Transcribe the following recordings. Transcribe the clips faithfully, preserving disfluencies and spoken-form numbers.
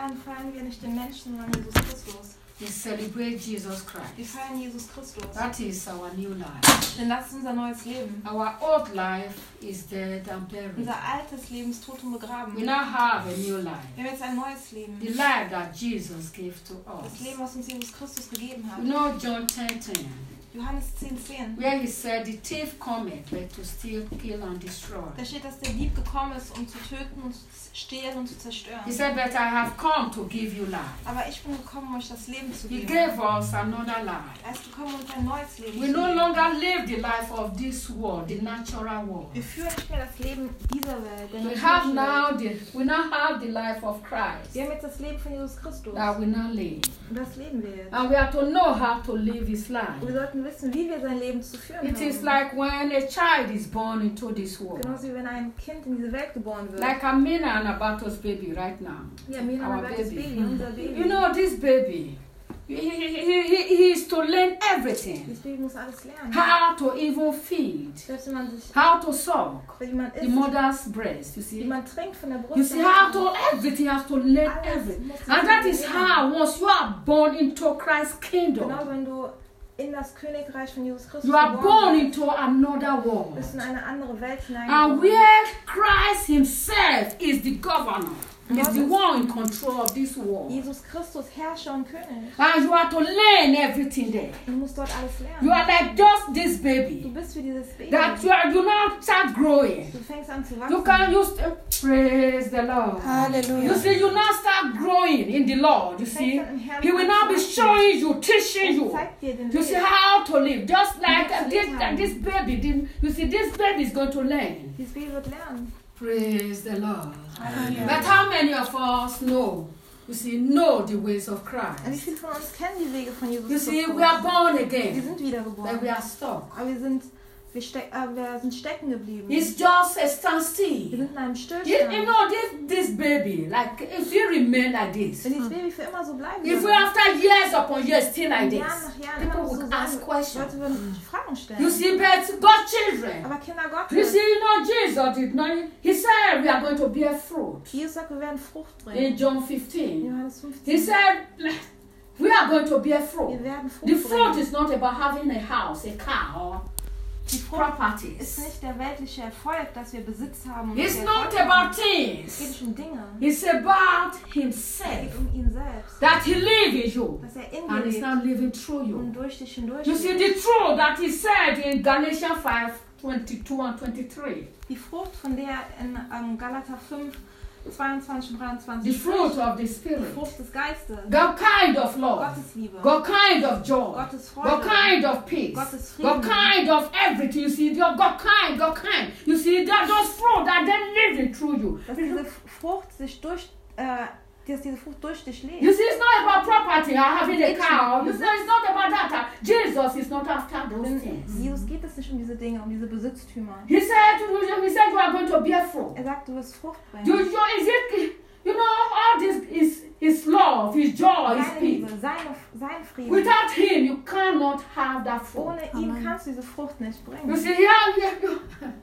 feiern, feiern wir nicht den Menschen, sondern Jesus Christus. We celebrate Jesus Christ. Wir feiern Jesus Christus. That is our new life. Denn das ist unser neues Leben. Our old life is dead and buried. Unser altes Leben ist tot und begraben. We now have a new life. Wir haben jetzt ein neues Leben. The life that Jesus gave to Das us. Leben, was uns Jesus Christus gegeben hat. You know John ten ten, Johannes zehn zehn. where he said, the thief cometh but to steal, kill and destroy. Da steht, dass der Dieb gekommen ist, um zu töten und zu stehlen und zu zerstören. He said, but I have come to give you life. Aber ich bin gekommen, um euch das Leben zu He geben. gave us another life. Er ist gekommen, uns ein neues Leben We zu no geben. longer live the life of this world, the natural world. Wir führen nicht mehr das Leben dieser Welt. Der We have natürlichen now Welt. the we now have the life of Christ Wir haben jetzt das Leben von Jesus Christus. that we now live. Und das leben wir jetzt. And we have to know how to live his Und life. wir sollten wissen, wie wir sein Leben zu führen It is haben. like when a child is born into this world. Genauso wie wenn ein Kind in diese Welt geboren wird. Like Amina and Abatos baby right now. Ja, Mina Our Roberts baby. Baby, unser Baby. You know this baby, he, he, he, he is to learn everything. Das Baby muss alles lernen. How to even feed, Selbst wenn man sich, how to suck wie man the isst, mother's breast, you wie see. man trinkt von der Brust. You see how to, everything has to learn everything. And that is how, once you are born into Christ's kingdom, Genau, wenn du in das Königreich von Jesus Christus you are geboren born bist, into another world. bist du in eine andere Welt And hineingeboren. where Christ himself is the governor, is the one in control of this world. Jesus Christus, Herrscher und König. And you have to learn everything there. Du musst dort alles You lernen. are like just this Du baby. bist wie dieses Baby. That you are, you now start growing. Du fängst an zu You wachsen. can use praise the Lord. You Halleluja. see, you now start growing in the Lord. You see, He will now be showing you, teaching Er you. zeigt dir den You see Weg. how to live, just like uh, this, uh, this baby. Didn't, you see, this baby is going to learn. Dieses Baby wird lernen. Praise the Lord. Halleluja. But how many of us know? You see, know the ways of Und wie Christ. viele von uns kennen die Wege von Jesus You see, Christus? we are born Wir again, sind but wiedergeboren. we are stuck. Aber wir sind, wir, steck, äh, wir sind stecken geblieben. It's just a Wir standstill. sind in einem You, Stillstand. you know, this, this baby, like, if you remain like this, Wenn dieses Baby für immer so bleiben if we würde, after years upon years still like Jahr this, nach Jahr immer people noch so would ask sein, questions. Leute würden Fragen You stellen. see, but God's children, Aber Kinder you Gottes, see, you know, Jesus did not, he said we are going to bear fruit. Jesus sagt, wir werden Frucht In bringen. John In fifteen, Johannes he fünfzehn. said, we are going to bear Wir fruit. werden The Frucht fruit bringen. is not about having a house, a car, or Die Frucht ist properties. nicht der weltliche Erfolg, dass wir Besitz haben. und It's dass wir not Erfolg haben. about Es geht things. nicht um Dinge. It's about Es himself. geht um ihn selbst. That he lives in you. Dass er in And dir he's lebt not living through und you. durch dich hindurch You see, lebt. the truth that he said in Galatians five, twenty-two and twenty-three. Die Frucht, von der in ähm, Galater fünf, zweiundzwanzig und The dreiundzwanzig fruit spricht. of the Die Spirit. Frucht des Geistes. God kind of love. Gottes Liebe. God kind of joy. Gottes God Freude. kind of peace. Gottes God Frieden. kind of everything. You see, God kind, God kind. You see, that those fruit that then living through you. Dass diese Frucht sich durch, äh, dass diese Frucht durch dich lebt. You see, it's not about property or having a car. You see, it's not about that. Jesus is not after those Denn things. Jesus geht es nicht um diese Dinge, um diese Besitztümer. He said, he said you are going to bear fruit. Er sagt, du wirst Frucht You, bringen. you, is it, you know, all this is his love, his joy, his Seine peace. Liebe, seine, sein Frieden. Without him, you cannot have that fruit. Ohne ihn kannst du diese Frucht nicht You bringen. see, here, here,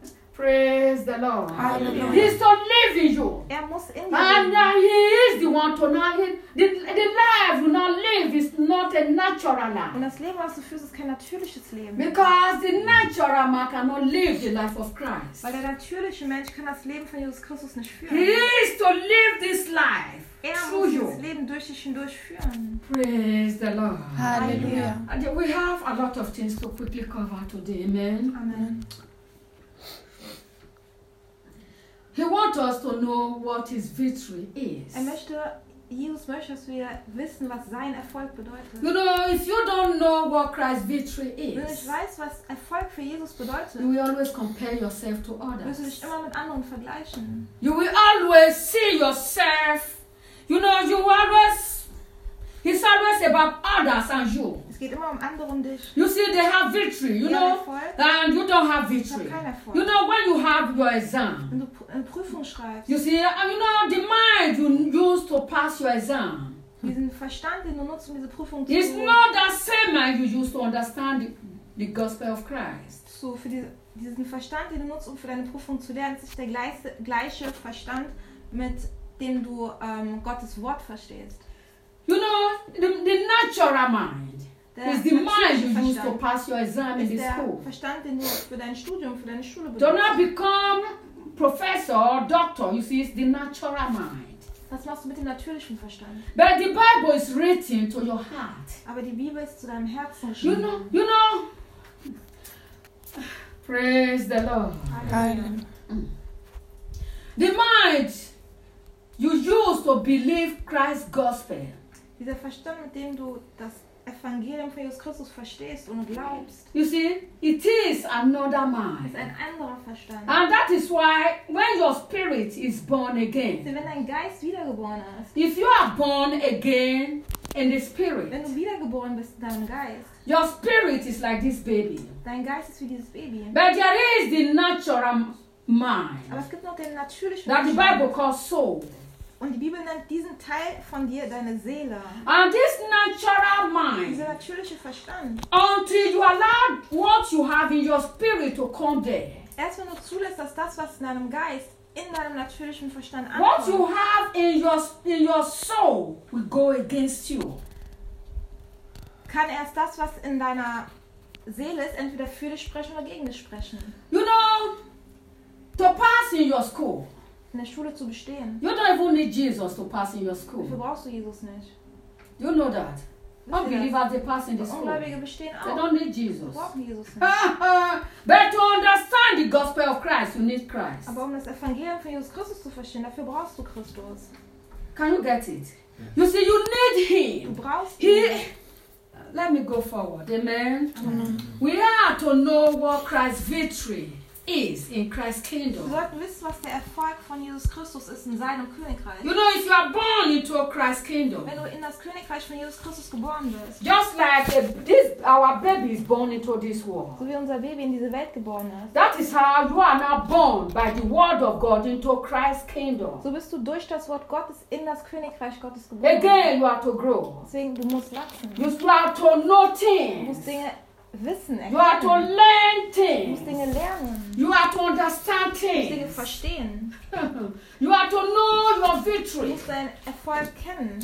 praise the Lord. Hallelujah. He's to live in you. Er muss in dir And leben. uh, he is the one to now, he, the, the life you now live is not a natural Und life. das Leben, was du führst, ist kein natürliches Leben. Because the natural man cannot live the life of Christ. Weil der natürliche Mensch kann das Leben von Jesus Christus nicht He führen. is to live this life Er through muss dieses you. Leben durch dich hindurch führen. Praise the Lord. Halleluja. And we have a lot of things to quickly cover today. Amen. Amen. He wants us to know what his victory is. Er möchte, Jesus möchte, dass wir wissen, was sein Erfolg bedeutet. You know, if you don't know what Christ's victory Wenn du nicht is, weißt, was Erfolg für Jesus bedeutet, you will always compare yourself to wirst du dich others. immer mit anderen vergleichen. You will always see yourself. You know, you always. It's always about others and you. Es geht immer um andere und dich. You see, they have victory, you Die haben know, Erfolg. and you don't have Ich habe victory. keinen Erfolg. You know, when you have your exam, Wenn du Pr- eine Prüfung schreibst, you see, and you know, the mind you use to pass your exam diesen Verstand, den du nutzt, um diese Prüfung zu, is not the same mind you use to understand the, the gospel of Christ. zu für die, diesen Verstand, den du nutzt, um für deine Prüfung zu lernen, ist nicht der gleiche, gleiche Verstand mit dem du ähm, Gottes Wort verstehst. You know, the, the natural mind Der is the mind you natürliche use to Verstand pass your exam in ist the der school. Verstand, den du für dein Studium, für deine Schule Do benutzt. not become professor or doctor. You see, it's the natural mind. Das machst du mit dem natürlichen Verstand. But the Bible is written to your heart. Aber die Bibel ist zu deinem Herzen You geschrieben. know, you know. Praise the Lord. Amen. The mind you use to believe Christ's gospel. Dieser Verstand, mit dem du das Evangelium von Jesus Christus verstehst und glaubst, You see, it is another ist mind. ein anderer Verstand. And that is why when your spirit is born again, Wenn dein Geist wiedergeboren ist, if you are born again in the wenn spirit, du wiedergeboren bist in deinem Geist, your spirit is like this baby. dein Geist ist wie dieses Baby. But there is the natural mind Aber es gibt noch den natürlichen that the Verstand. Bible calls soul. Und die Bibel nennt diesen Teil von dir deine Seele. And this natural mind, Dieser natürliche Verstand. until you allow what you have in your spirit to come there, Erst wenn du zulässt, dass das, was in deinem Geist, in deinem natürlichen Verstand what you ankommt, have in your in your soul will go against you. kann erst das, was in deiner Seele ist, entweder für dich sprechen oder gegen dich sprechen. You know, to pass in your school, In der Schule zu bestehen. you don't even need Jesus to pass in your Dafür school. brauchst du Jesus nicht. You know that. Wisst ihr das? Unbelievers, they pass in the school. Ungläubige bestehen They auch. don't need Die Jesus. brauchen Jesus nicht. But to understand the gospel of Christ, you need Christ. Aber um das Evangelium von Jesus Christus zu verstehen, dafür brauchst du Christus. Can you get it? You see, you need Du Him. brauchst ihn. He. Let me go forward. Amen. We are to know what Christ's victory is in Christ's Wir kingdom. sollten wissen, was der Erfolg von Jesus Christus ist in seinem Königreich. You know, if you are born into a Christ kingdom, Wenn du in das Königreich von Jesus Christus geboren bist, just like uh, this, our baby is born into this world. so wie unser Baby in diese Welt geboren ist, That is how you are now born by the word of God into Christ's kingdom. so bist du durch das Wort Gottes in das Königreich Gottes geboren. Again, you are to grow. Deswegen, du musst wachsen. You are to know Du musst things. Dinge wissen, You are to erkennen. learn Du musst things. Dinge lernen. You are to understand Du musst Dinge things. verstehen. You are to know your Du victory. musst deinen Erfolg kennen.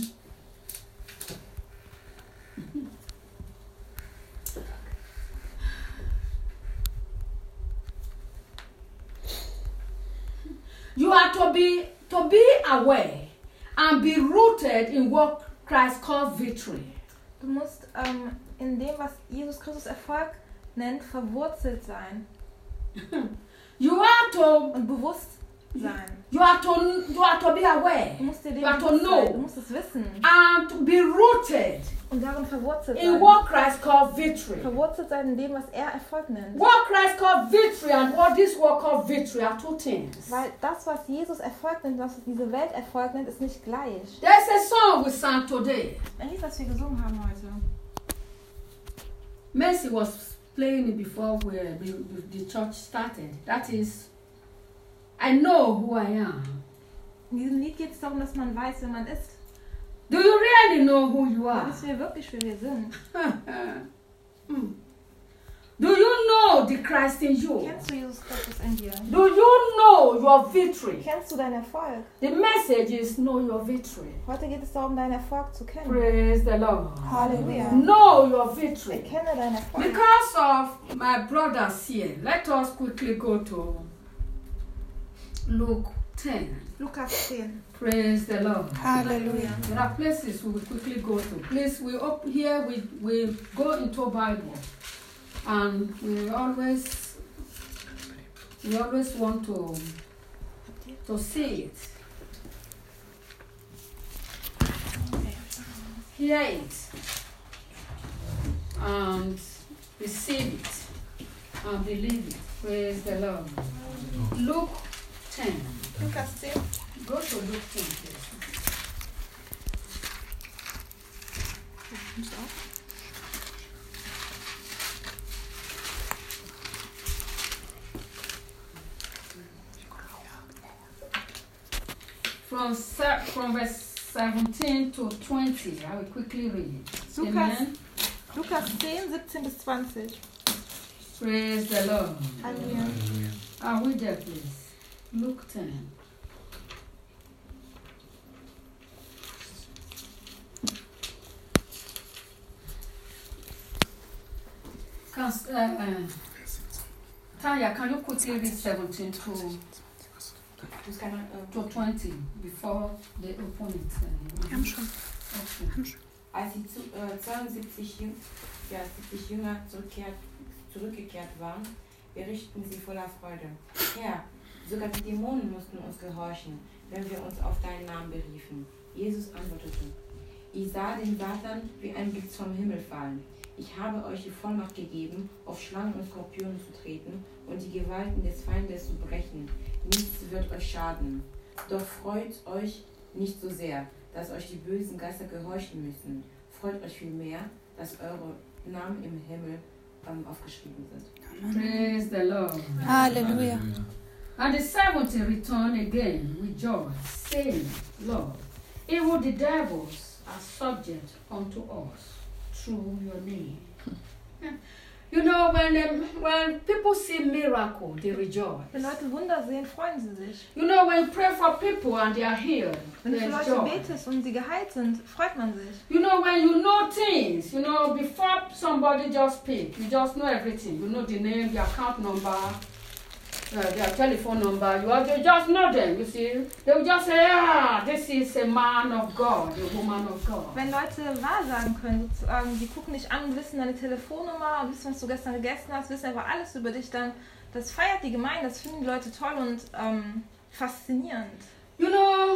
You are to be to be aware and be rooted in what Christ calls victory. Du musst ähm, in dem, was Jesus Christus Erfolg nennt, verwurzelt sein You are to und bewusst sein. you are to you are to be aware Du musst dir dem You have to bewusst sein. know. Du musst es wissen and to be rooted und darin verwurzelt in sein. what Christ calls victory. Verwurzelt sein in dem, was er Erfolg nennt. What Christ calls victory and what this world calls victory are two things. Weil das, was Jesus Erfolg nennt, was diese Welt Erfolg nennt, ist nicht gleich. There's a song we sang today. Ein Lied, was wir gesungen haben heute. Mercy was playing it before we, the, the church started. That is, I know who I am. In diesem Lied geht es darum, dass man weiß, wer man ist. Do you really know who you Da are? wissen wir wirklich, wer wir sind. Mm. Do you know the Christ in you? Kennst du Jesus Christus in dir? Do you know your victory? Kennst du deinen Erfolg? The message is know your victory. Heute geht es darum, deinen Erfolg zu kennen. Praise the Lord. Halleluja. Know your victory. Erkenne deinen Erfolg. Because of my brothers here, let us quickly go to Luke ten. Lukas zehn. Praise the Lord. Halleluja. There are places we will quickly go to. Please, we up here we we go into Bible, and we always we always want to to see it, hear it, and receive it, and believe it. Praise the Lord. Luke ten. Lukas zehn. Go to Luke ten, please. From, se- from verse seventeen to twenty, I will quickly read. Lukas, Amen. Lukas zehn, siebzehn bis zwanzig. Praise the Lord. Halleluja. Are we there, please? Luke ten. Can, uh, uh, Tanya, can you quickly read seventeen to, to twenty before they open it? Wir haben schon. Okay. Haben schon. Als die zu, äh, zweiundsiebzig Jüng, ja, siebzig Jünger zurückkehrt, zurückgekehrt waren, berichten sie voller Freude: Herr, sogar die Dämonen mussten uns gehorchen, wenn wir uns auf deinen Namen beriefen. Jesus antwortete: Ich sah den Satan wie ein Blitz vom Himmel fallen. Ich habe euch die Vollmacht gegeben, auf Schlangen und Skorpione zu treten und die Gewalten des Feindes zu brechen. Nichts wird euch schaden. Doch freut euch nicht so sehr, dass euch die bösen Geister gehorchen müssen. Freut euch vielmehr, dass eure Namen im Himmel ähm, aufgeschrieben sind. Praise the Lord. Halleluja. And the seventy returned again with joy, saying, Lord, even the devils are subject unto us through your name. You know, when um, when people see miracle, they rejoice. Wenn Leute Wunder sehen, freuen sie sich. You know, when you pray for people and they are healed, Wenn du für there's Leute joy. betest und sie geheilt sind, freut man sich. You know, when you know things, you know, before somebody just speak, you just know everything. You know the name, the account number, uh, their telephone number. You, are, you just know them, you see. They will just say, ah, this is a man of God, a woman of God. Wenn Leute wahrsagen können, sozusagen, die gucken dich an, wissen deine Telefonnummer, wissen, was du gestern gegessen hast, wissen einfach alles über dich, dann das feiert die Gemeinde, das finden die Leute toll und ähm, faszinierend. You know,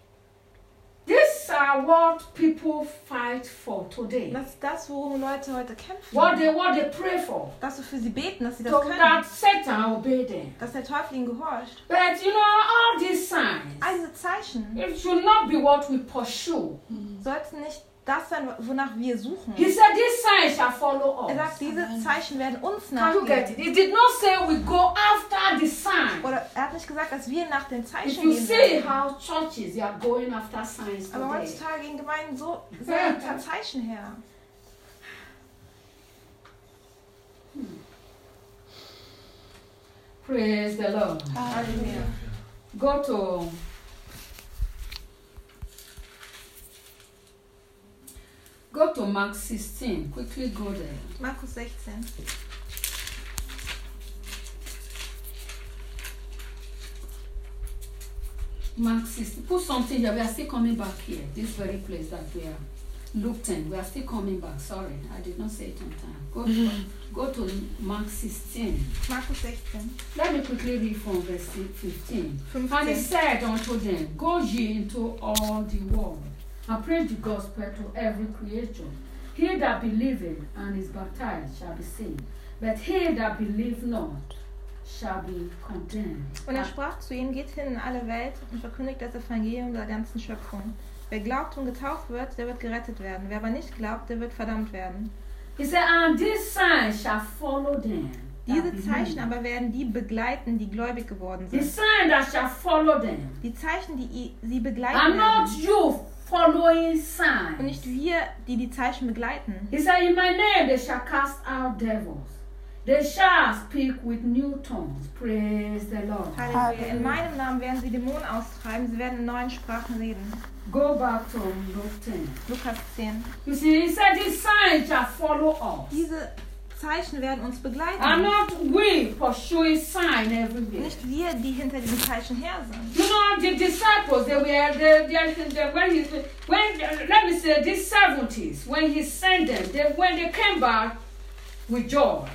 these are what people fight for today. Das ist das, worum Leute heute kämpfen. What they what they pray for. Dass du für sie beten, dass sie das So können. that Satan obey them. Dass der Teufel ihnen gehorcht. But you know, all these signs, All diese Zeichen it should not be what we pursue. sollten nicht das sein, wonach wir suchen. He said, these signs shall follow Er us. sagt, diese Zeichen werden uns Can you get it? nachgehen. He did not say we go after the sign. Oder er hat nicht gesagt, dass wir nach den If Zeichen you gehen see werden. how churches they are going after signs Aber today. heutzutage gehen Gemeinden so sehr hinter Zeichen her. Praise the Lord. Halleluja. Go to Go to Mark sixteen. Quickly go there. Markus sechzehn. Mark sixteen. Put something here. We are still coming back here. This very place that we are. Luke ten. We are still coming back. Sorry, I did not say it on time. Go to, go to Mark sixteen. Markus sechzehn. Let me quickly read from verse fifteen. And he fünfzehn. said unto them, Go ye into all the world, and preach the gospel to every creature. He that believeth and is baptized shall be saved, but he that believe not shall be condemned. Und er sprach zu ihnen, geht hin in alle Welt und verkündigt das Evangelium der ganzen Schöpfung. Wer glaubt und getauft wird, der wird gerettet werden. Wer aber nicht glaubt, der wird verdammt werden. He said, And these signs shall follow them. that Diese believe. Zeichen aber werden die begleiten, die gläubig geworden The sind. sign that shall follow them. Die Zeichen, die i- sie begleiten And not werden. you following Und signs. nicht wir, die die Zeichen begleiten. He said, In my name they shall cast out devils. They shall speak with new tongues. Praise the Lord. Halleluja. In meinem Namen werden sie Dämonen austreiben. Sie werden in neuen Sprachen reden. Go back to Luke ten. Lukas zehn. You see, he said, These signs shall follow us. Diese Zeichen werden uns And begleiten. not we pursuing sign everywhere. Nicht wir, die hinter diesen Zeichen her sind. You know, the disciples, they were, they, they, they, when he, when, let me say, these seventies, when he sent them, they, when they came back with joy.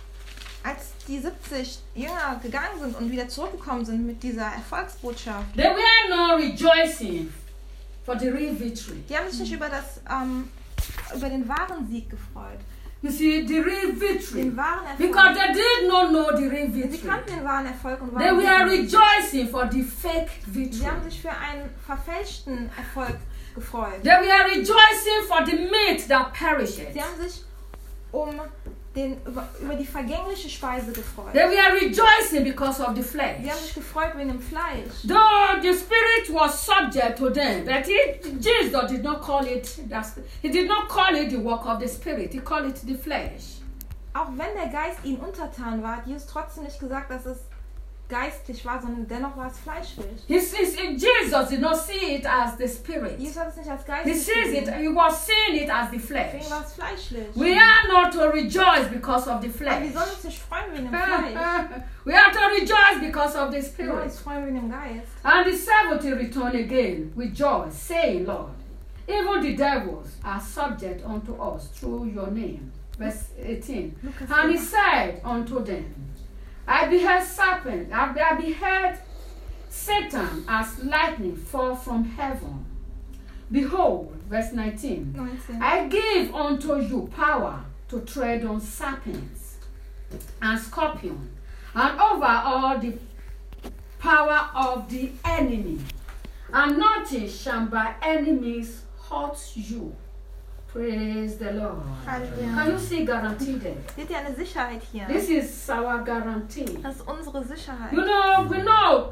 Als die siebzig Jünger gegangen sind und wieder zurückgekommen sind mit dieser Erfolgsbotschaft, They were not rejoicing for the real victory. die haben sich nicht über, das, ähm, über den wahren Sieg gefreut. You see, the real victory. Den wahren Because Erfolg. they did not know the real Sie victory. kannten den wahren Erfolg und They wahren were Sieg. rejoicing for the fake victory. Sie haben sich für einen verfälschten Erfolg gefreut. They were rejoicing for the meat that perishes. Sie haben sich um den, über, über die vergängliche Speise gefreut. They were rejoicing because of the Sie haben flesh. sich gefreut wegen dem Fleisch. Though the spirit was subject to them, but he, Jesus did not call it that. He did not call it the work of the spirit. He called it the flesh. Auch wenn der Geist ihnen untertan war, hat Jesus trotzdem nicht gesagt, dass es geistlich war, sondern dennoch war es fleischlich. He sees it, Jesus did not see it as the spirit. Jesus hat es nicht als He geistlich sees it, gesehen. he was seeing it as the Für flesh. ihn war es fleischlich. We are not to rejoice because of the Aber flesh. wir sollen uns nicht freuen wegen dem Fleisch. We are to rejoice because of the Wir sollen spirit. uns freuen wegen dem Geist. And the seventy return again with joy, saying, Lord, even the devils are subject unto us through your name. Verse eighteen. Lukas And he vier. said unto them, I beheld serpent, I I beheld Satan as lightning fall from heaven. Behold, verse nineteen. neunzehn. I give unto you power to tread on serpents and scorpions, and over all the power of the enemy, and nothing shall by enemies hurt you. Praise the Lord. Halleluja. Can you see guarantee there? Seht ihr eine Sicherheit hier? This is our guarantee. Das ist unsere Sicherheit. You know, we know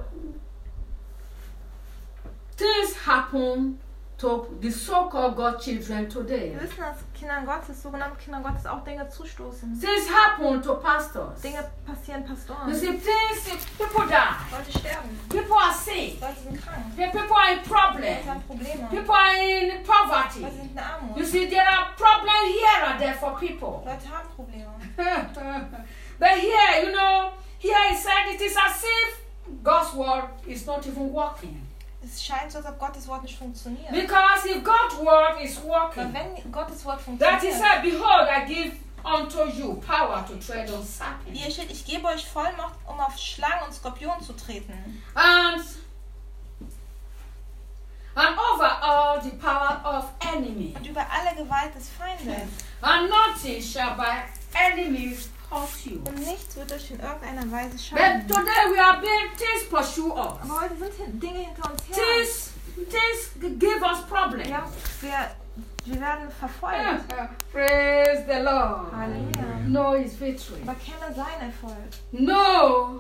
things happen to the so-called God children today. Wir wissen, dass Kindern Gottes, sogenannten Kindern Gottes, auch Dinge zustoßen. Things happen to pastors. Dinge passieren You Pastoren. see, things, people die. Leute sterben. People are sick. Leute sind krank. The people are in Leute problem. haben Probleme. People are in poverty. Leute sind in Armut. You see, there are problems here and there for people. Leute haben Probleme. But here, you know, here it said it is as if God's word is not even working. Es scheint so, als ob Gottes Wort nicht funktioniert. Because if God's word is Weil working, wenn Gottes Wort that he funktioniert, said, behold, I give unto you power to tread on serpents. hier steht, ich gebe euch Vollmacht, um auf Schlangen und Skorpionen zu treten. And, and over all the power of enemy. Und über alle Gewalt des Feindes. And nothing shall by enemies hurt you. Und nichts wird euch in irgendeiner Weise But schaden. today we are being, things pursue us. Aber heute sind hin- Dinge hinter uns her. Things, things give us problems. Ja, wir, wir werden verfolgt. Praise the Lord. Halleluja. No is victory. Aber kenne seinen Erfolg. No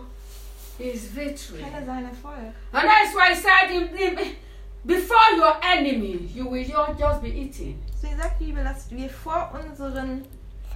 is victory. Kenne seinen Erfolg. And that's why I said, in- in- before your enemy, you will not just be eating. Deswegen sagt die Bibel, dass wir vor unseren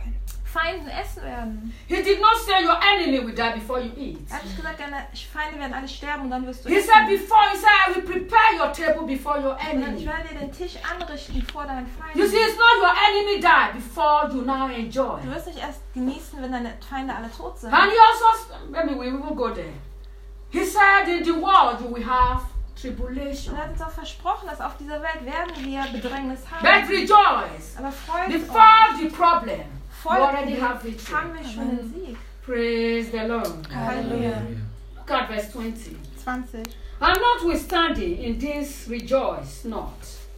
Feinden essen werden. He did not say your enemy will die before you eat. Er hat nicht gesagt, deine Feinde werden alle sterben und dann wirst du He essen. said before, he said, I will prepare your table before your Sondern ich enemy. werde dir den Tisch anrichten vor deinen You see, Feinden. it's not your enemy die before you now enjoy. Du wirst nicht erst genießen, wenn deine Feinde alle tot sind. And he also, let me, we will go there. He said, in the world you will have tribulation. Und er hat uns auch versprochen, dass auf dieser Welt werden wir Bedrängnis But haben. rejoice. Aber freut euch. Before the problem, Vor you dem already Problem have victory. haben wir schon den Sieg. Praise the Lord. Halleluja. Look at verse twenty. zwanzig. And notwithstanding in this rejoice not.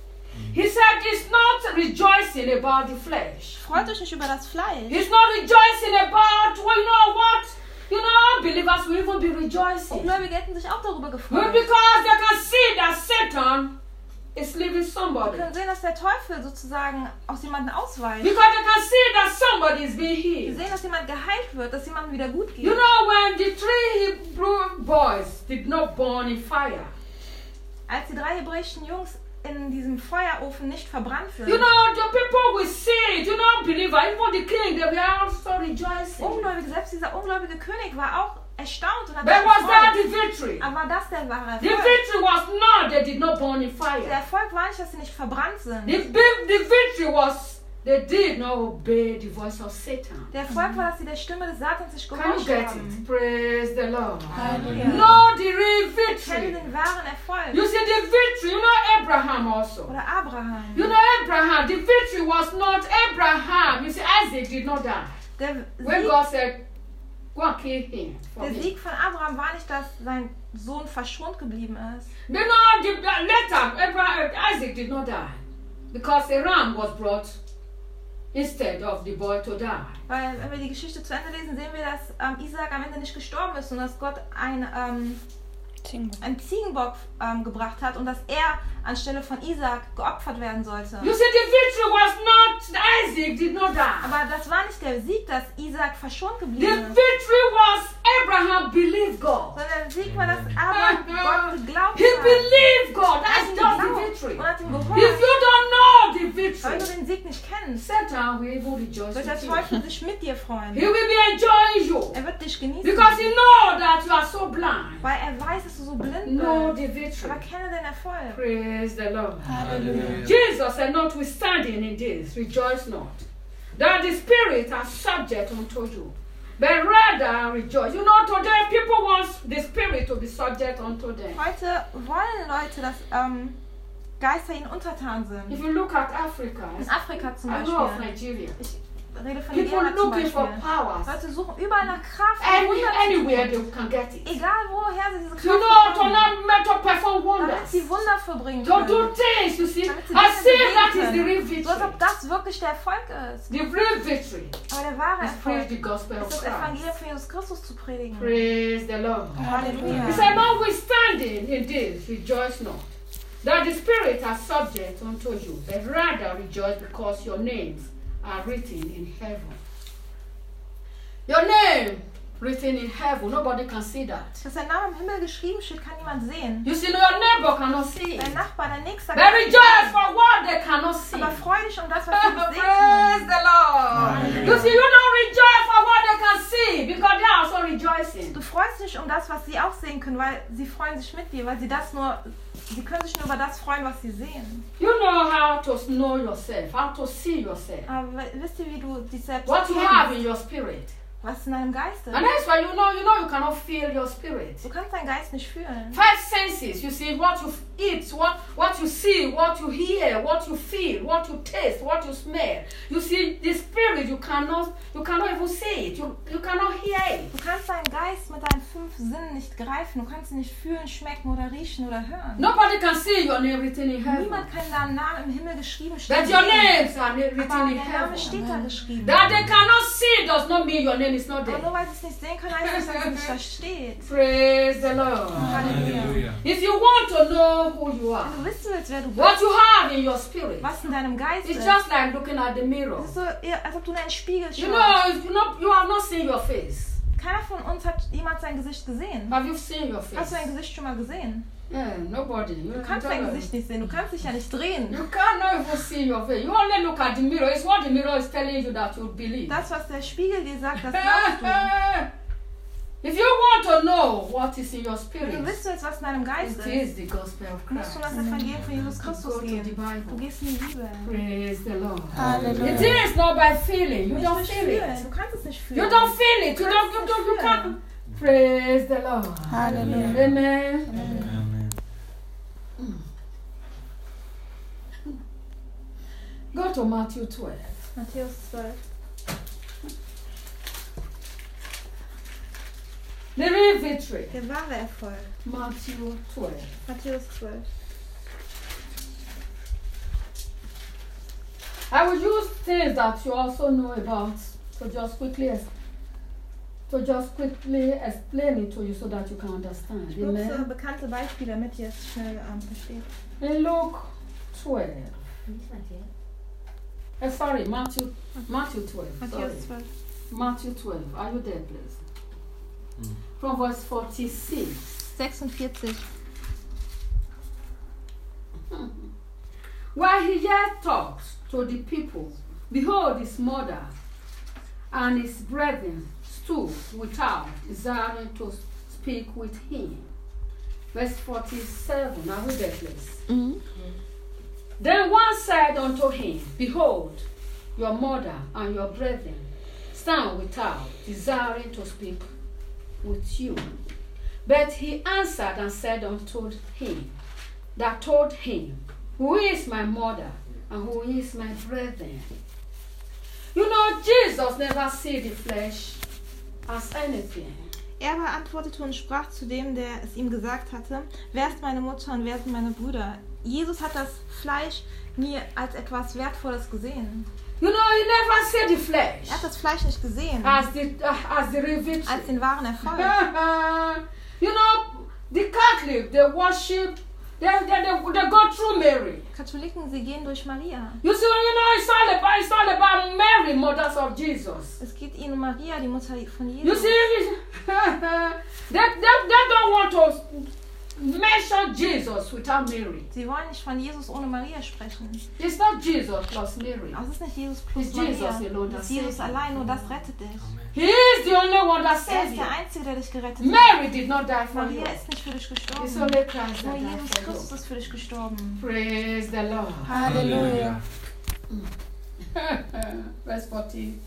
He said it's not rejoicing about the flesh. Freut euch nicht über das Fleisch. He's not rejoicing about, well, you know what? You know, unbelievers will even be rejoicing. Ungläubige hätten sich auch darüber Well, gefreut. because they can see that Satan is leaving Wir somebody. können sehen, dass der Teufel sozusagen aus jemandem ausweicht. Because they can see that somebody is being Wir healed. sehen, dass jemand geheilt wird, dass jemandem wieder gut geht. You know, when the three Hebrew boys did not burn in fire, Als die drei hebräischen Jungs in diesem Feuerofen nicht verbrannt sind, you know, the people will see it. You know, believer, even the king, they were also rejoicing. Ungläubige, selbst dieser ungläubige König war auch erstaunt und hat But sich was that gefreut. the victory? Aber das der wahre The Erfolg. victory was not they did not burn in Der fire. Erfolg war nicht, dass sie nicht verbrannt sind. The, big- the victory was they did not obey the voice of Satan. Der Erfolg war, dass sie der Stimme des Satans nicht Can you gehorcht get haben. it? Praise the Lord. Halleluja. No, the real Ich kenne victory. den wahren Erfolg. You see the victory, you know Abraham also. Oder Abraham. You know Abraham, the victory was not Abraham. You see, Isaac did not die. Der When Sieg, God said, go and kill him for der me. Sieg von Abraham war nicht, dass sein Sohn verschont geblieben ist. You know, the, later, Abraham, Isaac did not die. Because a ram was brought instead of the boy to die. Weil, wenn wir die Geschichte zu Ende lesen, sehen wir, dass ähm, Isaac am Ende nicht gestorben ist und dass Gott ein, ähm, einen Ziegenbock ähm, gebracht hat und dass er anstelle von Isaac geopfert werden sollte. You see, the victory was not, Isaac did not die. Aber das war nicht der Sieg, dass Isaac verschont The geblieben ist, victory was Abraham believed God. sondern der Sieg war, dass Abraham Gott geglaubt He hat. believed God. Er hat That's ihm just the geglaubt victory. und hat ihm If gehorcht. you don't know the victory, victory, Weil du den Sieg nicht kennst, Satan will even rejoice wird der with you. Teufel sich mit dir freuen. He will be enjoying you Er wird dich genießen, because he knows that you are so blind. weil er weiß, dass du so blind Know bist. the victory. Aber kenne den Erfolg. Praise the Lord. Halleluja. Jesus said, notwithstanding in this, rejoice not, that the Spirit are subject unto you, but rather rejoice. You know, today people want the Spirit to be subject unto them. Heute wollen Leute, dass ähm, Geister ihnen untertan sind. If you look at Africa, In Afrika zum I know of Beispiel. Nigeria, Ich rede von people Nigeria zum looking for Beispiel. powers. Leute suchen überall nach Kraft. Any, Wunder zu anywhere tun. they can get it. Egal woher sie diese Kraft You know, to bekommen. not meant to perform Damit wonders. sie Wunder vorbringen To do können. things, you see. Damit sie I Dinge say bewegen that is the können. real So als victory. ob das wirklich der Erfolg ist. The real victory Aber der wahre is preach Erfolg the gospel ist of das Christ. Evangelium von Jesus Christus zu predigen. Praise the Lord. Halleluja. He said, notwithstanding in this, rejoice not, that the Spirit are subject unto you, but rather rejoice because your names are written in heaven. Your name written in heaven, nobody can see that. Dass dein Name im Himmel geschrieben steht, kann niemand sehen. You see, your neighbor cannot see Dein it. Nachbar, dein Nächster They kann nicht rejoice sehen. for what they cannot see. Aber freu dich um das, was sie nicht sehen Praise können. the Lord. You see, you don't rejoice for what they can see because they are also rejoicing. Du freust dich um das, was sie auch sehen können, weil sie freuen sich mit dir, weil sie das nur, sie können sich nur über das freuen, was sie sehen. You know how to know yourself, how to see yourself, Aber wisst ihr, wie du dich selbst what you have kennst? in your spirit. Was in deinem Geist ist? And that's why you know, you know, you cannot feel your spirit. Du kannst deinen Geist nicht fühlen. Five senses, you see, what you eat, what, what you see, what you hear, what you feel, what you taste, what you smell. You see, the spirit, you cannot, you cannot even see it, you, you cannot hear it. Du kannst deinen Geist mit deinen fünf Sinnen nicht greifen. Du kannst ihn nicht fühlen, schmecken oder riechen oder hören. Nobody can see your name written in heaven. Niemand kann deinen Namen im Himmel geschrieben stehen. That your names are Aber written in der Name heaven. steht da geschrieben. That they cannot see does not mean your name is not Aber there. nur weil sie es nicht sehen können, heißt das, dass es nicht da steht. Praise the Lord. Halleluja. If you want to know who you are, Wenn du wissen willst, wer du bist, what you have in your spirit, was in deinem Geist it's ist, just like looking at the mirror. es ist so, eher, als ob du in einen Spiegel You schaust. know, you know, you have not seen your face. Keiner von uns hat jemand sein Gesicht gesehen. Have you seen your Hast du face? dein Gesicht schon mal gesehen? Yeah, nobody. You, Du kannst dein Gesicht nicht sehen, du kannst dich ja nicht drehen. You cannot even see your face. You only look at the mirror. It's what the mirror is telling you that you believe. Das, was der Spiegel dir sagt, das glaubst du. If you want to know what is in your Wenn spirit, du wissen willst, was in deinem Geist it ist, is the gospel of musst Christ. du das Evangelium von Jesus Go Christus to the gehen. Du Bible. gehst in die Bibel. Praise the Lord. Halleluja. It is not by feeling. You Nicht don't durch feel Fühlen. it. Du kannst es nicht You fühlen. don't feel it. You don't. You don't. You can't. Praise the Lord. Halleluja. Amen. Go to Matthew twelve. Matthäus zwölf. The real victory. Der wahre Erfolg. Matthew twelve. Matthäus zwölf. I will use things that you also know about to just quickly ex- to just quickly explain it to you so that you can understand. Ich benutze Amen. bekannte Beispiele, damit ihr es schnell ähm, versteht. In Luke twelve. Uh, sorry, Matthew Matthew twelve. Sorry. Matthäus zwölf. Matthew twelve. Are you there, please? From verse forty-six. sechsundvierzig. While he yet talked to the people, behold, his mother and his brethren stood without, desiring to speak with him. Verse forty-seven. Now read that, please. Mhm. Then one said unto him, behold, your mother and your brethren stand without, desiring to speak with you. But he answered and said unto him that told him, who is my mother and who is my brethren? You know, Jesus never see the flesh as anything. Er aber antwortete und sprach zu dem, der es ihm gesagt hatte, wer ist meine Mutter und wer sind meine Brüder? Jesus hat das Fleisch nie als etwas Wertvolles gesehen. You know, he never see the flesh Er hat das Fleisch nicht gesehen as the uh, as the real victory. als den wahren Erfolg. You know, the Catholic, they worship, they, they, they, they go through Mary. Katholiken, sie gehen durch Maria. You see, you know, it's all about, it's all about Mary, mothers of Jesus. Es geht ihnen um Maria, die Mutter von You Jesus. see, they, they, they don't want to, mention Jesus without Mary. Sie wollen nicht von Jesus ohne Maria sprechen. It's not Jesus plus Mary. Also es ist nicht Jesus plus It's Maria. Jesus alone that Es ist Jesus saves you. allein, nur das rettet dich. He is the only one that Er saves ist you. der Einzige, der dich gerettet hat. Mary did not die for you. Maria ist nicht für dich It's gestorben. only Christ Nur that died Jesus for Christus you. ist für dich gestorben. Praise the Lord. Halleluja. Verse fourteen.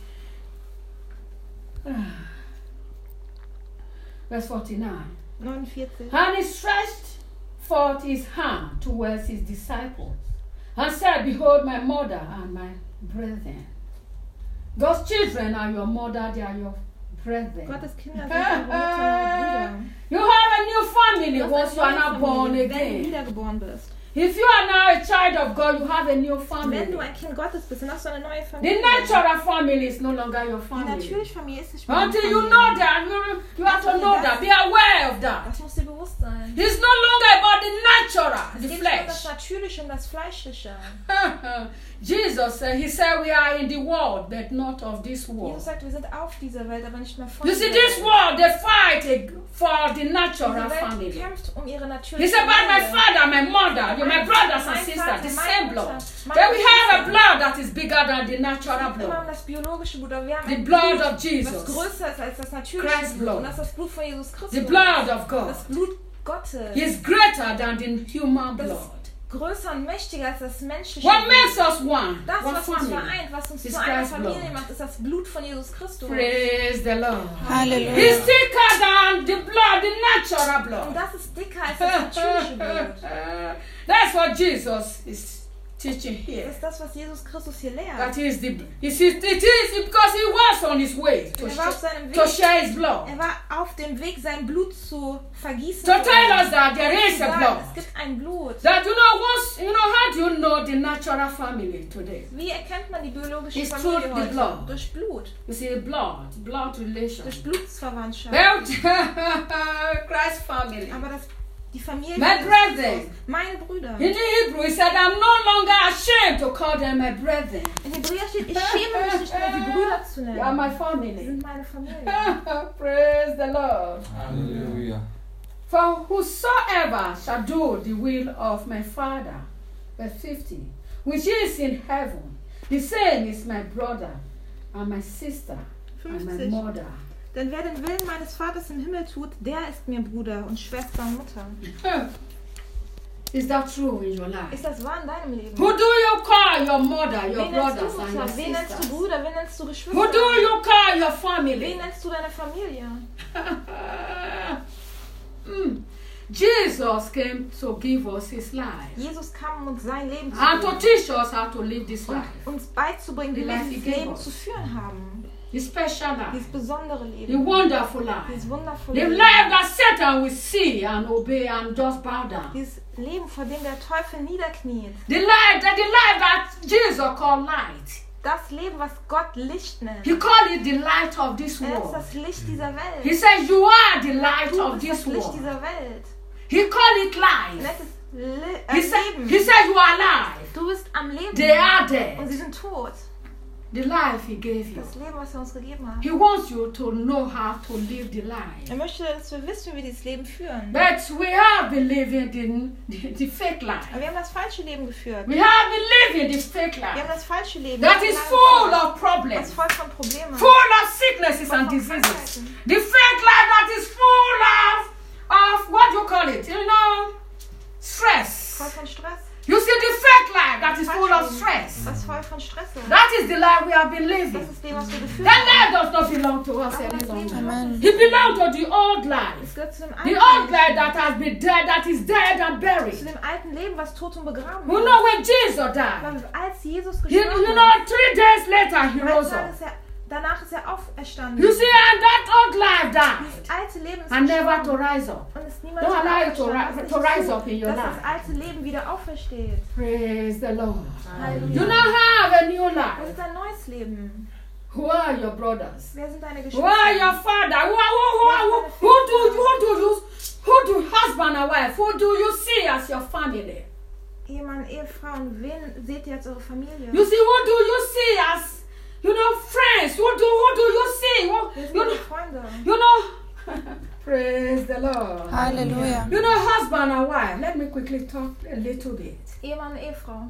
Verse forty-nine. neunundvierzig. And he stretched forth his hand towards his disciples and said, Behold my mother and my brethren. God's children are your mother, they are your brethren. Gottes Kinder sind eure Mutter und Brüder. You have a new family Du hast once you eine are neue not born Familie, wenn du again. wiedergeboren bist. If you are now a child of God, you have a new Wenn family. du ein Kind Gottes bist, dann hast du eine neue The Familie. natural family is no longer your Die family. natürliche Familie ist nicht mehr deine Until you Familie. know that, you, you have to know that. Be aware of that. Das muss dir bewusst sein. It's no longer about the natural, Es the geht nicht um das flesh. Natürliche, um das Fleischliche. Jesus, uh, he said we are in the world, but not of this Jesus world. sagt, wir sind auf dieser Welt, aber nicht mehr von You see, dieser this Welt. world, they fight uh, for the natural Diese Welt family. kämpft um ihre natürliche It's about my Familie. father, my mother, you're my brothers and Mein sisters, Vater, the meine same Mutter, blood. meine Then we have a Geschwister. blood that is bigger than the natural Immer um blood. das biologische Blut, aber wir haben The ein blood Blut, of was Jesus. größer ist als das natürliche Christ's Blut. blood. Und das ist das Blut von Jesus Christus. The blood of God Das Blut Gottes. is greater than the human Das blood. ist größer und mächtiger als das menschliche What Blut. makes us one? Das, One was uns family. vereint, was uns It's zu einer Christ's Familie blood. macht, ist das Blut von Jesus Christus. Praise the Lord. Halleluja. It's thicker than the blood, the natural Und blood. das ist dicker als das natürliche Blut. That's what Jesus is teaching Das here. ist das, was Jesus Christus hier lehrt. That is the it is, it is because he was on his way to, Er war auf sh- seinem to Weg. share his blood. Er war auf dem Weg, sein Blut zu vergießen. To tell us that there is a Sagen, blood. es gibt ein Blut. That you know once you know how do you know the natural family today? Wie erkennt man die biologische It's Familie through the heute? blood. Durch Blut. You see blood, blood relation. Durch Blutsverwandtschaft. Well, Christ family. Aber das, die Familie My Jesus brethren. Christus, meine Brüder. In the Hebrew, he said, I'm no longer ashamed to call them my brethren. In Hebräer steht, ich schäme mich nicht mehr, sie Brüder zu They are nennen. my Sie family. sind meine Familie. Praise the Lord. Hallelujah. For whosoever shall do the will of my Father, verse fifty, which is in heaven, the same is my brother and my sister and my fünfzig. mother. Denn wer den Willen meines Vaters im Himmel tut, der ist mir Bruder und Schwester und Mutter. Is that true in your life? Ist das wahr in deinem Leben? Who do you call your mother, your Wen nennst brothers du and your Mutter? Wen nennst du sisters? Bruder? Wen nennst du Who Geschwister? do you call your Wen family? nennst du deine Familie? Mm. Jesus came to give us his life Jesus kam, um uns sein Leben zu and to geben. teach us how to live this Und life. uns beizubringen, wie The wir life he dieses gave Leben us. zu führen haben. The special Dieses life, besondere the Leben. wonderful life, Dieses wundervolle the Leben. life that Satan will see and obey and just bow down. Dieses Leben, vor dem der Teufel niederkniet. The life that the life that Jesus called light. Das Leben, was Gott Licht nennt. He called it the light of this Er ist world. das Licht dieser He Welt. says you are the light Du of bist this das Licht world. dieser Welt. He called it Er life. nennt es Le He äh, said, Leben. he said you are alive. Du bist am Leben. They are Und dead. sie sind tot. The life he gave you. Das Leben, was er uns gegeben hat. He wants you to know how to live the life. Er möchte, dass wir wissen, wie wir dieses Leben führen. But we have been living the, the, the fake life. Aber wir haben das falsche Leben geführt. We have been living the fake Wir haben life. das falsche Leben. That Wir is haben full das of problems. voll von Problemen. Full of sicknesses and diseases. The fake life that is full of, of what do you call it? You know, stress. Voll von Stress. You see the fake life that is full of stress. Was voll von Stress ist. That is the life we have been Das living. ist das Leben, was wir geführt That haben. life does not belong to us Aber any das Leben longer. gehört uns. It belongs to the old Es life. gehört zu dem The alten old Leben. life that has been dead, that is dead and Zu buried. dem alten Leben, was tot und begraben You ist. know when Jesus died, Weil als Jesus he, gestorben you know, three days later he ist, rose danach up. ist er, danach ist er auferstanden. You see, and that old life died Dieses alte Leben ist and never to gestorben. rise up. Und ist niemals Don't wieder allow it to auferstanden. ri- Lass to nicht rise zu, up in your dass life. das alte Leben wieder aufersteht. Praise the Lord. Halleluja. You now have a new Das life. ist ein neues Leben. Who are your brothers? Wer sind deine Who Geschwister? are your father? Who, who, who, who, who, who do who do you who do husband and wife? Who do you see as your family? Ehemann, Ehefrauen, wen seht ihr als eure Familie? You see, who do you see as you know friends? Who do who do you see? Who, Wer sind you eure know, Freunde? you know Praise the Lord. Hallelujah. You know, husband and wife. Let me quickly talk a little bit. Ehemann, Ehefrau.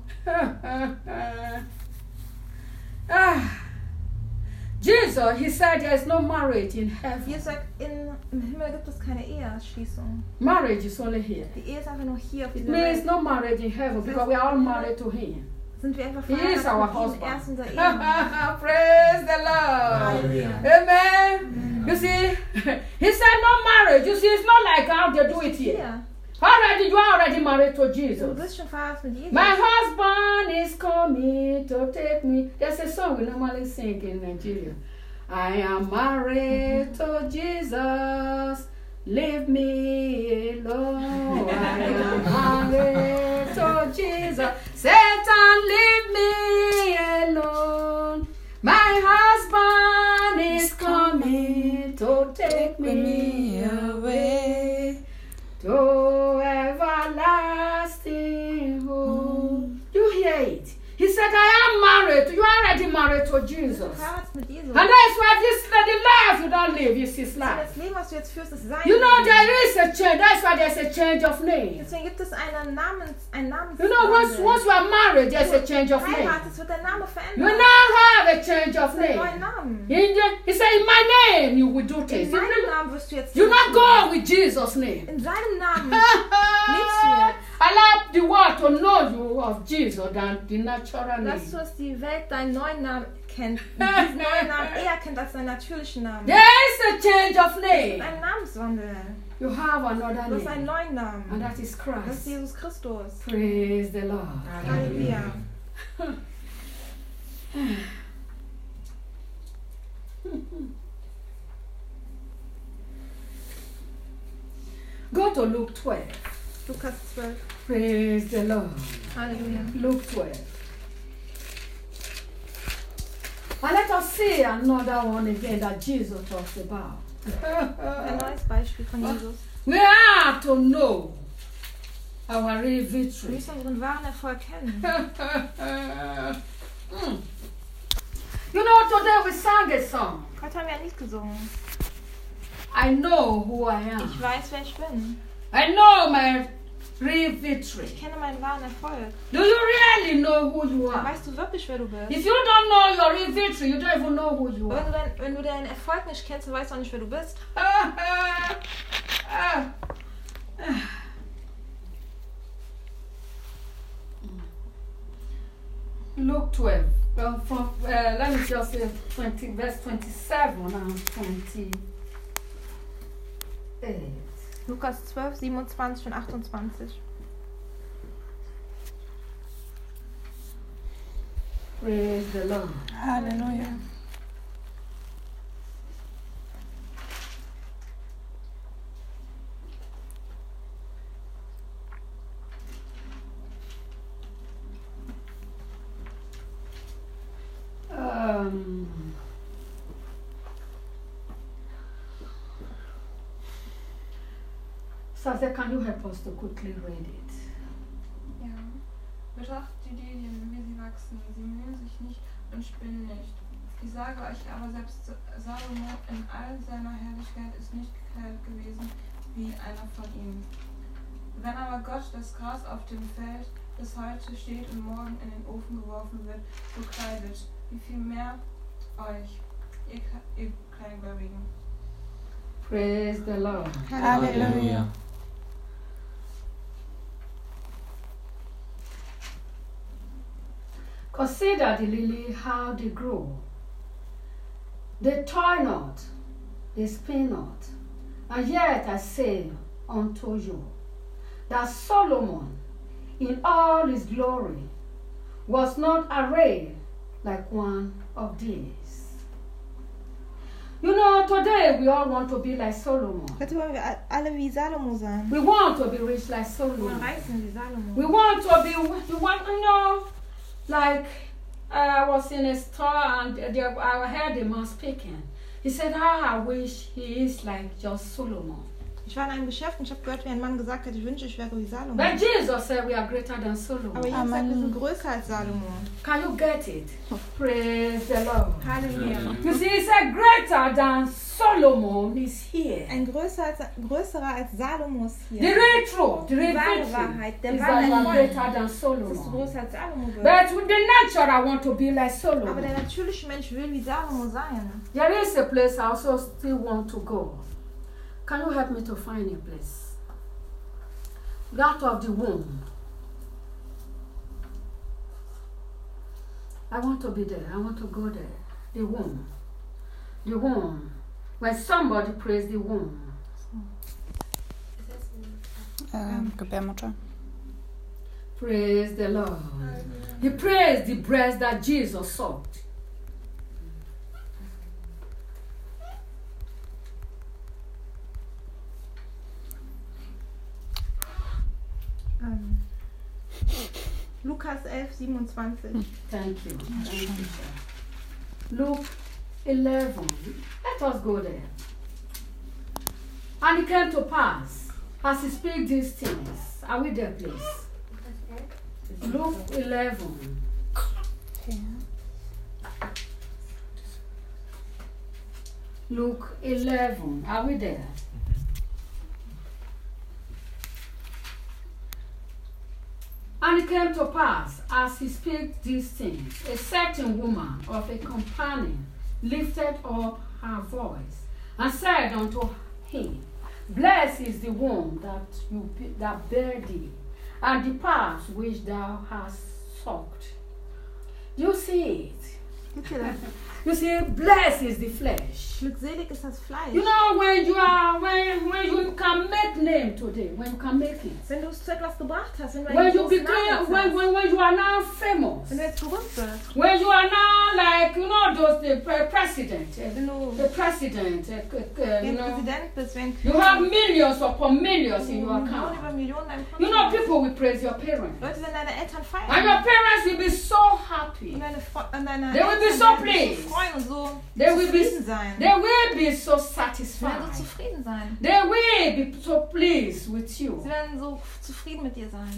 ah. Jesus, he said there is no marriage in heaven. Jesus sagt, in, im Himmel gibt es keine Eheschließung. Marriage is only here. Die Ehe ist einfach nur hier auf It dieser means Welt. no marriage in heaven because we are all married to him. Sind wir einfach He is our verheiratet mit ihm. Er ist husband. unser Ehemann. Praise the Lord. Hallelujah. Amen. Amen. You see, he said no marriage. You see, it's not like how they do it here. Hier. Already, you are already married to Du Jesus. bist schon verheiratet mit Jesus. My husband is coming to take me. There's a song we normally sing in Nigeria. I am married to Jesus. Leave me alone. I am married to Jesus. Satan, leave me alone. My husband is coming to take me away to everlasting home. You hear it? He said, I am married. You are already married to Jesus. And that's why this the life you don't live is his life. Das Leben, was du jetzt führst, ist sein You know, Leben. there is a change. That's why there's a change of name. Deswegen gibt es einen Namens, ein Namens. You know, once, once you are married, there's a change of name. Heiratest, wird dein Name You verändert. now have a change of Einen neuen name. Namen. In the, he said, in my name you will do In things. meinem Namen wirst du jetzt You not tun. go with Jesus' name. In seinem Namen lebst du jetzt. Allow the world to know you of Jesus than the natural name. Lass du, dass die Welt deinen neuen Namen kennt. Diesen neuen Namen eher kennt als deinen natürlichen Namen. There is a change of name. Ein Namenswandel. You have another Du hast einen name. neuen Namen. And that is Das ist Christ. Jesus Christus. Praise the Lord. Halleluja. Go to Luke twelve. Lukas zwölf. Praise the Lord. Halleluja. Luke twelve. And let us see another one again that Jesus talks about. Ein neues Beispiel von Jesus. We have to know our real Wir victory. müssen unseren wahren Erfolg kennen. Mm. You know, today we sang a song. Heute haben wir ein Lied gesungen. I know who I am. Ich weiß, wer ich bin. I know my real victory. Ich kenne meinen wahren Erfolg. Do you really know who you Dann are? weißt du wirklich, wer du bist. If you don't know your real victory, you don't even know who you Wenn are. du, dein, wenn du deinen Erfolg nicht kennst, dann weißt du auch nicht, wer du bist. Luke twelve. Well, from, uh, let me just say twenty, verse twenty-seven and twenty-eight. Lukas zwölf, siebenundzwanzig und achtundzwanzig. Praise the Lord. Halleluja. Um, Sasa, can you help us to quickly read it? Ja. Betrachtet die Lilien, wie sie wachsen. Sie mühen sich nicht und spinnen nicht. Ich sage euch aber, selbst Salomo in all seiner Herrlichkeit ist nicht gekleidet gewesen wie einer von ihnen. Wenn aber Gott das Gras auf dem Feld, das heute steht und morgen in den Ofen geworfen wird, so kleidet, wie viel mehr euch, ihr, ihr Kleingläubigen. Praise the Lord. Halleluja. Consider the lily, how they grow. They toil not, they spin not. And yet I say unto you, that Solomon in all his glory was not arrayed like one of these. You know, today we all want to be like Solomon. Heute wollen wir alle wie Salomo sein. We want to be rich like Wir wollen Solomon. reich sein wie Salomo. We want to be, we want, you know, like uh, I was in a store and there, I heard a man speaking. He said, how I wish he is like just Solomon. Ich war in einem Geschäft und ich habe gehört, wie ein Mann gesagt hat, ich wünsche, ich wäre wie Salomo. But Jesus said we are greater than Solomon. Aber Jesus sagt, wir sind größer als Salomo. Can you get it? Praise the Lord. Halleluja. You see, he said greater than Solomon is here. Ein größer als, größerer als Salomo ist The hier. real truth, the Die real wahre victory Wahrheit, der is wahre that you are Erfolg, greater than dass du Solomon. größer als Salomo wirst. But with the nature, I want to be like Aber Solomon. der natürliche Mensch will wie Salomo sein. There is a place I also still want to go. Can you help me to find a place? That of the womb. I want to be there. I want to go there. The womb. The womb. When somebody prays the womb. Ähm, Gebärmutter. Praise the Lord. He praised the breast that Jesus sucked. Ähm, Lukas elf, siebenundzwanzig. Thank you. Thank you, sir. Luke eleven. Let us go there. And it came to pass, as he spake these things. Are we there, please? Luke eleven. Luke eleven. Are we there? And it came to pass, as he spake these things, a certain woman of a companion lifted up her voice and said unto him, Blessed is the womb that you be- that bare thee, and the paps which thou hast sucked. Do you see it? Seht ihr das? You see, blessed is the flesh. Glückselig ist das Fleisch. You know, when you are, when, when you can make name today, when you can make it. Wenn du es zu etwas gebracht hast, wenn du When einen you großen become, Namen when, hast, when, when you are now famous. wenn du jetzt berühmt wirst, When you are now like, you know, those, the pre- president, uh, wenn du the president, uh, uh, uh, you wenn know, Präsident bist, wenn you have millions upon millions in your Millionen account. über Millionen deinem Konto You know, hast. people will praise your parents. Leute werden deine Eltern And feiern. your parents will be so happy. Und deine, Fre- und deine They will be Eltern so werden sich pleased. so freuen und so They will be, zufrieden sein. they will be so Sie werden satisfied. so zufrieden sein. They will be so pleased with you. Sie werden so zufrieden mit dir sein.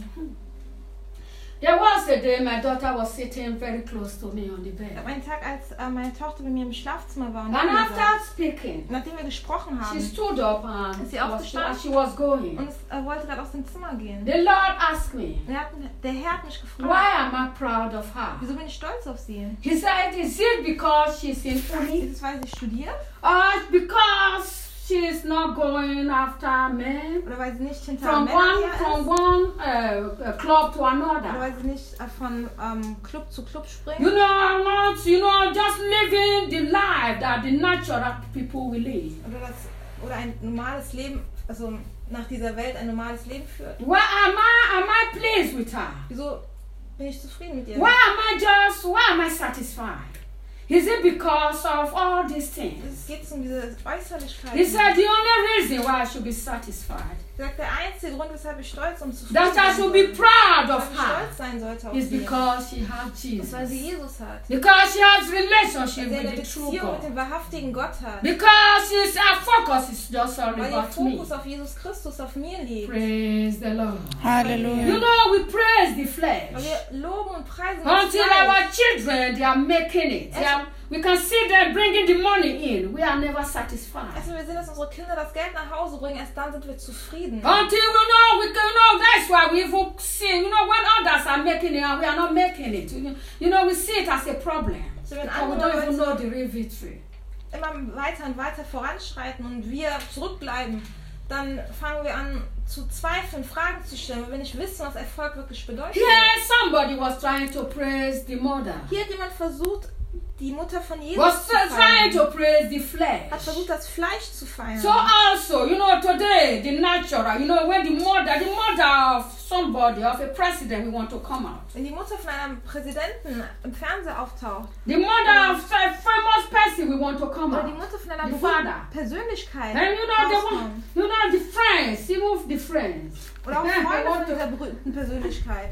There was a day my daughter was sitting very close to me on the Es bed. gab einen Tag, als äh, meine Tochter bei mir im Schlafzimmer war und And neben mir after saß. speaking, Nachdem wir gesprochen she haben stood up and Ist sie was, aufgestanden? as she was going. und es äh, wollte gerade aus dem Zimmer gehen. The Lord asked me, Und er hat, der Herr hat mich gefragt, why am I proud of her? wieso bin ich stolz auf sie? He said, is it because she's in uni? Ist es, weil sie studiert Or because she's not going after men? oder weil sie nicht hinter From Männern one, her from ist? one uh, uh, club to Oder another. weil sie nicht äh, von ähm, Club zu Club springt? You know, I'm not, you know, just living the life that the natural people will live. Oder, das, oder ein normales Leben, also nach dieser Welt ein normales Leben führt? Why am I, am I pleased with her? Wieso bin ich zufrieden mit ihr? Why am I just, why am I satisfied? Is it because of all these things? Es geht um diese Äußerlichkeit. He said the only reason why I should be satisfied, Er sagt, der einzige Grund, weshalb ich stolz und zufrieden that I should be bin, proud weshalb of ich her, stolz sein sollte auf is sie, because she had ist, weil sie Jesus. Jesus hat. Because she has Weil relationship sie with eine the true Beziehung mit God. dem wahrhaftigen Gott hat. Because she's, her focus is just only Weil ihr about me. Fokus auf Jesus Christus, auf mir liegt. Praise the Lord. You Halleluja. know, we praise the Weil flesh wir loben und preisen das until Fleisch. our children, they are making it. They are, we can see them bringing the money in. We are never satisfied. Erst wenn wir sehen, dass unsere Kinder das Geld nach Hause bringen, erst dann sind wir zufrieden. Until we know, we can know, that's why we even see, you know, when others are making it and we are not making it, you know, you know we see it as a problem. So, wenn Because we andere don't even Leute know the real victory. immer weiter und weiter voranschreiten und wir zurückbleiben, dann fangen wir an zu zweifeln, Fragen zu stellen, weil wir nicht wissen, was Erfolg wirklich bedeutet. Here, somebody was trying to praise the mother, Hier hat jemand versucht, die Mutter von Jesus was zu trying feiern. to praise the Hat flesh. versucht, das Fleisch zu feiern. So also, you know, today, the natural, you know, when the mother, the mother of somebody, of a president, we want to come out. Wenn die Mutter von einem Präsidenten im Fernsehen auftaucht, The mother of a famous person, we want to come oder die out. Mutter von einer The berühmten father. Persönlichkeit And you know, the, rauskommt, one- you know, the friends, even the friends. oder auch I Freunde want von to- dieser berühmten Persönlichkeit.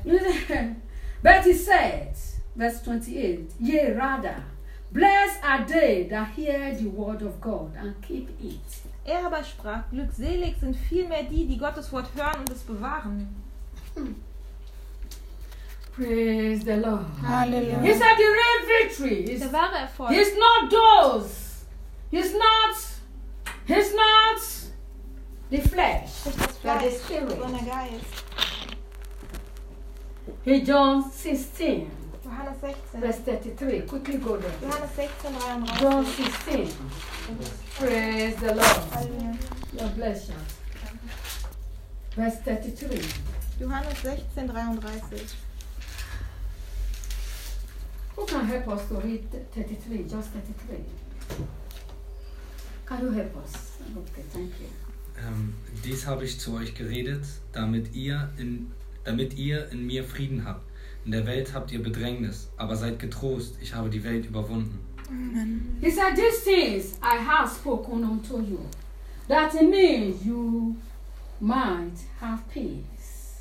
But he said, verse twenty-eight, yea, rather, blessed are they that hear the word of God and keep it. Er aber sprach, glückselig sind vielmehr die, die Gottes Wort hören und es bewahren. Praise the Lord. Hallelujah. He said the real victory is Der wahre Erfolg. He's not those. He's not. He's not the flesh. Nicht das But the Fleisch, spirit. sondern der Geist. Hey, John sixteen, Johannes sechzehn. verse thirty-three. Quickly go there. Johannes sechzehn, dreiunddreißig. John sixteen. Praise the Lord. Halleluja. God bless you. Verse thirty-three. Johannes sechzehn, dreiunddreißig. Who can help us to read thirty-three? Just thirty-three. Can you help us? Okay, thank you. Ähm, dies habe ich zu euch geredet, damit ihr, in, damit ihr in mir Frieden habt. In der Welt habt ihr Bedrängnis, aber seid getrost, ich habe die Welt überwunden. Amen. He said, these things I have spoken unto you, that in me you might have peace.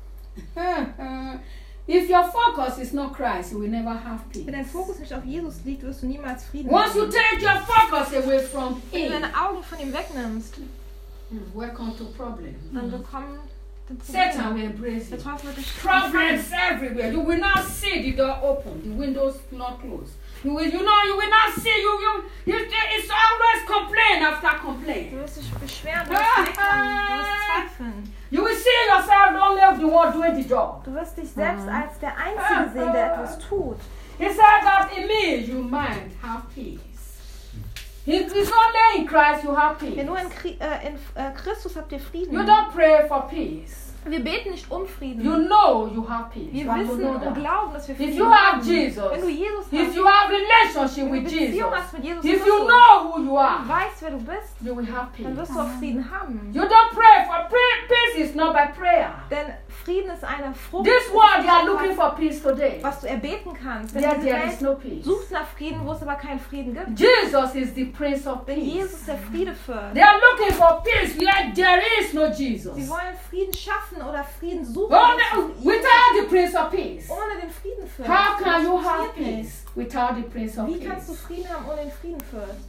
If your focus is not Christ, you will never have peace. Wenn dein Fokus nicht auf Jesus liegt, wirst du niemals Frieden Once you haben. take your focus away from Wenn du Him, deine Augen von ihm wegnimmst, welcome to problem. dann bekommen die Satan Probleme. will embrace Der you. Teufel wird dich Problems everywhere. You will not see the door open, the windows not closed. You will, you know, you will not see. You, you, you it's always complain after Du complain. wirst dich beschweren, du wirst meckern, du wirst zweifeln. You will see yourself only the one doing the job. Du wirst dich selbst als der Einzige sehen, der etwas tut. He said that in me you might have peace. It is only in Christ you have peace. Denn nur in, Kri- äh, in äh, Christus habt ihr Frieden. You don't pray for peace. Wir beten nicht um Frieden. You know you have peace. Wir You have to wissen know und that. glauben, dass wir Frieden If you have haben. Jesus, Wenn du Jesus if hast, you have relationship wenn with du Jesus, Beziehung hast mit Jesus if you Christus, know who you are, weißt, wer du bist, you will have dann peace. wirst du auch Frieden haben. You don't pray for pray, peace is not by prayer. Denn Frieden ist eine Frucht, This world they are looking for peace today. was du erbeten kannst. Denn There, diese there is Welt no peace. sucht nach Frieden, wo es aber keinen Frieden gibt. Jesus is the Prince of Denn Jesus Peace. ist der Friedefürst. They are looking for peace where there is no Jesus. Sie wollen Frieden schaffen oder Frieden suchen. Oh, aber no, Jesus- without the Prince of Peace, ohne den Friedenfürst. how can Das you have funktioniert nicht. peace without the Prince of Wie kannst du Peace? Frieden haben ohne den Friedenfürst?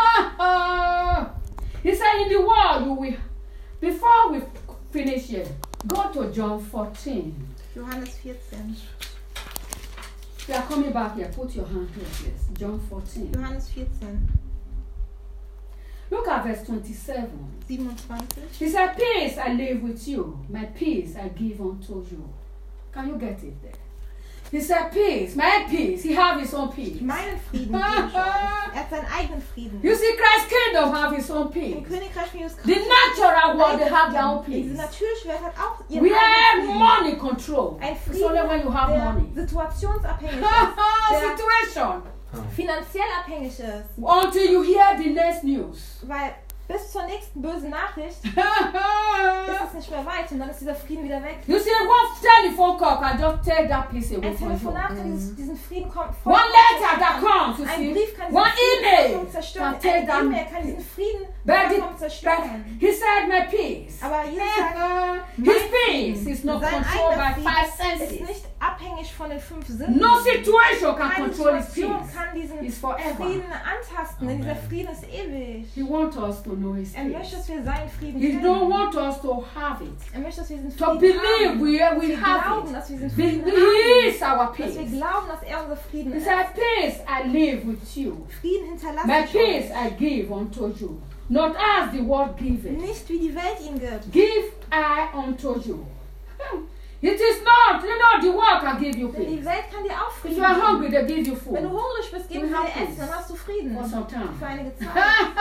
He said, in the world you will. Before we finish here, go to John fourteen. Johannes vierzehn. You are coming back here. Put your hand here, please. John fourteen. Johannes vierzehn, Look at verse twenty-seven. siebenundzwanzig. He said, peace I leave with you, my peace I give unto you. Can you get it there? He said, peace, my peace. He have his own peace. Meinen Frieden gebe ich euch. Er hat seinen eigenen Frieden. You see, Christ's kingdom have his own Im peace. Königreich von Jesus The Christus. natural world, they have their own Diese peace. natürliche Welt hat auch ihren We have eigenen Frieden. money control. Ein It's Frieden, only when you have der money. situationsabhängig ist. Der Situation. finanziell abhängig ist. Until you hear the next news. Weil bis zur nächsten bösen Nachricht ist es nicht mehr weit und dann ist dieser Frieden wieder weg. You see, one telephone call can just take that peace away Ein from you. Telefonat kann dieses, diesen Frieden kommen. One letter that comes, you Ein see, Brief kann one diesen Frieden email vollkommen zerstören. can take Ein that. E-Mail kann diesen Frieden But, the, vollkommen but zerstören. he said, my peace. Aber Jesus sagt, His peace is not sein controlled by eigener five Frieden ist senses. nicht abhängig von den fünf Sinnen. No situation can Keine control his Situation peace. kann diesen It's forever. Frieden antasten, denn dieser Frieden ist ewig. He wants us to know his Er möchte, peace. dass wir seinen Frieden He don't kennen. want us to have it. Er möchte, dass wir diesen To Frieden believe haben. we, Dass we wir have glauben, it. dass wir diesen Be- Frieden He haben. is our Dass wir peace. glauben, dass er unser Frieden He ist. said, peace I live with you. Frieden hinterlasse My ich peace euch. I give unto you. Not as the world giveth. Nicht wie die Welt ihn gibt. Give I unto you. It is not, you know, the world can give you Denn die peace. Welt kann dir auch If Frieden you are geben. hungry, they give you Wenn du food. hungrig bist, geben You sie have dir peace. Essen, dann hast du Frieden. For some time. Für einige Zeit.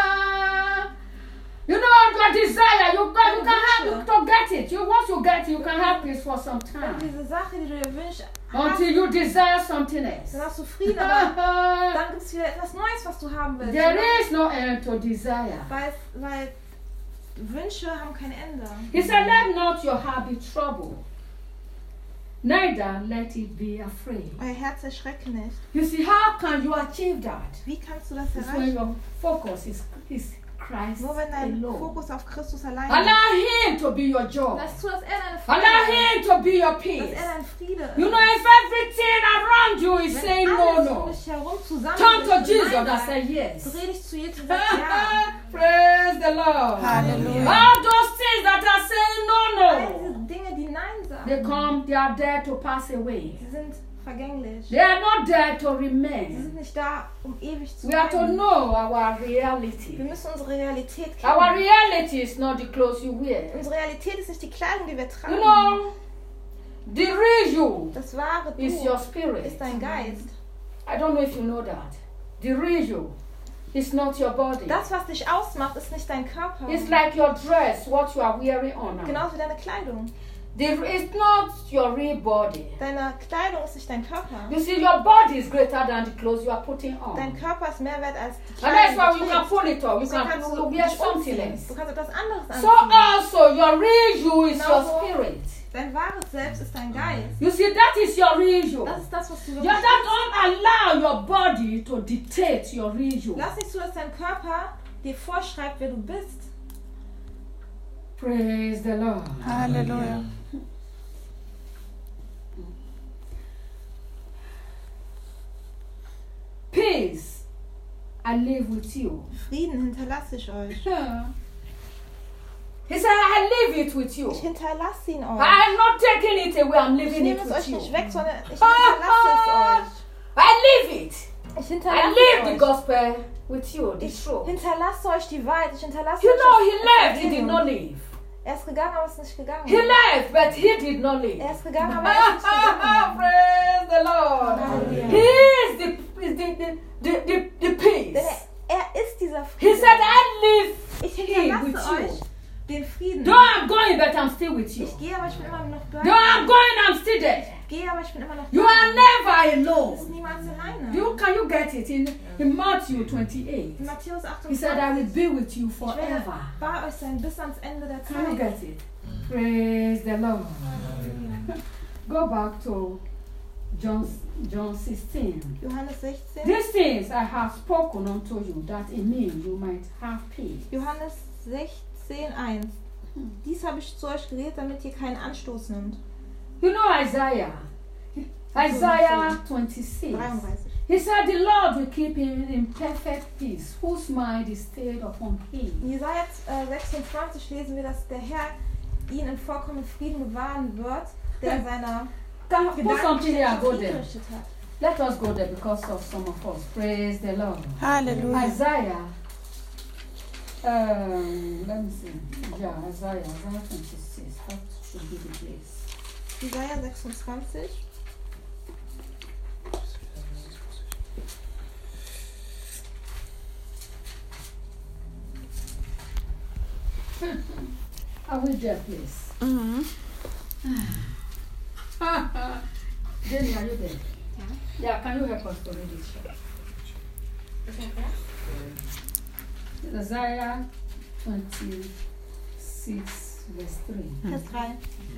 You know your desire, you can, you can have to get it. You once you get it, you can have peace for some Wenn time. du diese Sache, die du dir wünschst, hast, Until you desire something else. dann hast du Frieden, aber dann gibt es wieder etwas Neues, was du haben willst. There is no end to desire. Weil, weil Wünsche haben kein Ende. He said, let not your heart be troubled, neither let it be afraid. Euer Herz erschrecke nicht. You see, how can you achieve that? Wie kannst du das It's when erreichen? your focus is, is Christ Nur wenn dein alone. Fokus auf Christus allein ist. Allow Him to be your joy. Lass zu, dass er deine Allow Friede Him to be your ist. Dass peace. er dein Friede ist. You know, if everything around you is Wenn saying no, alles um no, dich herum zusammen turn to Jesus, Nein I sagst, say yes. dreh dich zu Jesus und sag ja. Praise the Lord. Hallelujah. All those things that are saying no, All no, diese Dinge, die Nein they sagen, come, they are there to pass away. sie sind vergänglich. They are not there to Sie remain. sind nicht da, um ewig zu We have to bleiben. know our Wir reality. müssen unsere Realität Our kennen. reality is not the clothes you wear. Unsere Realität ist nicht die Kleidung, die wir You tragen. know, the real you Das wahre is your Du spirit. ist dein Geist. I don't know if you know that. The real you is not your body. Das, was dich ausmacht, ist nicht dein Körper. It's like your dress, what you are wearing on now. Genauso wie deine Kleidung. The, it's not your real body. Deine Kleidung ist nicht dein Körper. You see, your body is greater than the clothes you are putting on. Dein Körper ist mehr wert als die And that's Kleidung, why die you du can pull it off. You Deswegen can kannst you du wear dich something umziehen. else. Du kannst etwas anderes So anziehen. also, your real you is your Genauso. spirit. Dein wahres Selbst ist dein Geist. You see, that is your real you. Das ist das, was du You wirklich don't allow your body to dictate your real you. Lass nicht zu, dass dein Körper dir vorschreibt, wer du bist. Praise the Lord. Hallelujah. Peace, I live with you. Frieden hinterlasse ich euch. He said, I leave it with you. Ich hinterlasse ihn euch. I am not taking it away, I'm Ich leaving nehme it es with euch you. nicht weg, sondern ich hinterlasse es euch. I leave it. Ich I hinterlasse leave the es euch. gospel with you, the Ich truth. hinterlasse euch die Wahrheit. Ich hinterlasse You euch know, das he left, he did Evangelium. not leave. Er ist gegangen, aber ist nicht gegangen. He left, but he did not leave. Er ist gegangen, aber er ist nicht gegangen. Praise the Lord. Hallelujah. He is the, is the, the, the, the, the peace. Denn er, er ist dieser He Frieden. said, I live Ich here with hinterlasse euch you. den Frieden. Though I'm going, but I'm still with you. Ich gehe, aber ich bin immer noch bei Though I'm dir. going, I'm still there. Ich gehe, aber ich bin immer noch You da. are never Du bist alone. niemals alleine. You, can you get it? In, in Matthew twenty-eight, In Matthäus he said, I will achtundzwanzig. be with you Ich werde forever. bei euch sein bis ans Ende der Can you Zeit. get it? Praise the Lord. Go back to John, John sixteen. Johannes sechzehn. These things I have spoken unto you, that in me you might have peace. Johannes sechzehn, eins. Dies habe ich zu euch geredet, damit ihr keinen Anstoß nimmt. You know Isaiah? Isaiah twenty-six. dreiunddreißig. He said, the Lord will keep him in perfect peace, whose mind is stayed upon him. In Jesaja äh, sechsundzwanzig lesen wir, dass der Herr ihn in vollkommenen Frieden bewahren wird, der seiner Can you put something here and go Gedanken there? gerichtet hat. Let us go there because of some of us. Praise the Lord. Hallelujah. Isaiah. Um, let me see. Yeah, Isaiah. Isaiah twenty-six. That should be the place. Jesaja sechsundzwanzig. Are we there, please? Mhm. Jenny, are you there? Yeah, can you help us to read it? Isaiah twenty-six, verse three. Vers drei.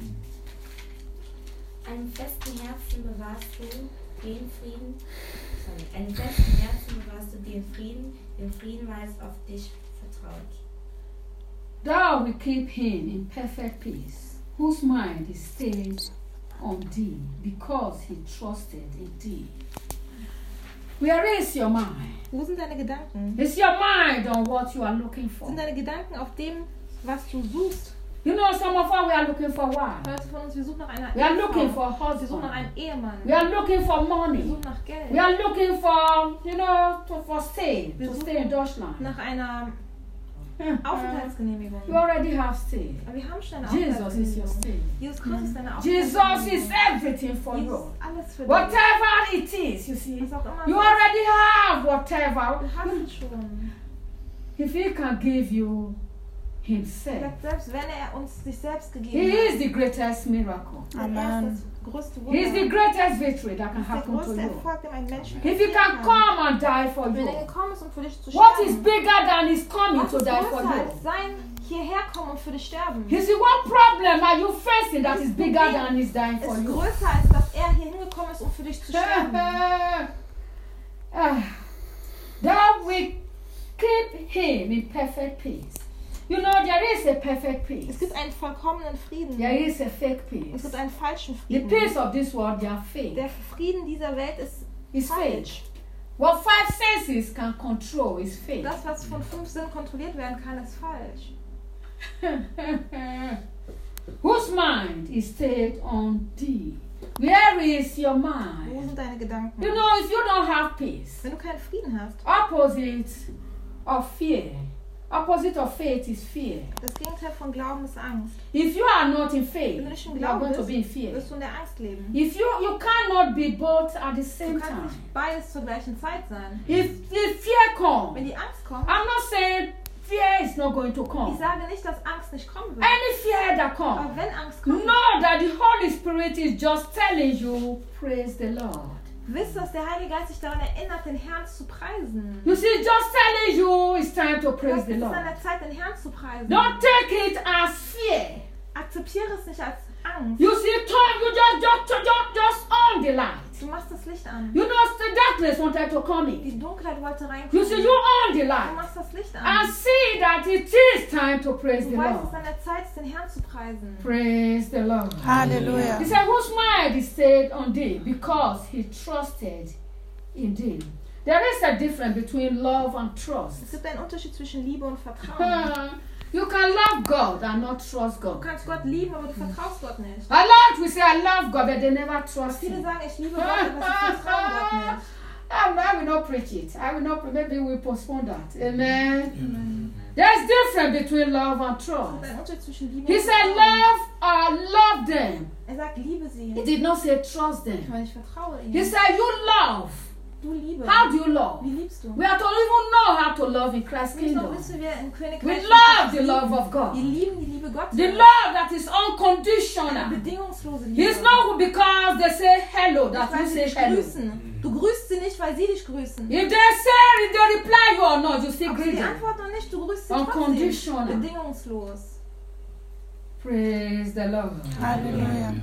Einem festen Herzen bewahrst du den Frieden, sorry, einem festen Herzen bewahrst du den Frieden, den Frieden, weil es auf dich vertraut. Thou will keep him in perfect peace, whose mind is stayed on thee, because he trusted in thee. Where is your mind? Wo sind deine Gedanken? Is your mind on what you are looking for? Sind deine Gedanken auf dem, was du suchst? You know, some of us, we are looking for what? Leute von uns, wir suchen nach einer We are looking Ehefrau. for Wir suchen nach husband. einem Ehemann. We are looking for Wir money. suchen nach Geld. We are looking for, you know, to, for stay, Wir to suchen stay in Deutschland. Nach einer Uh, Aufenthaltsgenehmigung. you already have stay. Aber wir haben schon eine Jesus is your Aufenthaltsgenehmigung. stay. Jesus Christus ist deine Jesus Aufenthaltsgenehmigung. is everything for Jesus you. ist alles für dich. Whatever it is, you see, Was auch immer you es ist. already have whatever. Du hast es schon. If he can give you himself, Vielleicht selbst wenn er uns sich selbst he gegeben is hat. the greatest miracle. Dann er ist das größte He Wunder. is the greatest victory that can Das ist der happen to größte you. Erfolg, den ein Mensch If he can come and die for Wenn you, er gekommen ist, um für dich zu what is sterben. bigger than his coming Was to ist die for größer als you? sein hierher kommen und für dich sterben? You see, what problem are you facing that is bigger than his dying for Ist you? größer als dass er hier hingekommen ist, um für dich zu sterben. Ah, that we keep him in perfect peace. You know, there is a perfect Es peace. gibt einen vollkommenen Frieden. There is a fake Es peace. gibt einen falschen The Frieden. peace of this world, they are fake. Der Frieden dieser Welt ist It's fake. falsch. What five senses can control is faith. Das, was von fünf Sinnen kontrolliert werden kann, ist falsch. Whose mind is stayed on thee? Where is your Wo mind? sind deine Gedanken? You know, if you don't have peace, Wenn du keinen Frieden hast, opposite of fear, opposite of faith is fear. das Gegenteil von Glauben ist Angst. If you are not in faith, Wenn du nicht im you are Glauben going to be in bist, fear. wirst du in der Angst leben. If you you cannot be both at the Du same kannst time. nicht beides zur gleichen Zeit sein. If if fear Wenn comes, die Angst kommt, I'm not saying fear is not going to ich come. sage nicht, dass Angst nicht kommen wird. Any fear that Aber comes, wenn Angst kommt, know that the Holy Spirit is just telling you, praise the Lord. wisst, dass der Heilige Geist sich daran erinnert, den Herrn zu preisen. You see, just telling you it's time to praise Es the ist an Lord. der Zeit, den Herrn zu preisen. Don't take it as fear. Akzeptiere es nicht als Angst. You see, turn, you just just just just on the light. Du machst das Licht an. You know the darkness wanted to come in. Die Dunkelheit wollte You reinkommen. see, you on the Du light machst das Licht and an. see that it is time to praise the Du weißt, es Lord. ist an der Zeit, den Herrn zu preisen. Praise the Lord. Halleluja. He said, whose mind is stayed on thee because he trusted in thee. There is a difference between love and trust. Es gibt einen Unterschied zwischen Liebe und Vertrauen. You can love God and not trust Du God. kannst Gott lieben, aber du vertraust Gott nicht. A lot we say I love God, but they never trust Viele Him. sagen, ich liebe Gott, aber sie vertrauen Gott nicht. Um, I will not preach it. I will not. Maybe we'll postpone that. Amen. Amen. There's difference between love and Es trust. gibt einen Unterschied zwischen Liebe He und said, Vertrauen. love or love them. Er sagt, liebe He sie. did not say trust them. Aber ich vertraue He ihnen. said, you love. Du liebe. How do you love? Wie liebst du? We have to even know how to love in Christ's Nicht nur kingdom. wissen wir im Königreich. We Gottes love the lieben. love of God. Wir lieben die Liebe Gottes. The love that is Eine unconditional. bedingungslose Liebe. It's not because they say hello Nicht, that weil you sie say dich hello. grüßen. Du grüßt sie nicht, weil sie dich grüßen. If they say, if they reply you or not, you still Ob sie greet die them. antworten oder nicht, du grüßt sie trotzdem. Unconditional. Bedingungslos. Praise the Lord. Halleluja.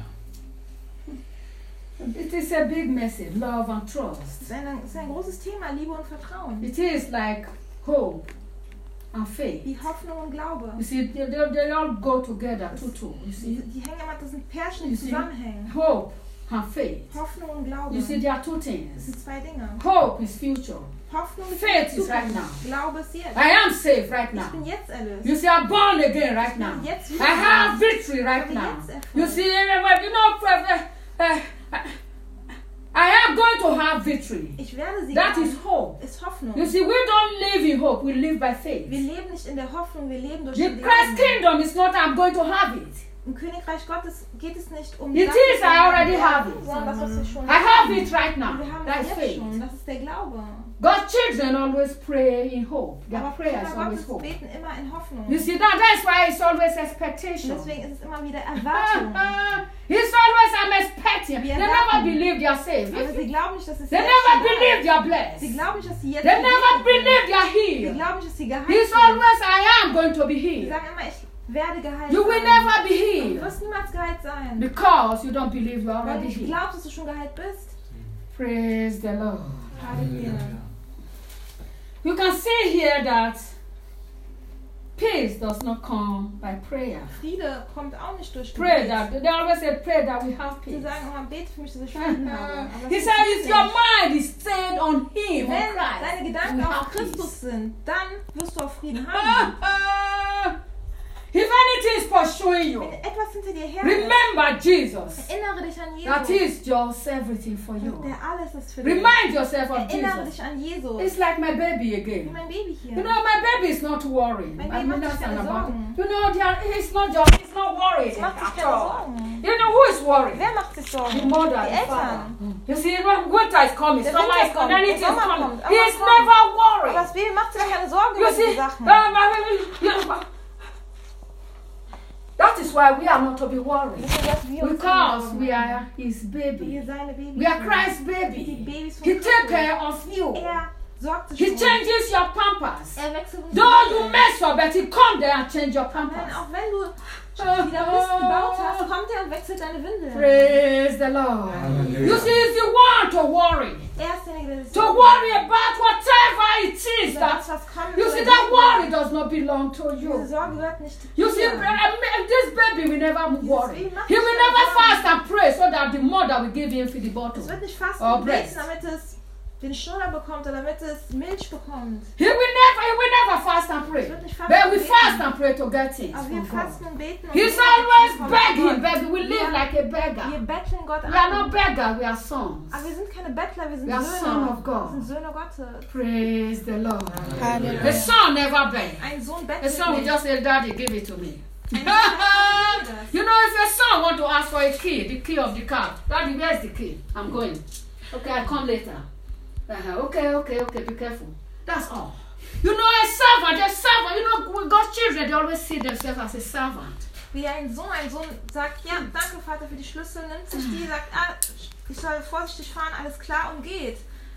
It is a big message, love and Das trust. ist ein, das ist ein großes Thema, Liebe und Vertrauen. It is like hope and faith. Wie Hoffnung und Glaube. You see, they, they, they all go together, two, two. You Die, see, die hängen immer, das sind Pärchen, You die see? zusammenhängen. hope and faith. Hoffnung und Glaube. You see, there are two Das things. sind zwei Dinge. Hope is future. Hoffnung ist Faith die is right Zukunft. now. Glaube ist jetzt. I am safe right Ich now. bin jetzt erlöst. You see, I'm born again right now. Ich bin jetzt I wieder have erlöst. victory right Ich now. habe jetzt Erfolg. You see, you know, uh, uh, I am going to have victory. Ich werde sie That haben. is hope. Ist Hoffnung. You see, we don't live in hope, we live by Wir faith. leben nicht in der Hoffnung, wir leben durch The den Christ Glauben. kingdom is not I'm going to have it. Im Königreich Gottes geht es nicht um It das, is, was I wir already haben, have it. sondern das, was wir schon I have it haben. right now. Und wir haben That's es jetzt faith. schon. Das ist der Glaube. God's children always pray in hope. Their Aber prayer is Kinder always Gottes hope. beten immer in Hoffnung. You see that? That's why it's always Und expectation. deswegen ist es immer wieder Erwartung. It's always I'm expecting. Wir They never erwarten. believe they are saved. Aber sie glauben nicht, dass es They jetzt never schon da believe ist. they are Sie blessed. glauben nicht, dass sie jetzt They gesegnet never sind. believe they are Sie healed. glauben nicht, dass sie geheilt He's sind. always I am going to be Sie healed. sagen immer, ich werde geheilt You will sein. never be Du healed wirst niemals geheilt sein. because you don't believe you are Weil du already nicht healed. glaubst, dass du schon geheilt bist. Praise the Lord. Halleluja. You can see here that peace does not come by prayer. Friede kommt auch nicht durch Pray Gebet. that they always say pray that we have Sie peace. sagen immer, bete für mich, dass ich Frieden habe. Aber das He said funktioniert if your nicht. mind is stayed on him, on Wenn Christ, deine you Gedanken have auf Christus peace. sind, dann wirst du auch Frieden haben. If anything is pursuing you, Wenn etwas hinter dir her ist, remember Jesus. erinnere dich an That Jesus. is just everything for you. Der alles ist für dich. Remind yourself of Erinnere Jesus. dich an Jesus. It's like my baby Wie again. mein Baby hier. You know, my baby is not worried. Mein I Baby mean, macht that's sich keine not about Sorgen. You know, they are, he's not just, he's not worried Es macht sich at keine all. Sorgen. You know, who is worried? Wer macht sich Sorgen? The mother, Die the father. Eltern. You see, when winter is coming, Der summer Winter is coming, kommt, anything der is Sommer coming. kommt, He is irgendwas never Aber worried. das Baby macht sich keine Sorgen You über see, die Sachen. um, you- that is why we are not to be worried. Deswegen, dass wir uns Because Sorgen we machen. are his Wir baby. seine Babys We are sind. Christ's Wir sind die baby. Babys von He takes Christus. care of you. Er sorgt sich He um uns. changes your pampers. Er wechselt uns Though die you Windeln. mess up, but he come there and change your Nein, pampers. auch wenn du wieder Mist gebaut hast, kommt er und wechselt deine Windeln. Praise the Lord. Hallelujah. You see, if you want to worry, Er ist derjenige, der sich to worry about whatever it is über that das, was kommt. you see, that worry does not belong to Diese you. Sorge gehört nicht You see, dir. uh, this baby will never worry. He will never fast and pray so that the mother will give him for the bottle. Es wird nicht fasten Or und breast. beten, damit es den Schnuller bekommt oder damit es Milch bekommt. He will never, he will never fast and pray. Es wird nicht fasten But und we beten. fast and pray to get things Aber wir from God. fasten und beten und He's beten always von begging, Gott. begging. We live Wir- like a beggar. Wir betteln Gott We are not an. beggars, we are sons. Aber wir sind keine Bettler, wir sind We are Söhne. son of God. Wir sind Söhne Gottes. Praise the Lord. Hallelujah. The son never begs. Ein Sohn The bettelt son will nicht. just say, Daddy, give it to me. Ein Sohn bettelt nicht. You know, if your son want to ask for a key, the key of the car, Daddy, where's the key? I'm going. Okay, I'll come later. Uh-huh. Okay, okay, okay, be careful. That's all. You know, a servant, a servant, you know, with God's children, they always see themselves as a servant. Wie ein Sohn, ein Sohn sagt, ja, danke Vater für die Schlüssel, nimmt sich die, sagt, ah, ich soll vorsichtig fahren, alles klar und geht.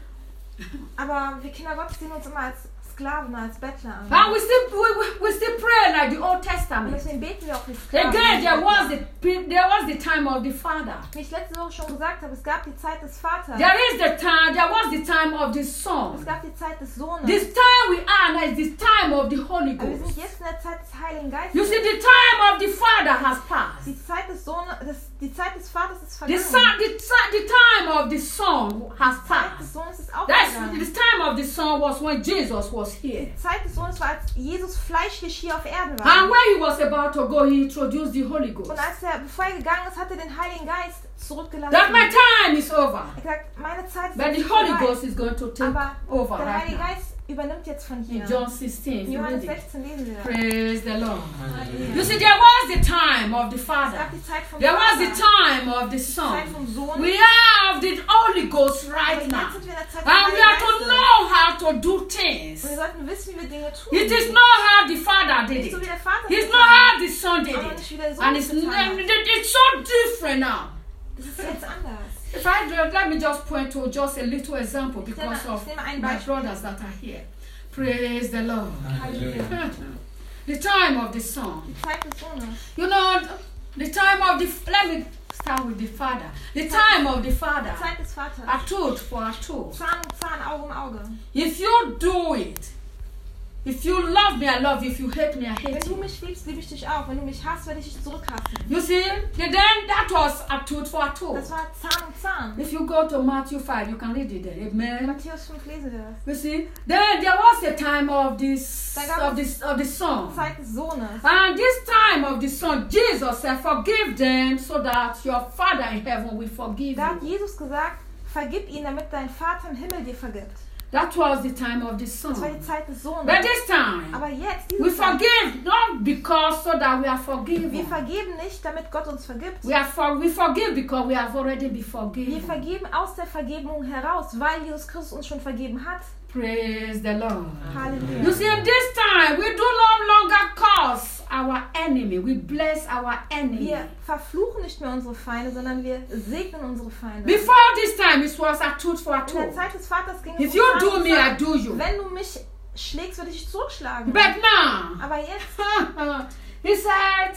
Aber wir Kinder Gottes sehen uns immer als Sklaven, als Bettler an. And we still, we, we, we still pray like the Old Und Testament. deswegen beten wir auch wie Sklaven. Again, there was the pe- there was the time of the father. Wie ich letzte Woche schon gesagt habe, es gab die Zeit des Vaters. There is the time. There was the time of the Es son. gab die Zeit des Sohnes. This time we are now is the time of the Holy Aber wir sind Ghost. jetzt in der Zeit des Heiligen Geistes. You see, the time of the father has passed. Die Zeit des Sohnes, des, die Zeit des Vaters ist The vergangen. son, the, ti- the time of the son has Die Zeit des passed. Sohnes ist auch That's vergangen. the time of the son was when Jesus was here. Die Zeit des Sohnes war, als Jesus fleischlich hier auf Erden war. And when he was about to go, he introduced the Holy Ghost. Und als er, bevor er gegangen ist, hat er den Heiligen Geist zurückgelassen. That my time is over. Er hat gesagt, meine Zeit ist But the jetzt Holy vorbei. Ghost is going to take Aber over der right Heilige now. Geist übernimmt jetzt von hier. In John sixteen, if In you read Johannes it. sechzehn lesen wir das. Praise the Lord. Halleluja. You see, there was the time of the Es Father. gab die Zeit vom There was the Vater, time of the die Zeit Son. vom Sohn. We have the Holy Ghost Aber right jetzt now. sind wir in der Zeit des And we Heiligen have to Geistes. know how to do Und wir things. sollten wissen, wie wir Dinge tun. It is not how the Father did Nicht so wie it. der Vater It's es not getan how hat, the Son did aber it. nicht wie der Sohn And es it's, getan hat. it's so different now. Das ist jetzt anders. If I do, let me just point to just a little example Ich nehme, because of ich nehme ein my Beispiel. brothers that are here. Praise the Lord. Halleluja. The time of the Son. Die Zeit des Sohnes. You know, the time of the, let me start with the Father. The time of the Father. Die Zeit des Vaters. A tooth for a tooth. Zahn um Zahn, Auge um Auge. If you do it, if you love me, I love you. If you hate me, I Wenn hate du you. mich liebst, liebe ich dich auch. Wenn du mich hasst, werde ich dich zurückhassen. You see, then that was a tooth for a Das tooth. war Zahn um Zahn. If you go to Matthew five, you can read it there. In Amen. Matthäus fünf lesen wir das. You see, then there was a time of this Da gab of this of the son. Zeit des Sohnes. And this time of the son, Jesus said, forgive them so that your Father in heaven will forgive Da hat you. Jesus gesagt, vergib ihnen, damit dein Vater im Himmel dir vergibt. That was the time of the Das war son. die Zeit des Sohnes. But this time, Aber jetzt, we diese Zeit, forgive not because so that we are wir forgiven. vergeben nicht, damit Gott uns vergibt. We are for, we forgive because we have already been Wir forgiven. vergeben aus der Vergebung heraus, weil Jesus Christus uns schon vergeben hat. Praise the Lord. Halleluja. You see, in this time, we do no longer curse our enemy. We bless our enemy. Wir verfluchen nicht mehr unsere Feinde, sondern wir segnen unsere Feinde. Before this time, it was a tooth for a In der tooth. Zeit des Vaters ging es If um you Zahn do um me, I Zahn. do you. Wenn du mich schlägst, würde ich dich zurückschlagen. But now, Aber jetzt, he said,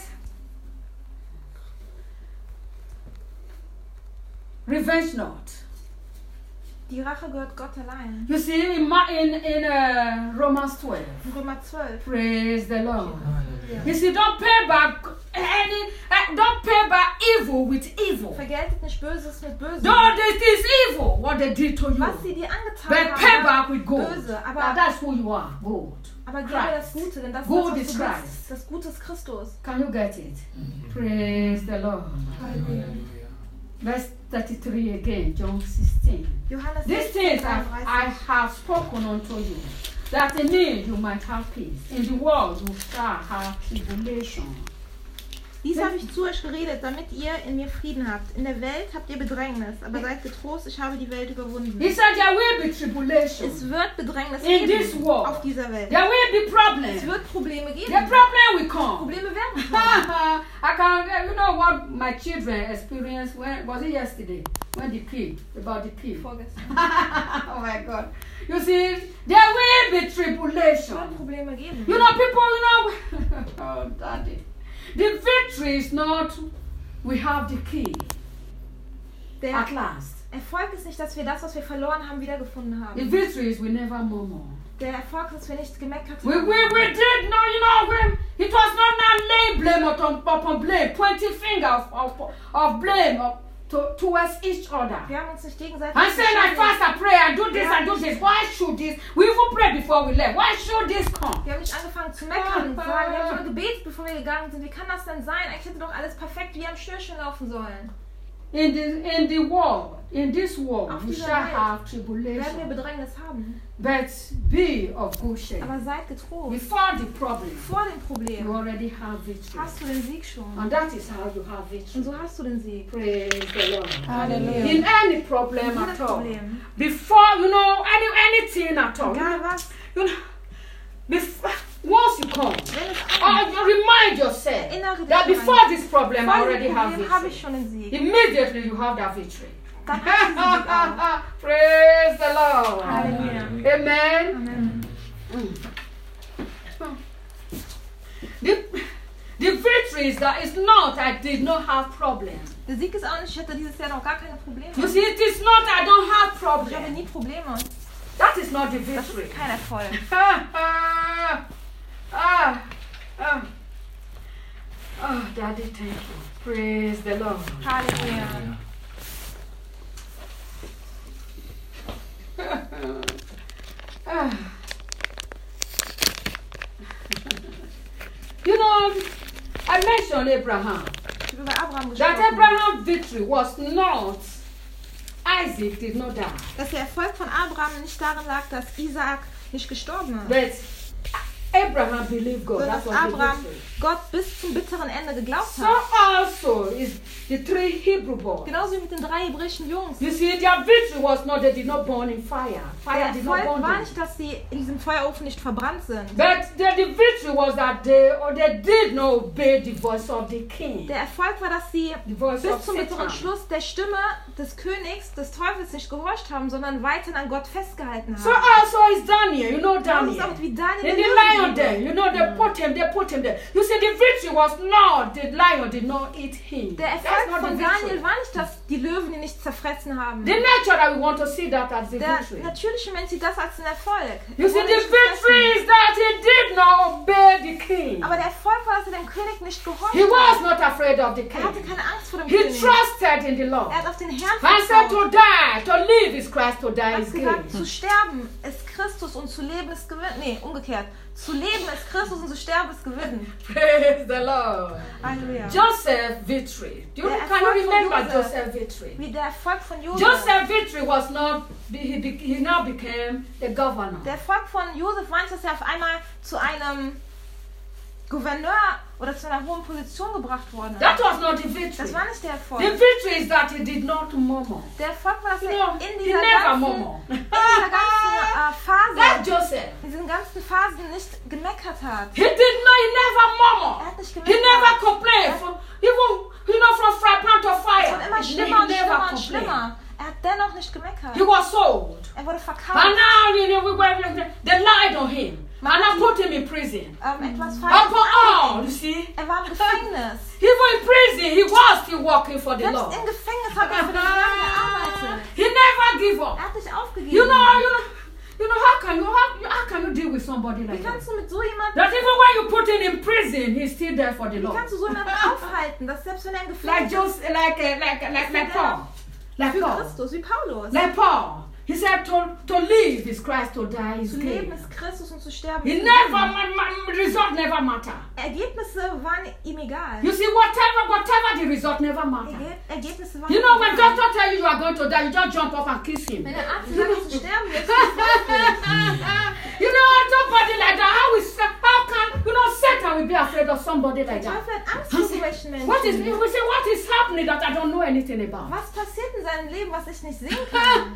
revenge not. die Rache gehört Gott allein. You see, in, Ma- in, in uh, Romans twelve, In Römer zwölf. praise the Lord. Halleluja. You see, don't pay back any, uh, don't pay back evil with evil. Vergeltet nicht Böses mit Bösem. Though it is evil what they did to Was sie you, dir angetan but pay haben, back with gold. böse. Now Aber, that's who you are, gold. aber gebe Christ. das Gute, denn das ist Good das, was is du Christ. bist. Das Gute ist Christus. Can you get it? Praise the Lord. Halleluja. Verse thirty-three again, John sixteen. Johannes These sechzehn, things I, I dreiunddreißig. have spoken unto you, that in me you might have peace. In the world you shall have tribulation. Dies habe ich zu euch geredet, damit ihr in mir Frieden habt. In der Welt habt ihr Bedrängnis, aber seid getrost, ich habe die Welt überwunden. He said there will be tribulation. Es wird Bedrängnis In this geben world. auf dieser Welt. There will be Es problems. wird Probleme The geben. problem will come. Probleme werden kommen. I can, you know what my children experienced when, was it yesterday? When the kid, about the kid. Vorgestern. Oh my God. You see, there will be Es wird tribulation. Probleme geben. You know, people, you know, oh, daddy. The victory is not, we have the key Der at last. Erfolg ist nicht, dass wir das, was wir verloren haben, wiedergefunden The haben. victory is we never murmur. Der Erfolg ist, dass wir nicht gemeckert We, haben. we, we did not, you know, we, it was not now laying blame upon, upon blame, pointing finger of, of, of blame of, to, towards each other. Wir haben uns nicht gegenseitig And saying, I beschuldigt. fast, I pray, I do this, Wir I haben praise. Why should this? We even prayed before we left. Why should this come? Wir haben nicht angefangen zu meckern und zu sagen, wir haben schon gebetet, bevor wir gegangen sind. Wie kann das denn sein? Eigentlich hätte doch alles perfekt wie am Schnürchen laufen sollen. In the in the world, in this world, Auf we dieser shall Welt have werden wir tribulation. Bedrängnis haben. But be of good cheer. Aber seid getrost. Before the problem, Vor dem you Problem already have victory. hast du den Sieg schon. And that is how you have Und victory. so hast du den Sieg. Praise the Lord. Halleluja. In any problem Jedes at all. Problem. Before, you know, any anything at all. Egal was. You know, before, once you come, Wenn es oh, ankommt, you remind yourself erinnere dich that daran. before this problem, I Vor already dem have Problem habe ich victory. schon den Sieg. Immediately you have that victory. Dann hast du den Sieg auch. Praise the Lord. Halleluja. Amen. Amen. The, the victory is that it's not I did not have problems. Der Sieg ist auch nicht, ich hatte dieses Jahr noch gar keine Probleme. You see, it is not I don't have Ich habe problems. nie Probleme. That is not the Das victory. ist kein Erfolg. ah, ah, ah, ah. Oh, Daddy, thank you. Praise the Lord. Halleluja. Ah. You know, I mentioned Abraham. Ich habe über Abraham That gesprochen. Abraham's victory was not, Isaac did not die. Dass der Erfolg von Abraham nicht darin lag, dass Isaak nicht gestorben ist. But Abraham believed God. Sondern That dass was the Abraham victory. Gott bis zum bitteren Ende geglaubt So hat. also is the three Hebrew boys. Genauso wie mit den drei hebräischen Jungs. You see, their victory was not they did not burn in fire. Fire Der did not Erfolg burn war them. nicht, dass sie in diesem Feuerofen nicht verbrannt sind. But the, the victory was that they or they did not obey the voice of the king. Der Erfolg war, dass sie The voice bis of zum bitteren Satan. Schluss der Stimme des Königs, des Teufels nicht gehorcht haben, sondern weiterhin an Gott festgehalten So haben. also is Daniel, you know Das ist Daniel. auch wie Daniel In the lion den, you know they put him, they put him there. You see, the victory was not the lion did not eat him. Der That's Erfolg not the von victory. Daniel war nicht, dass die Löwen ihn nicht zerfressen haben. The nature that we want to see that as the Der victory. natürliche Mensch sieht das als einen Erfolg. You Er see, wurde the nicht victory gefressen. is that he did not obey the king. Aber der Erfolg war, dass er dem König nicht gehorcht He was hat. not afraid of the Er hatte king. keine Angst vor dem He König. trusted in the Lord. Er hat auf den Herrn And said vertraut. to die, to live is Christ, to die Er is hat gesagt, gain. zu sterben ist Christus und zu leben ist Gewinn. Nee, umgekehrt. Zu leben ist Christus und zu sterben ist Gewinn. Praise the Lord. Halleluja. Joseph victory. Do you, Der can you Erfolg von remember Joseph. Joseph victory? Wie der Erfolg von Josef. Joseph victory was not, he, be- he now became the governor. Der Erfolg von Josef war nicht, dass er auf einmal zu einem Gouverneur oder zu einer hohen Position gebracht worden That ist. was not the victory. Das war nicht der The Erfolg. victory is that he did not murmur. Der Erfolg war, dass You er know, in he dieser never ganzen, murmur. in dieser ganzen äh, Phase, That's Joseph. in diesen ganzen Phasen nicht gemeckert hat. He did not, he never Er murmur. hat nicht He gemeckert. never complained. From, even, you know, from fry pan to Es fire. wurde immer He, schlimmer und he never schlimmer und complained. schlimmer. Er hat dennoch nicht gemeckert. He was sold. Er wurde And verkauft. now, you know, we were, they lied on him. And I put him in prison. Ähm, etwas Upon falsch. all, you see. Er war im Gefängnis. Even in prison, he was still working for the Selbst Lord. im Gefängnis hat er für den Herrn gearbeitet. He never give up. Er hat nicht aufgegeben. You know, you know, you know, how can you how, how can you deal with somebody Wie like that? kannst du mit so jemandem, That even when you put him in prison, he's still there for the wie Lord. kannst du so jemanden aufhalten, dass selbst wenn er im Like Gefängnis ist, just like uh, like like like Paul, like für Paul, Christus, wie Paulus. like Paul. He said to to live is Christ, to die is Zu leben gain. ist Christus und zu sterben He ist never Gewinn. ma- ma- result never matter. Ergebnisse waren ihm egal. You see, whatever whatever the result never matter. Erge Ergebnisse waren You know ihm when egal. doctor tell you you are going to die, you just jump up and kiss him. Wenn der Arzt sagt, dass du sterben wirst, dann freust du dich. You know, somebody like that, how is how can you know Satan will be afraid of somebody like Der that? Teufel hat Angst vor solchen Menschen. What is we say what is happening that I don't know anything about? Was passiert in seinem Leben, was ich nicht sehen kann?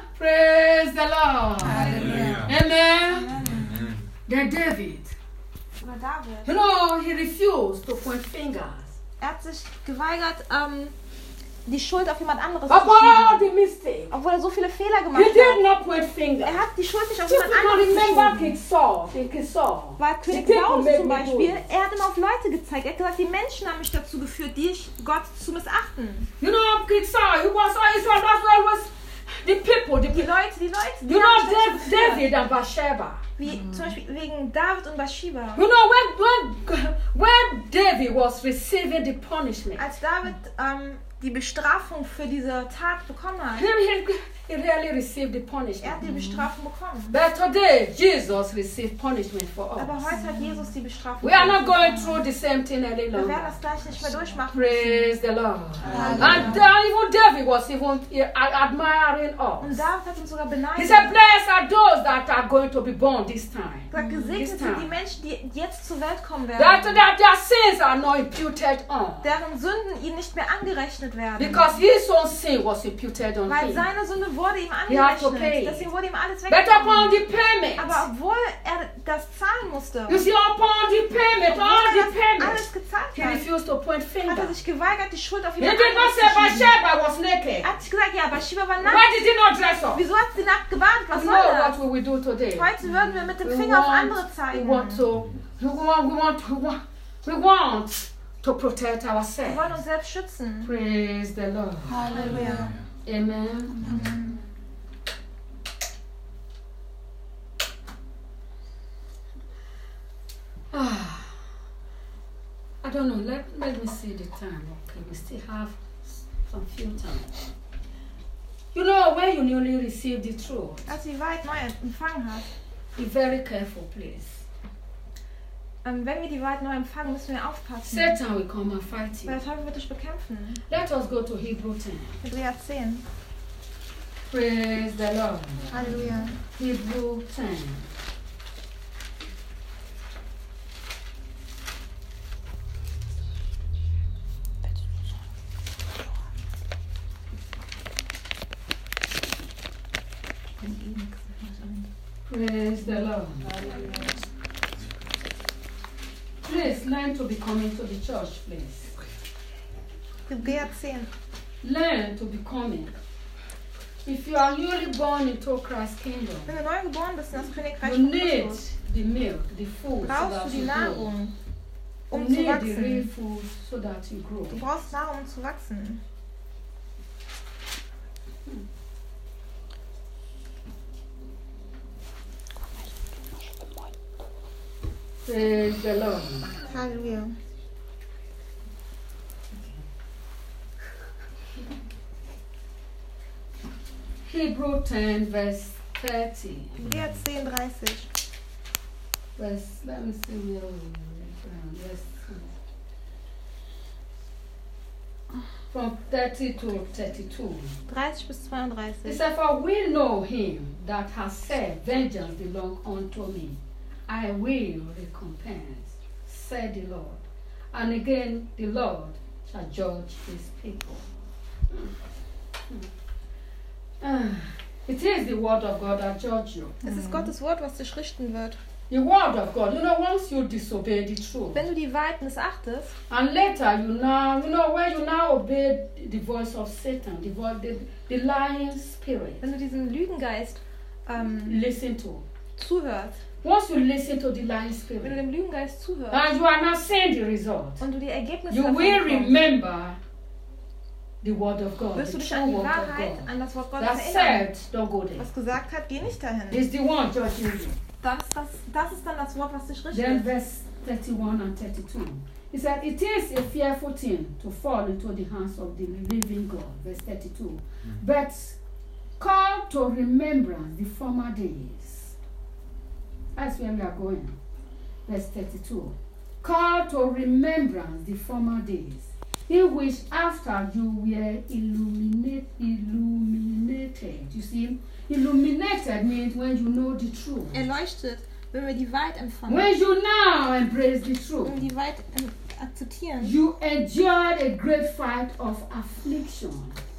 Praise the Lord. Halleluja. Amen. Amen. Then David, Über David. you know, he refused to point fingers. Er hat sich geweigert, ähm, die Schuld auf jemand anderes zu Upon all schieben. the mistakes, Obwohl er so viele Fehler he gemacht did hat. not point fingers. Er hat die Schuld nicht auf If jemand you can anderes remember geschoben. King Saul, King King Saul, War the König people Saul made zum me do Beispiel, it. er hat immer auf Leute gezeigt. Er hat gesagt, die Menschen haben mich dazu geführt, dich, Gott, zu missachten. You know, King Saul, he was always, was always the people, the Die people. Leute, die Leute, die You know, haben mich dazu Dav- geführt. David and Bathsheba. Wie zum Beispiel wegen David und Bathsheba. You know, when when when David was receiving the punishment, Als David ähm, die Bestrafung für diese Tat bekommen hat. He really received the punishment. Er hat die Bestrafung bekommen. But today, Jesus received punishment for us. Aber heute hat Jesus die Bestrafung. We are not going through the same thing any Wir werden longer. das gleich nicht mehr durchmachen. Praise the Lord. And uh, even David was even uh, admiring Und us. David hat uns sogar beneidet. He said, blessed are those that are going to be born this time. Er sagt, This gesegnet sind die time. Menschen, die jetzt zur Welt kommen werden. That, that their sins are not imputed on. Deren Sünden ihnen nicht mehr angerechnet werden. Because his own sin was imputed on Weil him. seine Sünde wurde ihm He had to pay. angerechnet. Deswegen wurde ihm alles But upon weggenommen. the payment, Aber obwohl er das zahlen musste, you see, upon the payment, obwohl all er the das payment, alles gezahlt he hat, refused to point hat finger. er sich geweigert, die Schuld auf He jemand did not say anderes zu schieben. Bathsheba was naked. Er hat sich gesagt, ja, Bathsheba war Why nackt. did he not dress up? Wieso hat sie nackt gewarnt? Was You soll know das? what we will do today? Heute würden wir mit dem We Finger auf want, andere we zeigen. want to, we want, we want, we want, we want to protect Wir wollen ourselves. uns selbst schützen. Praise the Lord. Halleluja. Amen. Ah, I don't know. Let, let me see the time. Okay, we still have some few time. You know, when you newly receive the truth, Als sie die Wahrheit neu empfangen hat, be very careful, please. ähm, wenn wir die Wahrheit neu empfangen, müssen wir aufpassen. Satan will come and fight you. Weil der Teufel wird dich bekämpfen. Let us go to Hebrew ten. Hebräer zehn. Praise the Lord. Halleluja. Hebrew ten. Praise the Lord. Please learn to be coming to the church, please. Hebräer zehn. Learn to be coming. If you are newly born into Christ's kingdom, Wenn du neu geboren bist in das Königreich you von need Christus, the milk, the food, so brauchst that du die you grow. Nahrung, You um zu need the real wachsen. food so that you grow. Du brauchst Nahrung, um zu wachsen. Praise the Lord. Halleluja. Hebrew ten, verse thirty. Hebräer zehn, dreißig. Verse, let me see where we um, verse, from thirty to thirty-two. dreißig bis He zweiunddreißig. said, for we know him that has said, vengeance belong unto me. I will recompense, said the Lord. And again, the Lord shall judge his people. Ah, it is the word of God that judge you. Es ist Gottes Wort, was dich richten wird. The word of God. You know, once you disobey the truth, Wenn du die Wahrheit missachtest, and later you now, you know, when you now obey the voice of Satan, the voice, the, the lying spirit, wenn du diesem Lügengeist ähm, listen to. zuhörst, Once you listen to the lying wenn du spirit, dem Lügengeist zuhörst and you are not seeing the result, und du die Ergebnisse you davon will bekommst, remember the word of God, wirst the du dich true an die word of Wahrheit, God, an das Wort Gottes that erinnern, said, don't go there. was gesagt hat, geh nicht dahin. It's the one judging you. Das, das, das ist dann das Wort, was dich Then richtet. verse thirty-one and thirty-two. He said, it is a fearful thing to fall into the hands of the living God. Verse thirty-two. But call to remembrance the former days. That's where we are going. Verse thirty-two. Call to remembrance the former days, in which after you were illuminate, illuminated. You see, illuminated means when you know the truth. Erleuchtet, wenn wir die Wahrheit empfangen, When you now embrace the wenn truth, wir die Wahrheit ähm, akzeptieren, you endured a great fight of affliction.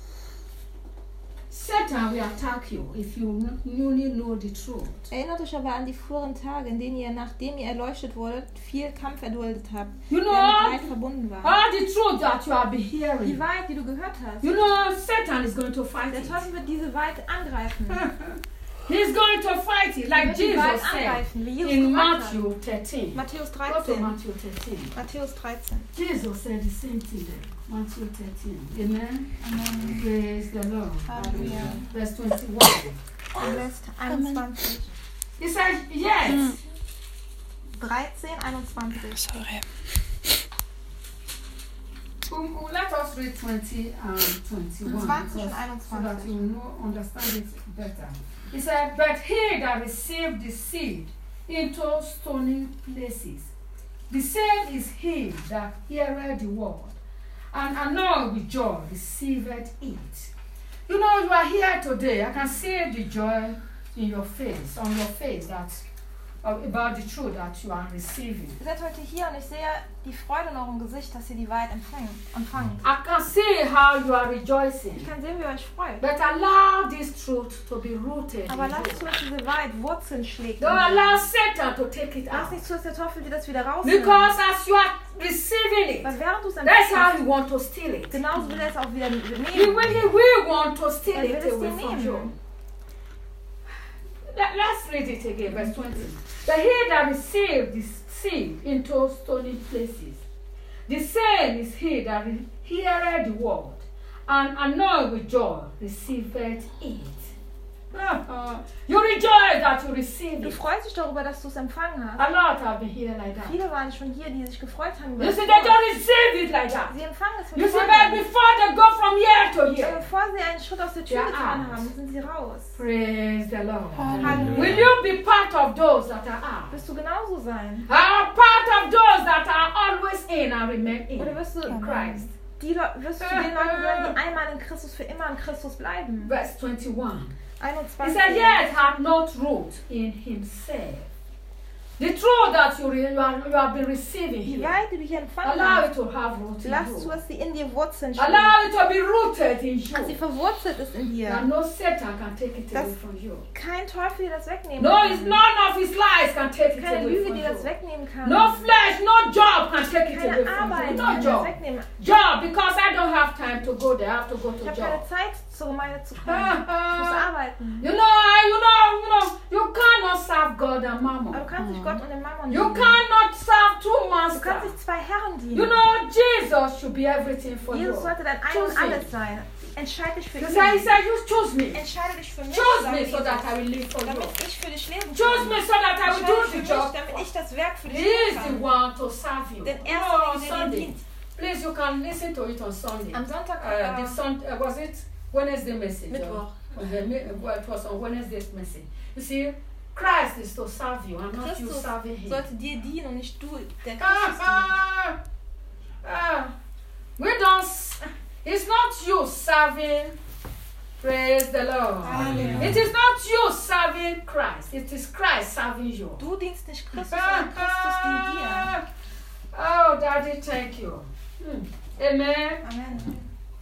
Satan will attack you if you newly know the truth. erinnert euch aber an die früheren Tage, in denen ihr, nachdem ihr erleuchtet wurdet, viel Kampf erduldet habt, You know, der mit all, Leid verbunden war. all the truth that you have been Die hearing. Wahrheit, die du gehört hast, You know, Satan is going to fight der it. Teufel wird diese Wahrheit angreifen. He's going to fight it, Er like wird die Wahrheit Jesus said angreifen, wie Jesus in gesagt hat. Matthew thirteen. Matthäus Go to dreizehn. Matthew thirteen. Matthäus dreizehn. Jesus said the same thing there. Matthew thirteen. Amen. Amen. Praise the Lord. Halleluja. Verse twenty-one. Und lässt einundzwanzig. He said, yes. dreizehn, einundzwanzig. Sorry. Um, let us read twenty and twenty-one zwanzig und so einundzwanzig. that you know, understand it better. He said, but he that received the seed into stony places, the same is he that heareth the word, and annoyed with joy receiveth it. You know, you are here today. I can see the joy in your face, on your face, that uh, about the truth that you are receiving. Ihr seid heute hier und ich sehe die Freude in eurem Gesicht, dass ihr die Wahrheit empfangen, empfangt. I can see how you are rejoicing. Ich kann sehen, wie ihr euch freut. But allow this truth to be rooted. Aber in lasst you. zu, dass diese Wahrheit Wurzeln schlägt. Don't allow Satan to take it Lass out. nicht zu, dass der Teufel dir das wieder rausnimmt. Because as you are receiving Weil it, während du es that's how empfängst, he want to steal it. genauso will er es auch wieder He nehmen. will, he will want to steal Er will it es away dir from you. nehmen. Let, let's read it again, verse twenty. But he that received the seed into stony places, the same is he that re- heareth the word, and annoyed with joy receiveth it. You rejoice that you receive Du it. freust dich darüber, dass du es empfangen hast. A lot have been here like that. Viele waren schon hier, die sich gefreut haben über You das see, they Wort. don't receive it like that. Sie empfangen es You mit see, but Freude. before they go from here to Aber here, bevor sie einen Schritt aus der Tür Ja, getan ah. haben, sind sie raus. praise the Lord. Halleluja. Will you be part of those that are out? Wirst du genauso sein? Are part of those that are always in and remain in Oder wirst du, in Christ? die Le wirst du zu den Leuten gehören, die einmal in Christus für immer in Christus bleiben? Verse twenty-one. He einundzwanzig. said, yet hath not root in himself. The truth that you, re- you, are, you have been receiving Die here, Wahrheit, die du hier empfangen allow it hast, to have root in lass zu, you. dass sie in dir Wurzeln schlägt. Allow it to be rooted in Dass sie you. verwurzelt ist in dir. And no Satan can take it away Das- from you. Kein Teufel dir das wegnehmen No, kann. it's none of his lies can take it Keine away Lüge from dir das you. wegnehmen kann. No flesh, no job can take it away Keine from Arbeit you. kann No das job. wegnehmen. Job, because I don't have time to go there. I have to go Ich to habe keine job. Zeit, zur Gemeinde zu kommen. Ich muss arbeiten. You know, I, you know, you know, you cannot serve God and Aber du Mammon. kannst nicht Gott und den Mammon You dienen. cannot serve two Du kannst masters. nicht zwei Herren You dienen. know, Jesus should be everything for you. Jesus sollte dein Ein Choose und him. alles sein. Entscheide dich für He said, he ihn. said, you choose me. Entscheide dich für mich. Choose sagt me so Jesus. that I will live for you. Damit ich für dich leben Choose kann. me so that I will Entscheide do dich für the mich, job. damit ich das Werk für dich He tun is the kann. one to serve you. Denn You er know, on ist der, der dir Sunday. dient. Please, you can listen to it on Sunday. Am Sonntag, Uh, the äh, sun, uh, was it Wednesday message? Mittwoch. Uh, the mi- well, it was on Wednesday's message. You see, Christ is to serve you and not you Christus serving him. sollte dir dienen und nicht du der Ah, Christus dienen. ah, ah. We don't, s- it's not you serving, praise the Lord. Halleluja. It is not you serving Christ, it is Christ serving you. Du dienst nicht Christus, sondern Christus dient dir. Oh, Daddy, thank you. Hmm. Amen. Amen.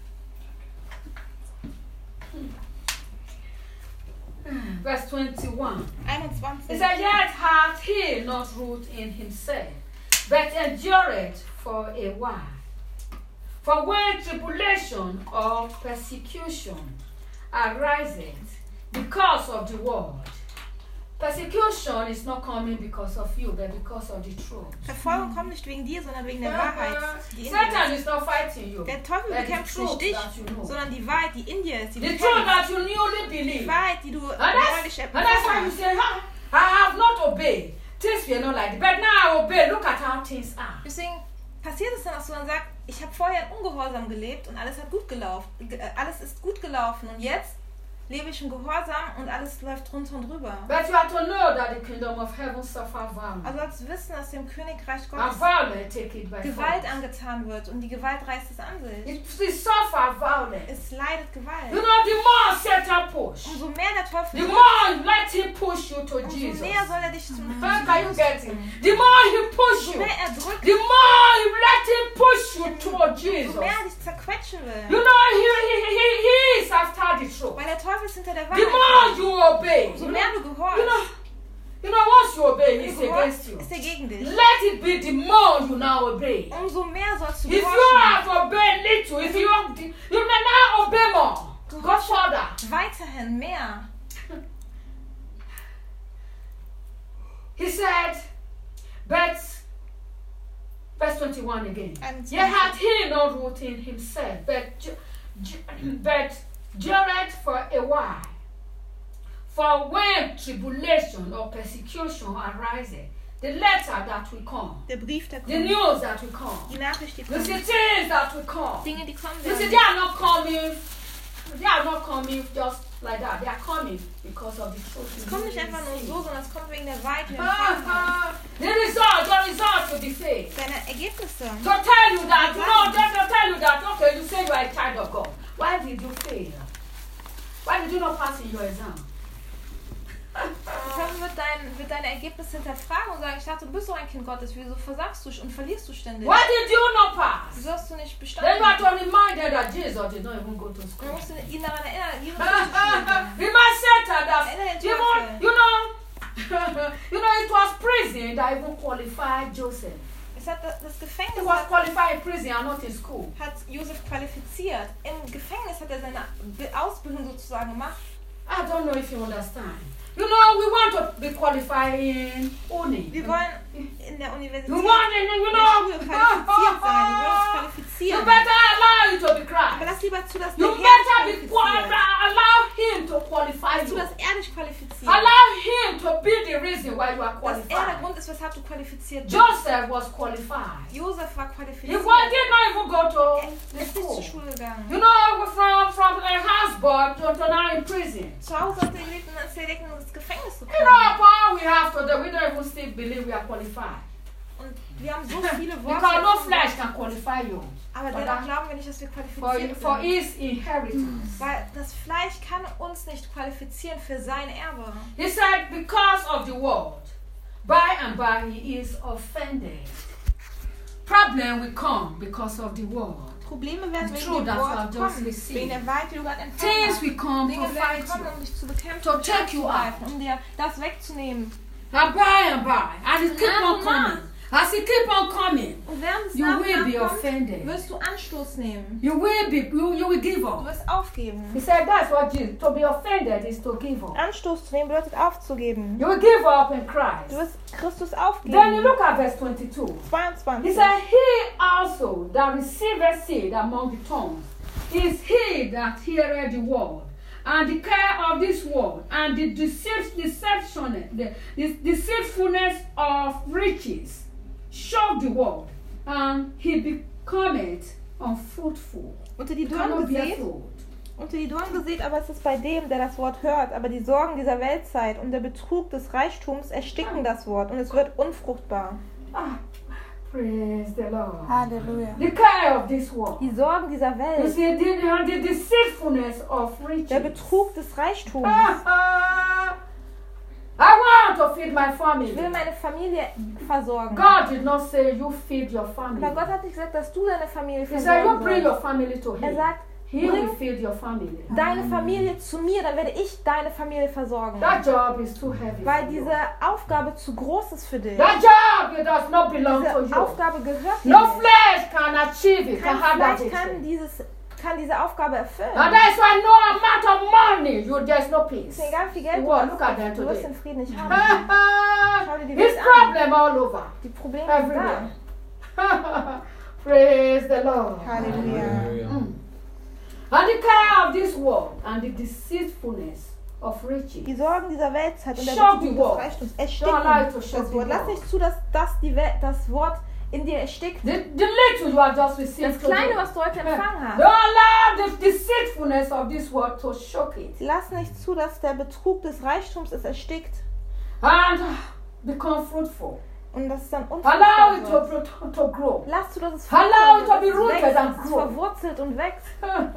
Verse twenty-one. It einundzwanzig. says, yet hath he not root in himself, but endureth for a while. For when tribulation or persecution ariseth because of the word, persecution is not coming because of you, but because of the truth. Verfolgung kommt nicht wegen dir, sondern wegen der Wahrheit, die in dir Satan ist. is not fighting you. Der Teufel but the bekämpft truth nicht dich, that you know. sondern die Wahrheit, die in dir ist, die du The truth kennst. that you newly Die believe. Wahrheit, die du And neulich that's, and that's why you erfahren say, "Ha, I have not obeyed. Things were not like that. But now I obey. Look at how things are." Deswegen passiert es dann, dass du dann sagst, ich habe vorher in Ungehorsam gelebt und alles hat gut gelaufen, ge- äh, alles ist gut gelaufen und jetzt lebe ich im Gehorsam und alles läuft drunter und drüber. But you have to know that the kingdom of heaven suffer violence. Also sollst du wissen, dass dem Königreich And Gottes violence take it by Gewalt force. angetan wird und die Gewalt reißt es an sich. It, it suffer violence. Es leidet You Gewalt. know, the more Satan push, Umso mehr der Teufel the more you let him push you to umso Jesus. mehr soll er dich zum How can you get it? The more he push umso you, mehr er drückt, the more you let him push you toward umso Jesus. mehr er dich zerquetschen You will. know, he, he, he, he is after the truth. Weil der Teufel ist hinter der The Wahrheit. more you obey, Umso you mehr know, du you gehorchst, know, you know, once you obey, du he's against gehorchst, you. ist er gegen dich. Let it be the more you now obey. Umso mehr sollst du If you gehorchen. have obeyed little, if you have, you may now obey more. Go further. Weiterhin mehr. He said, but, verse twenty-one again. einundzwanzig. Yet hath he not root in himself, but, ju- ju- but dureth for a while. For when tribulation or persecution ariseth, The letter that will come. Der Brief, der kommt. The news that will come. Die Nachricht, die You kommt. see things that will come. Dinge, die kommen You see, werden. they are not coming. They are not coming just like that. They are coming because of the truth. Es kommt nicht einfach nur so, sondern es kommt wegen der Weite. die wir Ah, empfangen haben. ah. The result, the result will be faith. Deine Ergebnisse. To tell you that, you know, just to tell you that, okay, you say you are a child of God. Why did you fail? Why did you not pass in your exam? Dann wird dein, wird deine Ergebnisse hinterfragen und sagen, ich dachte, du bist doch ein Kind Gottes, wieso versagst du und verlierst du ständig? Why did you not pass? Wieso hast du nicht Then bestanden? you have to remind them that Jesus did not even go to Du school. musst ihn daran erinnern, Jesus Remind Satan that Erinnere den even, Teufel. you know, you know, it was prison that even qualified Joseph. Es hat das, das He Gefängnis was hat, qualified in prison and not in school. hat Josef qualifiziert. Im Gefängnis hat er seine Be- Ausbildung sozusagen gemacht. I don't know if you understand. You know, we want to be qualified in uni. Wir wollen in der Universität You want it, you in der know. Schule qualifiziert sein. Wir wollen uns You qualifizieren. better allow it to be Aber Christ. lass lieber zu, dass You der Herr better dich be qualifiziert. qualified. Allow him to qualify Lass zu, you. dass er dich qualifiziert. Allow him to be the reason why you are Dass er der qualified. Grund ist, weshalb du qualifiziert bist. Joseph was qualified. Josef war He qualifiziert. wa- did not even go to Er the ist nicht zur school. Schule gegangen. You know, from from a houseboy to, to now in prison. Zu Hause hat er gelebt und dann ist er direkt ins Gefängnis You gekommen. know, Paul, we have to do. We don't even still believe we are qualified Und wir haben so viele Worte. because no flesh can qualify you. Aber For dennoch that- glauben wir nicht, dass wir For qualifiziert for sind. his inheritance. Weil das Fleisch kann uns nicht qualifizieren für sein Erbe. He said, because of the world, by and by he is offended. Problem will come because of the world. Probleme werden The wegen truth dem that you Wort have just kommen. received. Wegen der Weite, die du gerade empfangen Things hast. will come to Dinge werden fight kommen, you, um dich zu bekämpfen, to um dich take you out. anzugreifen, um dir das wegzunehmen. And by and by, and it keep Nach on und coming. As it keep on coming, Und während es you nach und will be nach kommt, offended. wirst du Anstoß nehmen. You will be, you, you will give Du up. wirst aufgeben. He said that's what Jesus, to be offended is to give up. Anstoß zu nehmen bedeutet aufzugeben. You will give up in Du Christ. wirst Christus Then you aufgeben. look at verse twenty-two. He zweiundzwanzig. said, he also that receiveth seed among the tongues is he that heareth the word, and the care of this world, and the deceit, deception, the, the deceitfulness of riches, shock the world, and he becometh unfruitful. Unter die Dornen Cannot bear gesät, fruit. unter die Dornen gesät, aber es ist bei dem, der das Wort hört. Aber die Sorgen dieser Weltzeit und der Betrug des Reichtums ersticken das Wort und es wird unfruchtbar. Ah, praise the Lord. Halleluja. The care of this world. Die Sorgen dieser You Welt, see, the, the deceitfulness of riches. der Betrug des Reichtums. I want to feed my Ich will family. meine Familie versorgen. God did not say you feed your family. Aber Gott hat nicht gesagt, dass du deine Familie He said you versorgen bring sollst. your family to Er Him. sagt, He will bring feed your family. deine Familie zu mir, dann werde ich deine Familie versorgen. That job is too heavy. Weil for you. diese Aufgabe zu groß ist für dich. That job it does not belong to Diese you. Aufgabe gehört dir No nicht. flesh can achieve it. Can Kein have that Fleisch kann, vision. dieses, kann diese Aufgabe erfüllen. And that is why no amount of money, you there's no peace. Es ist egal wie viel Geld du Well, look at them hast, du wirst today. den Frieden nicht haben. Schau dir die His Welt an. problem all over. Die Probleme sind Everywhere. da. Praise the Lord. Halleluja. Mm. And the care of this world and the deceitfulness of riches. Die Sorgen dieser Weltzeit und der Shock the Betrug des world. Reichtums Don't ersticken allow it to shock das the Wort. Lass world. nicht zu, dass das, die Welt, das Wort in dir erstickt. The, the little you have just received Das Kleine, today. was du heute empfangen Don't hast. allow the deceitfulness of this world to shock it. Lass nicht zu, dass der Betrug des Reichtums es erstickt And become fruitful. und dass es dann Allow unfruchtbar it wird. to, to, to grow. Lass zu, dass es Allow fruchtbar it to be wird, dass rooted es wächst, and dass es grow. verwurzelt und wächst.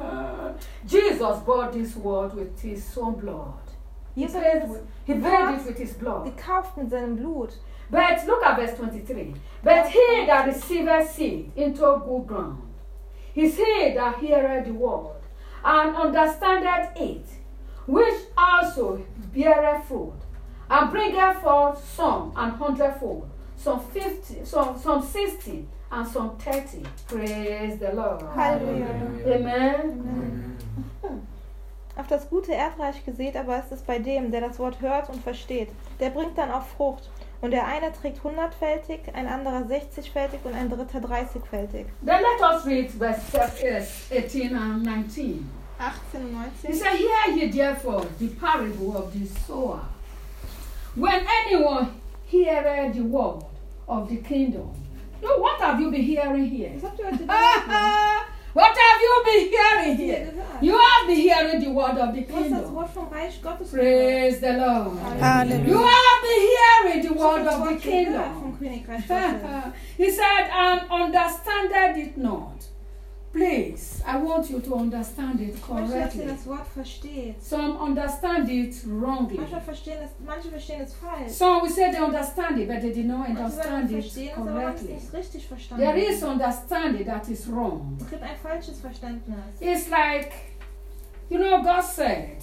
Jesus bought this world with his own blood. He Jesus paid, hat he es paid it with his blood. gekauft mit seinem Blut. But look at verse twenty-three. But he that receiveth seed into good ground is he that heareth the word, and understandeth it, which also beareth fruit, and bringeth forth some an hundredfold, some fifty, some, some sixty, and some thirty. Praise the Lord. Halleluja. Amen. Auf das gute Erdreich gesät, aber ist es bei dem, der das Wort hört und versteht. Der bringt dann auch Frucht. Und der eine trägt hundertfältig, ein anderer sechzigfältig und ein dritter dreißigfältig. Then let us read verse eighteen and nineteen. achtzehn und He neunzehn. said, hear ye therefore the parable of the sower. When anyone hear the word of the kingdom. No, what have you been hearing here? Was habt ihr heute gehört? What have you been hearing here? You have been hearing the word of the Du hast das kingdom. Wort vom Reich Gottes Praise the Lord. Hallelujah. You have been hearing the word Das of the Wort gehört kingdom. vom Königreich Gottes. He said, and understanded it not. Please, I want you to understand it Ich möchte, dass ihr correctly. das Wort versteht. Some understand it wrongly. Manche verstehen es, manche verstehen es falsch. Some we say they understand it, but they did not Manche sagen, understand sie it verstehen es, aber haben es correctly. nicht richtig verstanden. There is understanding that is wrong. Es gibt ein falsches Verständnis. It's like, you know, God said,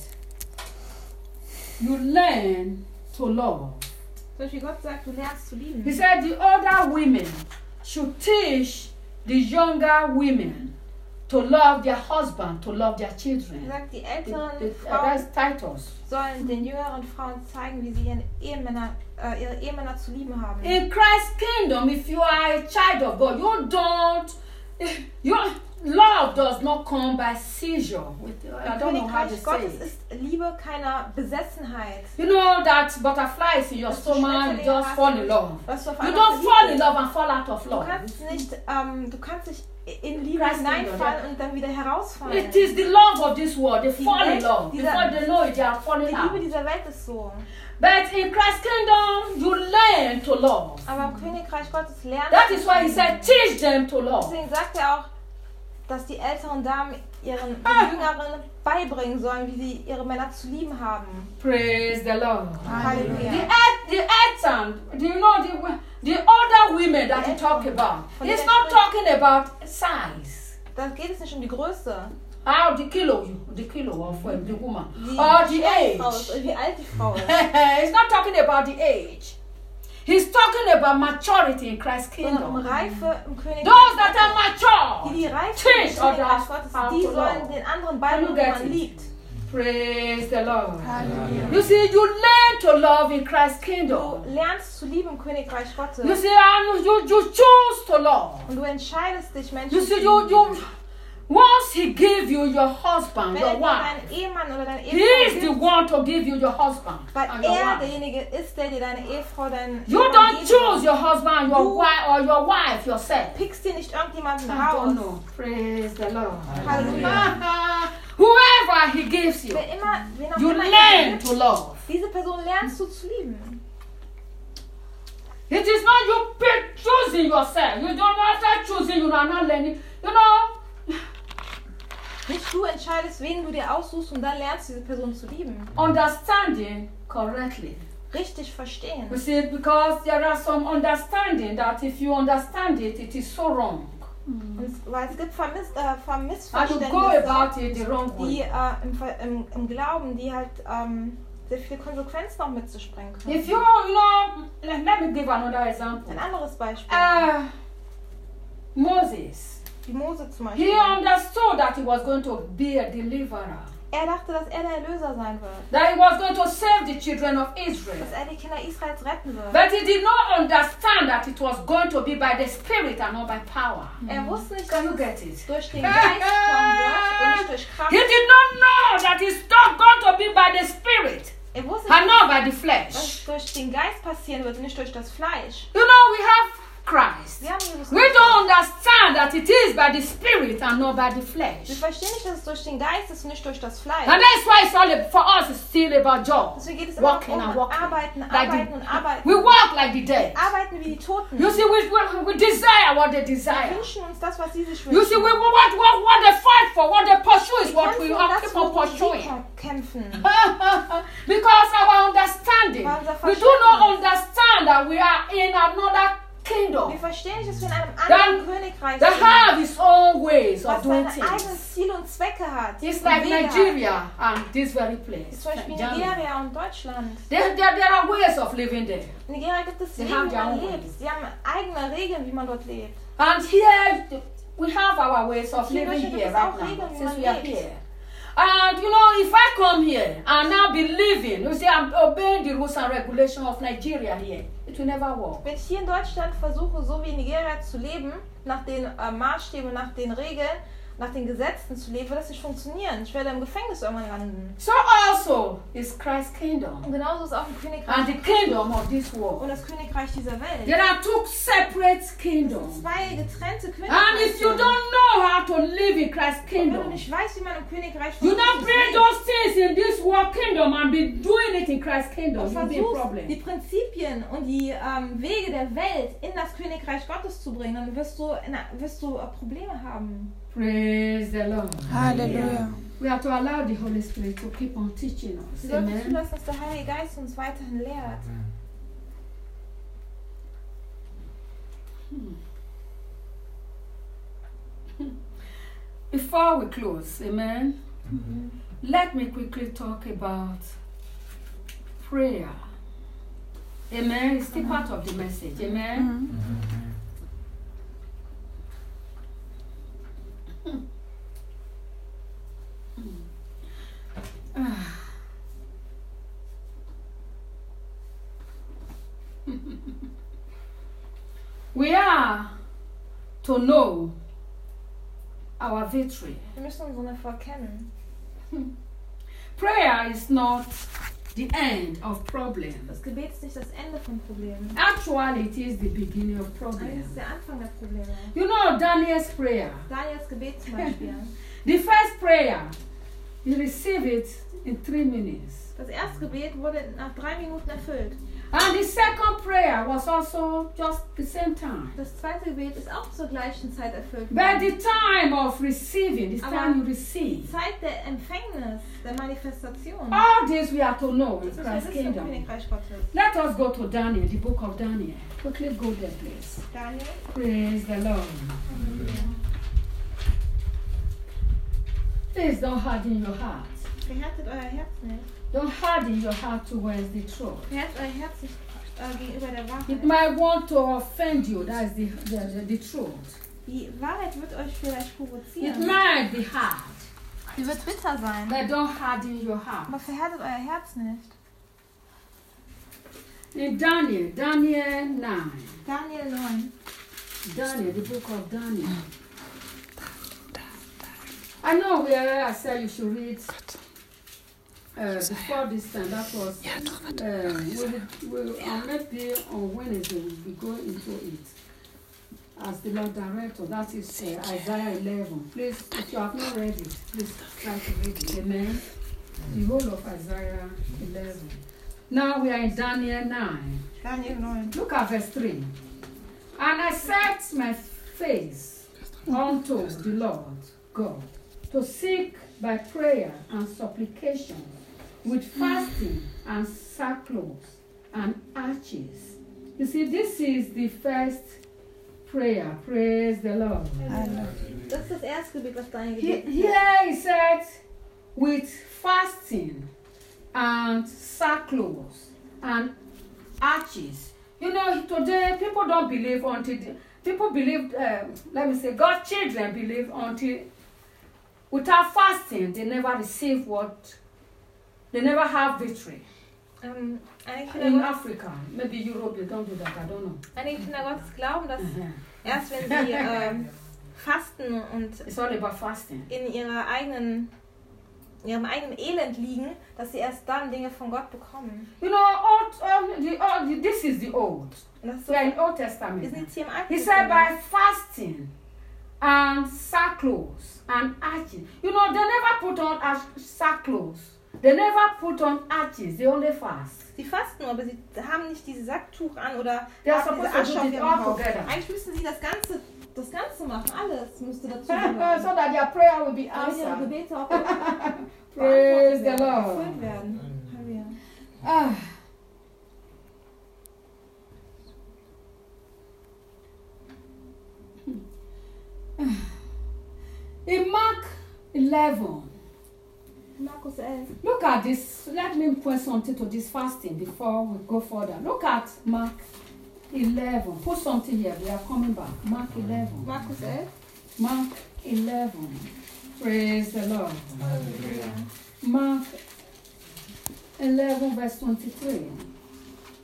you learn to love. Zum Beispiel Gott sagt, du lernst zu lieben. He said the older women should teach the younger women to love their husband, to love their Er children. sagt, die The, älteren the, uh, Frauen that's Titus. sollen den jüngeren Frauen zeigen, wie sie ihren Ehemänner, äh, ihre Ehemänner zu lieben haben. In Christ's kingdom, if you are a child of God, you don't, your love does not come by seizure. With, I Im don't know how to Königreich say Gottes it. ist Liebe keiner Besessenheit. You know that butterflies in your Dass du stomach Schmetterlinge just hast, fall in love. was du auf You einmal don't verliebt fall in bist. love and fall out of Du love. kannst nicht, ähm, du kannst nicht in Liebe Christ hineinfallen und dann wieder herausfallen. It is the love of this world. They Die fall in Welt love. dieser- Before they know it, they are Die falling Liebe out. dieser Welt ist so. But in Christ's kingdom, you learn to love. Aber im Königreich Gottes lernen. That is why he said, teach them to love. Deswegen sagt er auch, dass die älteren Damen ihren Ah. Jüngeren beibringen sollen, wie sie ihre Männer zu lieben haben. Praise the Lord. The Halleluja. earth, the earth, do you know the the older women that he talk about? He's not talking about size. Da geht es nicht um die Größe. How the kilo, the kilo of um, the woman, Wie or the wie alt die Frau age. ist, oder wie alt die Frau ist. He's not talking about the age. He's talking about maturity in Christ's Sondern um kingdom. Reife im Königreich Those that are Gottes. mature, Die, die reif teach sind im Königreich others Gottes, how die to sollen love. den anderen Can beibringen, you wie get man it? liebt. Praise the Lord. Halleluja. You see, you learn to love in Christ's Du kingdom. lernst zu lieben im Königreich You Gottes. see, and you, you choose to love. Und du entscheidest dich, Menschen You zu see, you, lieben. you, once he give you your husband, Wenn your er dir wife, deinen Ehemann oder deine he Ehefrau is the gibt, one to give you your husband weil and your er wife. derjenige ist, der dir deine Ehefrau, deinen You Ehemann don't geben choose wird. your husband, your Du- wife, or your wife yourself. Pickst dir nicht irgendjemanden I raus. don't know. Praise the Lord. Halleluja. Whoever he gives you, Wer immer, wen auch you immer er learn gibt, to love. diese Person lernst du zu lieben. It is not you pick, choosing yourself. You don't after choosing, you are not learning. You know, Nicht du entscheidest, wen du dir aussuchst und dann lernst diese Person zu lieben. understanding correctly. Richtig verstehen. You see, because there are some understanding that if you understand it, it is so wrong. Und, weil es gibt Vermiss, äh, And you go Vermissverständnisse, about it the wrong die way. äh, im, Ver- im, im Glauben, die halt ähm, sehr viele Konsequenzen auch mit sich bringen können. If you, you know, let let me give another example. Ein anderes Beispiel. Uh, Moses, Wie Mose zum he Beispiel. understood that he was going to be a deliverer. Er dachte, dass er der Erlöser sein wird. That he was going to save the children of Israel. Dass er die Kinder Israels retten wird. But he did not understand that it was going to be by the Spirit and not by power. Er wusste nicht, Can dass you get it? es durch den Geist kommen wird und nicht durch Kraft. He did not know that it's not going to be by the Spirit Er wusste and nicht, not by the dass flesh. es durch den Geist passieren wird und nicht durch das Fleisch. You know, we have Christ. Wir haben Jesus We Christus. don't understand that it is by the Spirit and not by the Wir flesh. verstehen nicht, dass es durch den Geist ist und nicht durch das Fleisch. And that's why it's all ab- for us it's still about job. Deswegen geht es immer Walking and um walking. Arbeiten, Like Arbeiten the- und Arbeiten. We walk like the dead. Wir arbeiten wie die Toten. You see, we, we, we desire what they Wir desire. wünschen uns das, was sie sich You see, wünschen. we, we, what, what, what they fight for, what they pursue is Wir what we kämpfen um all das, keep on worum sie pursuing. kä- kämpfen. Because our understanding, Weil unser we do not Verständnis- understand that we are in another Wir kingdom verstehen nicht, dass wir in einem Dann- anderen Königreich that sind, have its own ways of was doing seine eigenen things. Ziele und Zwecke hat. It's und like Wege hat. Nigeria and this very place. Zum Beispiel Germany. Nigeria und Deutschland. There, there, there are ways of living there. In Nigeria gibt es They Wege, have wie their man own lebt. ways. Sie haben eigene Regeln, wie man dort lebt. And here, we have our ways of Hier in living Deutschland here gibt es right auch now, Regeln, wie since man we are lebt. here. And you know, if I come here and now be living, you see, I'm obeying the rules and regulations of Nigeria here, it will never work. Wenn ich hier in Deutschland versuche, so wie in Nigeria zu leben, nach den äh, Maßstäben, nach den Regeln, nach den Gesetzen zu leben, wird das nicht funktionieren. Ich werde im Gefängnis irgendwann landen. So also is Christ's kingdom. Und genauso ist auch ein Königreich. And the kingdom of this world. Und das Königreich dieser Welt. There are two separate Das kingdoms. sind zwei getrennte And Königreiche. if you don't know how to live in Christ's Und wenn du kingdom, nicht weißt, wie man im Königreich von you don't Christus bring lebt, those things in this world kingdom and be doing it in Christ's kingdom, und you'll be a versuchst, problem. die Prinzipien und die ähm, Wege der Welt in das Königreich Gottes zu bringen, dann wirst du, in, wirst du äh, Probleme haben. Praise the Lord. Halleluja. We have to allow the Holy Spirit to keep on teaching us. Wir sollten Amen. zulassen, dass der Heilige Geist uns weiterhin lehrt. Before we close, amen, mm-hmm. let me quickly talk about prayer. Amen. It's still mm-hmm. part of the message. Amen. Mm-hmm. We are to know our victory. Wir müssen unseren Erfolg kennen. Prayer is not the end of problems. Das Gebet ist nicht das Ende von Problemen. Actually, it is the beginning of Eigentlich problems. ist der Anfang der Probleme. You know Daniel's prayer. Daniels Gebet zum Beispiel. The first prayer, he received it in three minutes. Das erste Gebet wurde nach drei Minuten erfüllt. And the second prayer was also just the same time. Das zweite Gebet ist auch zur gleichen Zeit erfüllt But worden. the time of receiving, the Aber time you Die receive, Zeit der Empfängnis, der Manifestation. all this we have to know in Das ist Christ's das kingdom. Königreich Gottes. Let us go to Daniel, the book of Daniel. Quickly go there, please. Daniel. Praise the Lord. Please don't harden your heart. Verhärtet euer Herz nicht. Don't harden your heart towards the truth. Verhärtet euer Herz nicht äh, gegenüber der It Wahrheit. might want to offend you. That's the, the, the, the truth. Die Wahrheit wird euch vielleicht It provozieren. might be hard, Sie wird bitter sein. but don't harden your heart. Aber verhärtet euer Herz nicht. In Daniel, Daniel nine. Daniel neun. Daniel, the book of Daniel. I know where I said you should read uh, before this time. That was uh, we'll, we'll, uh, maybe on Wednesday we'll be going into it as the Lord director. That is uh, Isaiah eleven. Please, if you have not read it, please try to read it. Amen. The whole of Isaiah eleven. Now we are in Daniel nine. Daniel neun. Look at verse three. And I set my face unto the Lord God to seek by prayer and supplication with fasting and sackcloth and ashes. You see, this is the first prayer. Praise the Lord. Das ist das erste Gebet, was Daniel He- gebetet hat. Here he said, with fasting and sackcloth and ashes. You know, today people don't believe until the, people believe. Uh, let me say, God's children believe until without fasting they never receive what they never have victory. Ähm, einige Kinder In Gottes, Africa, maybe Europe, they don't do that. I don't know. einige Kinder Gottes glauben, dass Uh-huh. erst wenn sie ähm, fasten und It's all about fasting. in ihrer eigenen, in ihrem eigenen Elend liegen, dass sie erst dann Dinge von Gott bekommen. You know, old, um, the, old, the, this is the old. Und das ist so, We are in Old wir Testament. sind jetzt hier im Alten He said by Testament. fasting and sackcloth and ashes. You know, they never put on ash- sackcloth. They never put on ashes. They only fast. Sie fasten nur, aber sie haben nicht dieses Sacktuch an oder They are haben diese supposed to Asche do auf it ihrem all Haupt. together. Eigentlich müssen sie das Ganze, das Ganze machen. Alles müsste dazu so gehören. that their prayer will be Damit ihre answered. Gebete auch Praise beantwortet the werden, Lord. erfüllt werden. Halleluja. Ah. In Mark eleven, Markus elf. look at this. Let me point something to this fasting before we go further. Look at Mark eleven. Put something here. We are coming back. Mark eleven. Markus elf. Mark eleven. Praise the Lord. Halleluja. Mark eleven, verse twenty-three.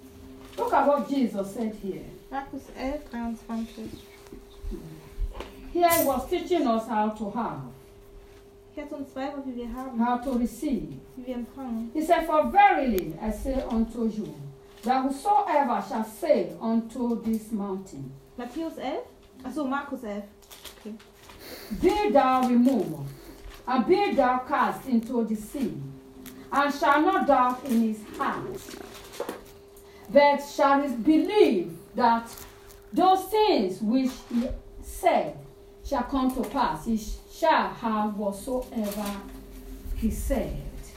Look at what Jesus said here. Markus elf, dreiundzwanzig. here he was teaching us how to have, Hier hat uns zwei, wie wir haben, how to receive. wie wir empfangen. He said, For verily I say unto you, that whosoever shall say unto this mountain, Matthäus elf? Achso, Markus elf. Okay. Be thou removed, and be thou cast into the sea, and shall not doubt in his heart, but shall believe that those things which he said shall come to pass, he shall have whatsoever he said.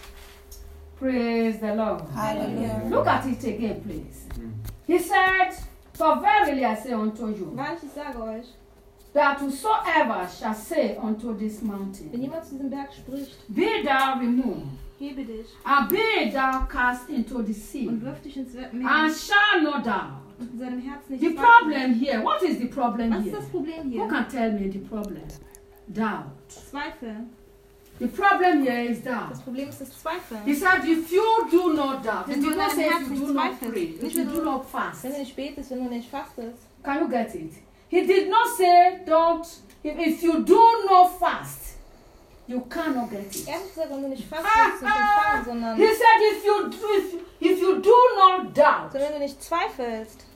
Praise the Lord. Hallelujah. Look at it again, please. He said, For verily I say unto you, Wahrlich, ich sage euch, that whosoever shall say unto this wenn mountain, jemand zu diesem Berg spricht, Be thou removed, hebe dich and be thou cast into the sea, und wirf dich ins Meer and shall not doubt. und in seinem Herzen nicht The zweifeln. problem here, what is the problem Was ist here? das Problem Who hier? can tell me the problem? Doubt. Zweifel. The problem here is doubt. Das Problem ist das Zweifeln. He said, if you do not doubt, it Wenn du did in not deinem say if Herzen you do nicht not zweifelst, pray, nicht if you wenn do du, not fast. wenn du nicht betest, wenn du nicht fastest. Can you get it? He did not say, don't, if, if you do not fast, you cannot get it. Er hat gesagt, wenn du nicht fastest, nicht empfangen, sondern, He said, if you, do, if, if you do not doubt, sondern wenn du nicht zweifelst.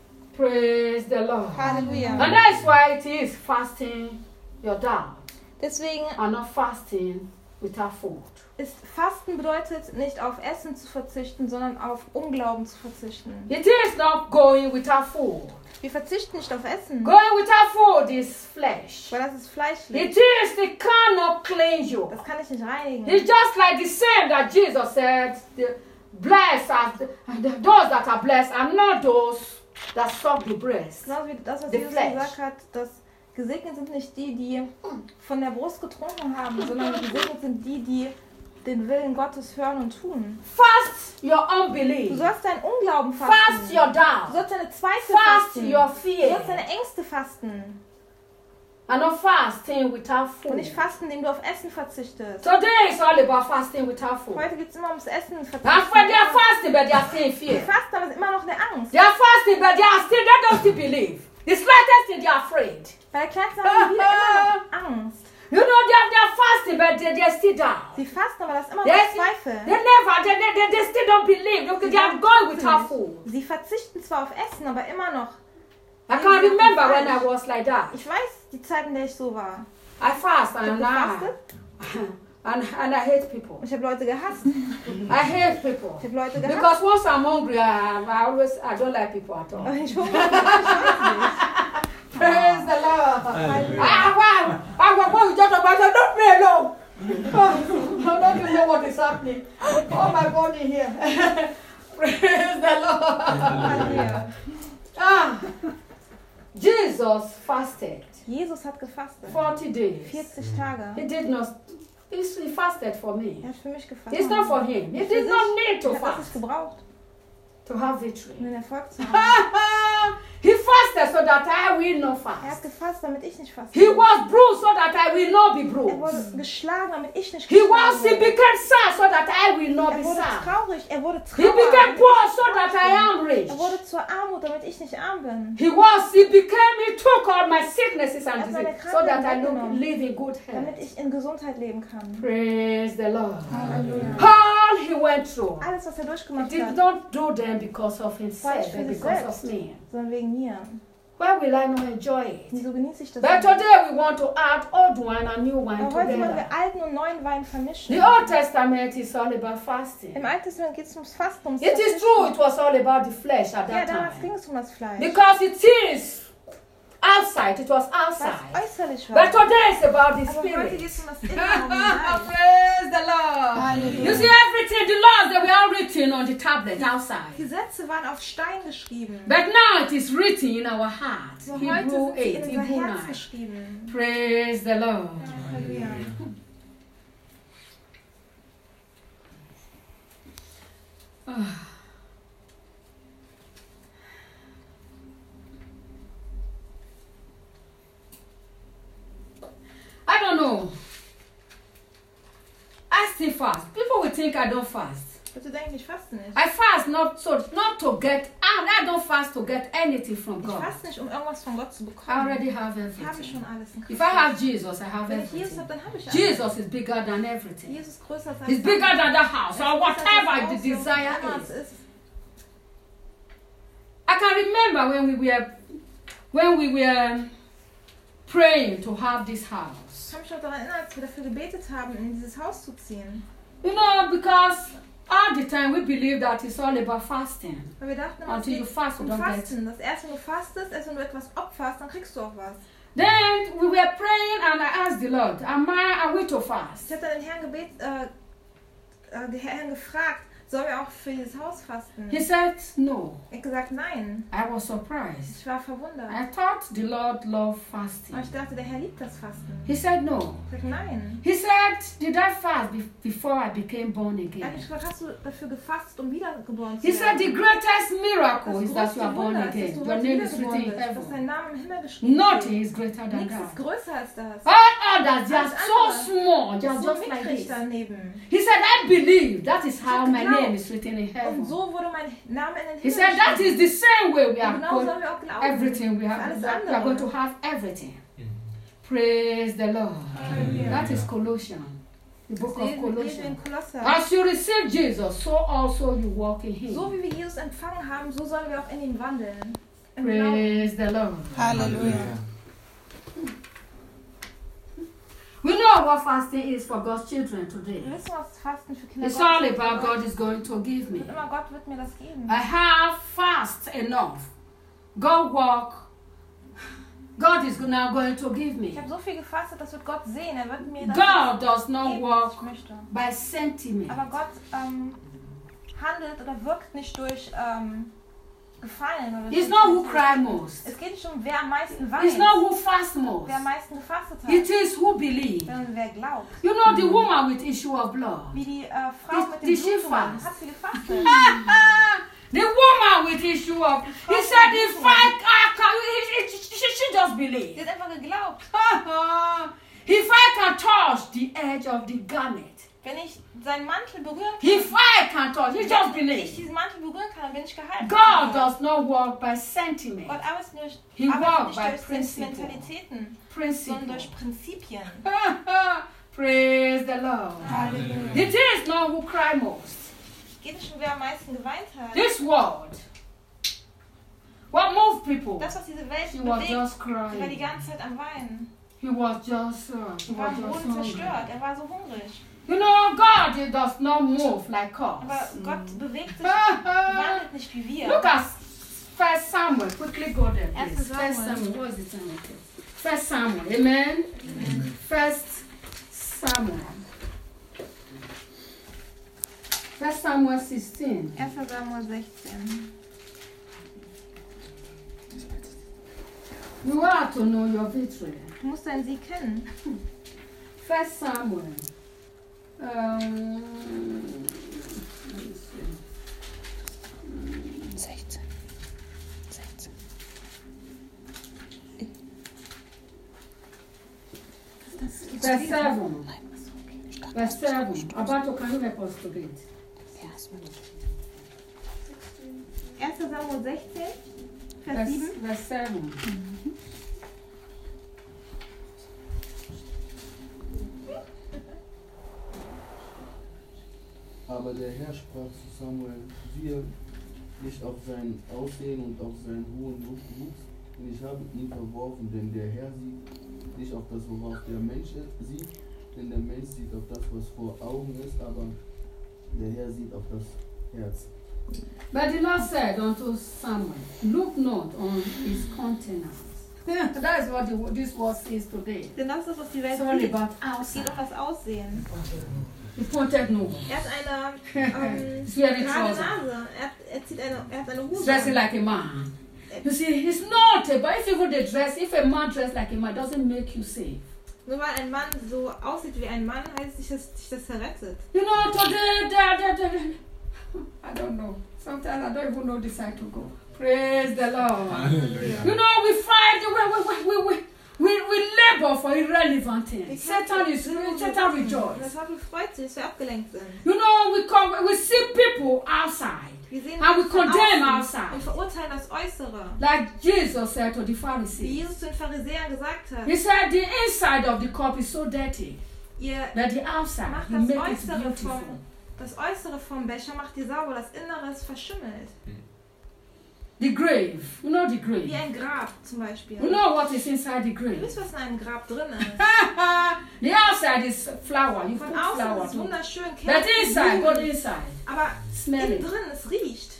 praise the Lord. Halleluja. And that is why it is fasting your doubt Deswegen and not fasting without food. ist Fasten bedeutet, nicht auf Essen zu verzichten, sondern auf Unglauben zu verzichten. It is not going without food. Wir verzichten nicht auf Essen, Going without food is flesh. weil das ist It fleischlich. is the cannot cleanse you. Das kann ich nicht reinigen. It's just like the same that Jesus said, the blessed are the, the, those that are blessed are not those that suck the breast. Genauso wie das, was The Jesus flesh. gesagt hat, dass gesegnet sind nicht die, die von der Brust getrunken haben, sondern gesegnet sind die, die den Willen Gottes hören und tun. Fast your Du unbelief. sollst deinen Unglauben Fast fasten. your Du doubt. sollst deine Zweifel Fast fasten. your Du fear. sollst deine Ängste fasten. And not fasting without Und food. nicht fasten, indem du auf Essen verzichtest. Today is all about fasting without food. Heute geht es immer ums Essen And verzichten. when they are fasting, but they are still in Die fear. fasten, aber es ist immer noch eine Angst. They are fasting, but they are still, they don't still believe. The slightest thing, they are afraid. Bei der kleinsten haben die wieder immer noch Angst. You know, they are, they are fasting, but they, they are still down. Sie fasten, aber das ist immer They, noch they Zweifel. never, they, they, they still don't believe. Look, they are going without food. Sie verzichten zwar auf Essen, aber immer noch. I can remember when I was like that. Ich weiß die Zeit, in der ich so war. I fast Ich habe and I, gefastet and, and I hate people. und ich habe Leute gehasst. I hate people. Ich habe Leute gehasst. Because once I'm hungry, I, I always, I don't like people at all. Ich hungere bin, ich Praise the Lord. Hallelujah. Ah, wow. Ah, wow, what you just about, I don't pray alone. Oh, I don't even know what is happening. Oh, my body here. Praise the Lord. Halleluja. Ah, Jesus fasted Jesus hat gefastet. forty days. vierzig Tage. He did not, he fasted for me. Er hat für mich gefastet. It's not for him. He Für did sich. not need to Er hat das nicht fast gebraucht, to have um victory. den Erfolg zu haben. He fasted so that I will not Er hat fast. gefasst, damit ich nicht faste. He was bruised so that I will not be Er bruised. wurde geschlagen, damit ich nicht He geschlagen was, he werde. became sad so that I will not Er be wurde sad. traurig, er wurde He became traurig. poor so that I am rich. Er wurde zur Armut, damit ich nicht arm bin. He was, he became, he took all my sicknesses and Er hat meine diseases so that I Krankheiten look, weggenommen. live in good Damit health. ich in Gesundheit leben kann. Praise the Lord. Halleluja. All he went through, Alles, was er he durchgemacht did hat, not do them because of himself, Falsch für but sich because of selbst. me. sondern wegen mir. Why will I not enjoy it? Wieso genieße ich das But nicht? today we want to add old wine and new wine Aber heute wollen together. wir alten und neuen Wein vermischen. The Old Testament is all about fasting. Im Alten Testament geht es ums Fasten, ums It is Verzichten. true, it was all about the flesh at Ja, that damals ging time. es um das Fleisch. Because it is outside, it was Weil outside. es äußerlich war. But today it's about the Aber heute spirit. geht es um das Innere, um den Geist. Praise the Lord. Hallelujah. You see everything, the laws, they were all written on the tablet outside. Gesetze waren auf Stein geschrieben. But now it is written in our hearts. Aber heute Hebrew sind sie eight, in unser Hebrew Herz nine. geschrieben. Praise the Lord. Halleluja. I don't know. I still fast. People will think I don't fast. Bitte denk nicht, faste nicht. I fast not so not to get and I don't fast to get anything from Ich God. faste nicht, um irgendwas von Gott zu I bekommen. already have Ich habe everything. schon alles in If Christus. I have Jesus, I have Wenn ich Jesus everything. habe, dann habe ich alles. Jesus is bigger than everything. Jesus ist größer als He's alles. bigger than the house or Er ist größer als whatever das the Haus, desire was immer es is. ist. I can remember when we were when we were praying to have this house. Ich kann mich auch daran erinnern, als wir dafür gebetet haben, in dieses Haus zu ziehen. You know, because all the time we believe that it's all about fasting. Weil wir dachten immer, es Until you geht fast, you um don't get. Fasten. Das erste, wenn du fastest, erst wenn du etwas opferst, dann kriegst du auch was. Then we were praying and I asked the Lord, am I, are we to fast? Ich habe dann den Herrn gebet, äh, äh, den Herrn gefragt, sollen wir auch für dieses Haus fasten? He said no. Ich habe gesagt, nein. I was surprised. Ich war verwundert. I thought the Lord loved fasting. Aber ich dachte, der Herr liebt das Fasten. He said no. Ich sagte, nein. He said, did I fast be- before I became born Er hat again? mich gefragt, hast du dafür gefasst, um wiedergeboren zu He said, the werden? greatest miracle Das is that you are größte born Wunder ist, dass again. du Your heute name is wiedergeboren written in bist, dass heaven. dein Name im Himmel geschrieben Nothing ist. is greater than Nichts ist that. größer als das. All others, they are Alles so andere small, they are So just like mickrig this. daneben. He said, I believe that is how hab my geglaubt. name is written in Und heaven. so wurde mein Name in den He Himmel said, that is geschrieben. the same way we are Und genau going, sollen wir auch glauben. everything we Für have, alles we are andere. going to have everything. Praise the Lord. Halleluja. That is Colossians, the book Das of lesen wir in Colossians. Kolosser. As you receive Jesus, so also you walk in him. So wie wir Jesus empfangen haben, so sollen wir auch in ihm wandeln. Im Glauben. Praise the Lord. Halleluja. We know what fasting is for God's children today. Wir wissen, was Fasten für Kinder It's Gottes all ist. about God is going to give me. Und immer Gott wird mir das geben. I have fast enough. God walk. God is now going to give me. Ich habe so viel gefastet, das wird Gott sehen. Er wird mir das God does not geben, walk was ich möchte. by sentiment. Aber Gott ähm, handelt oder wirkt nicht durch ähm, Gefallen. Oder It's durch- not who cry most. Es geht nicht um, wer am meisten weint, It's not who fast most. wer am meisten gefastet hat, It is who believe. sondern wer glaubt. You know the woman with issue of blood. Wie die äh, Frau Did- mit did dem she Blutmann. fast? Hat sie gefastet? The woman with issue of. He said, if I, I can, he- he- she, she just Sie believed. hat einfach geglaubt. If I can touch the edge of the garment, Wenn ich seinen Mantel berühren if kann, I can touch, he just wenn ich believed. diesen Mantel berühren kann, dann bin ich geheilt. God does not walk by sentiment, Gott arbeitet nicht, He arbeitet walked nicht by durch principle. Sentimentalitäten, sondern principle. durch Prinzipien. Praise the Lord. Halleluja. It is not who cry most. Es geht nicht um, wer am meisten geweint hat. This world, what moved people? Das, was diese Welt She was bewegt, just sie war die crying. ganze Zeit am Weinen. He was just, uh, he Er war was am just Boden hungry. zerstört. Er war so hungrig. You know, God he does not move like Aber us. Gott bewegt sich, wandelt nicht wie wir. Look at First Samuel. Quickly go there, please. First First Samuel. Samuel. What is the time? Okay. First Samuel. Amen. First Samuel. First Samuel sixteen. erster Samuel sechzehn. You have to know your victory. Du musst deinen Sieg kennen. First Samuel. Um, let me see. sechzehn. sechzehn. Verse seven. Verse seven. Abato, can you help us to read? erster Samuel sechzehn, Vers Verse, sieben. verse seven. Aber der Herr sprach zu Samuel, siehe nicht auf sein Aussehen und auf seinen hohen Wuchs, denn ich habe ihn verworfen, denn der Herr sieht nicht auf das, worauf der Mensch sieht, denn der Mensch sieht auf das, was vor Augen ist, aber der Herr sieht auf das Herz. But the Lord said unto Samuel, look not on his countenance. That is what the, this word says today. Denn das ist das, was die Welt It's all sieht. about Es geht outside. um das Aussehen. He pointed no. Er hat eine ähm, He's wearing gerade trousers. Nase. Er, hat, er, zieht eine, er hat eine He's Hose. dressing like a man. You see, he's not, but if you go to dress, if a man dress like a man, it doesn't make you safe. Nur weil ein Mann so aussieht wie ein Mann, heißt es nicht, dass sich das errettet. You know, today, da, da, da, da, I don't know. Sometimes I don't even know the side to go. Praise the Lord. You know, we fight, we, we, we, we, We, we labor for irrelevant things. Satan is Satan rejoices. Das Teufel freut sich, dass wir abgelenkt sind. You know, we come, we see people outside. Wir sehen And we von condemn außen outside. und verurteilen das Äußere. Like Jesus said to the Wie Pharisees. Jesus zu den Pharisäern gesagt hat. He said the inside of the cup is so dirty, Ihr but the outside, macht he das make it Äußere beautiful. vom, das Äußere vom Becher macht ihr sauber, das Innere ist verschimmelt. The grave, you know the Wie grave. ein Grab zum Beispiel. You know what is inside the Ihr grave? wisst, was in einem Grab drin ist. The outside is flower. You Von put außen flower. ist es wunderschön, But Kerzen, inside, go Blumen, inside. aber Smell innen it. drin, es riecht.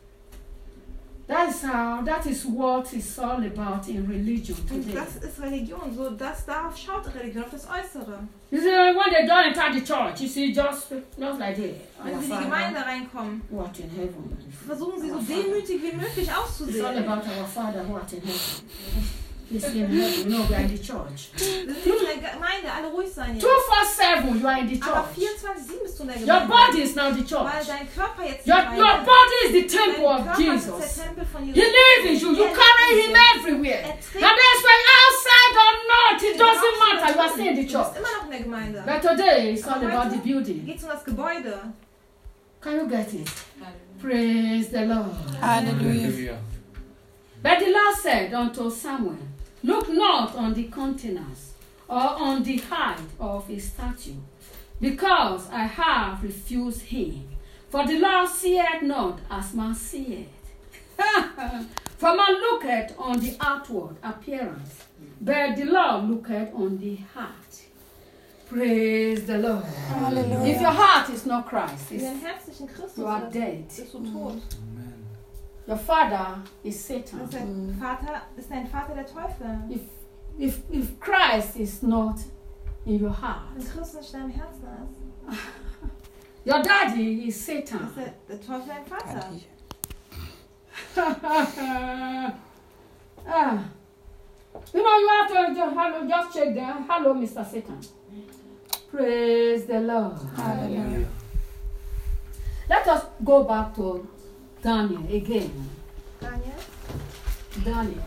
That is how. That is what it's all about in religion Und today. das ist Religion. So, das, darauf schaut Religion, auf das Äußere. You see, when they don't enter the church, you see, just just like this. Wenn sie in die Gemeinde reinkommen, who art in heaven. versuchen sie so demütig wie möglich It's all auszusehen. about our Father who art in heaven. He's in heaven. No, we are in the church. Wir sind in der Gemeinde, alle ruhig sein jetzt. Two four seven, you are in the Aber church. vierundzwanzig sieben bist du in der Your Gemeinde. body is now the Weil church. dein Körper jetzt die Your, Gemeinde your ist. body is the Dein temple of Körper ist Jesus. der Tempel von He Jesus. lives in you. You Er carry lebt in him dir. everywhere. Er And trägt that's why outside or not, it den doesn't Raum matter. You are drin. still in the Du church. bist immer noch in der Gemeinde. But today it's all Aber about the heute building. geht es um das Gebäude. Can you get it? Praise the Lord. Hallelujah. But the Lord said unto Samuel, look not on the countenance or on the height of his statue, because I have refused him. For the Lord seeth not as man seeth. For man looketh on the outward appearance, but the Lord looketh on the heart. Praise the Lord. Hallelujah. If your heart is not Christ, Wenn it's- dein Herz nicht in Christus you are ist, dead. bist du tot. Your father is Satan. Das ist dein Vater, ist dein Vater der Teufel. If, if, if Christ is not in your heart, Wenn Christus nicht in deinem Herzen ist, your daddy is Satan. ist der, der Teufel dein Vater. ah. You know, you have to just, hello, just check there. Hello, Mister Satan. Praise the Lord. Hallelujah. Let us go back to Daniel again. Daniel? Daniel.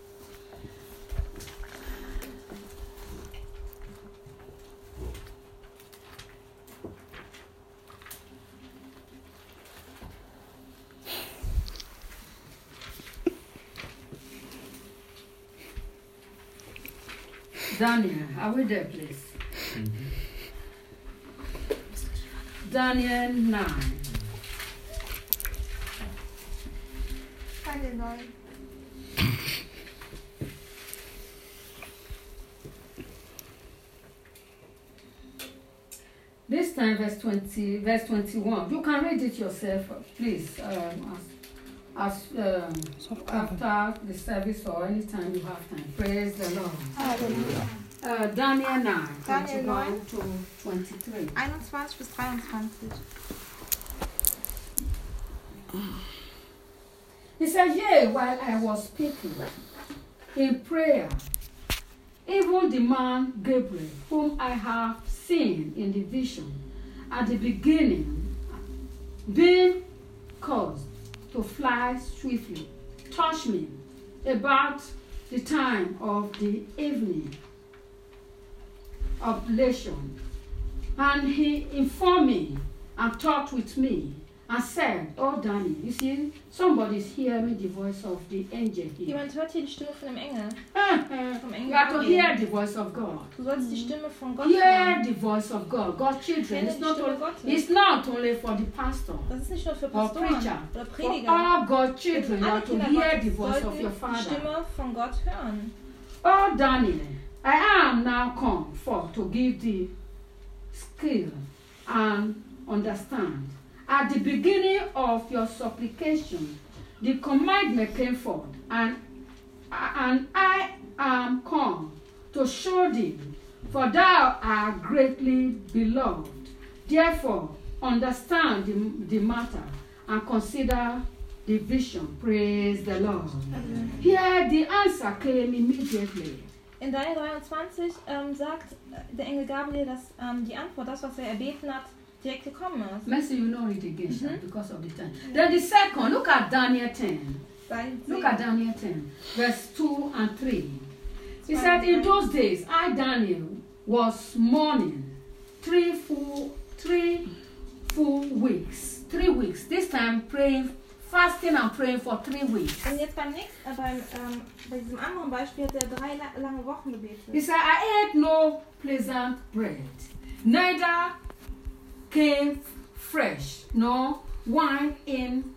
Daniel, are we there, please? Mhm. Daniel nine. Daniel neun. This time, verse twenty, verse twenty-one. You can read it yourself, please, um, as, as um, after the service or anytime you have time. Praise the Lord. Hallelujah. Uh, Daniel nine, Daniel twenty-one to twenty-three. einundzwanzig bis dreiundzwanzig. He said, yea, while I was speaking in prayer, even the man Gabriel, whom I have seen in the vision at the beginning, being caused to fly swiftly, touched me about the time of the evening oblation. And he informed me and talked with me and said, oh Danny, you see, somebody's hearing the voice of the angel here. Jemand hört hier die Stimme von dem Engel. Vom Engel You have to Gabriel. hear the voice of God. Du sollst die Stimme von Gott Hear hören. the voice of God. God's children. Kenne It's die not, Stimme only, Gottes. it's not only for the pastor Das ist nicht nur für or Pastoren preacher. oder For Prediger. all God's children, you Alle have to Kinder hear the Gottes voice of sollten your die father. Stimme von Gott hören. Oh Daniel, I am now come forth to give thee skill and understand. At the beginning of your supplication, the commandment came forth, and, and I am come to show thee, for thou art greatly beloved. Therefore, understand the, the matter and consider the vision. Praise the Lord. Here the answer came immediately. In Daniel dreiundzwanzig ähm, sagt der Engel Gabriel, dass ähm, die Antwort, das was er erbeten hat, direkt gekommen ist. Mercy, you know it again, Sha, Mhm. because of the time. Then the second, look at Daniel ten. Weil Look at Daniel ten, verse two and three. He said, in those days, I, Daniel, was mourning three full, three full weeks. Three weeks. This time praying, fasting and praying for three weeks. Und jetzt beim nächsten, äh, beim, ähm, bei diesem anderen Beispiel hat er drei la lange Wochen gebetet. He said, I ate no pleasant bread, neither came fresh, nor wine in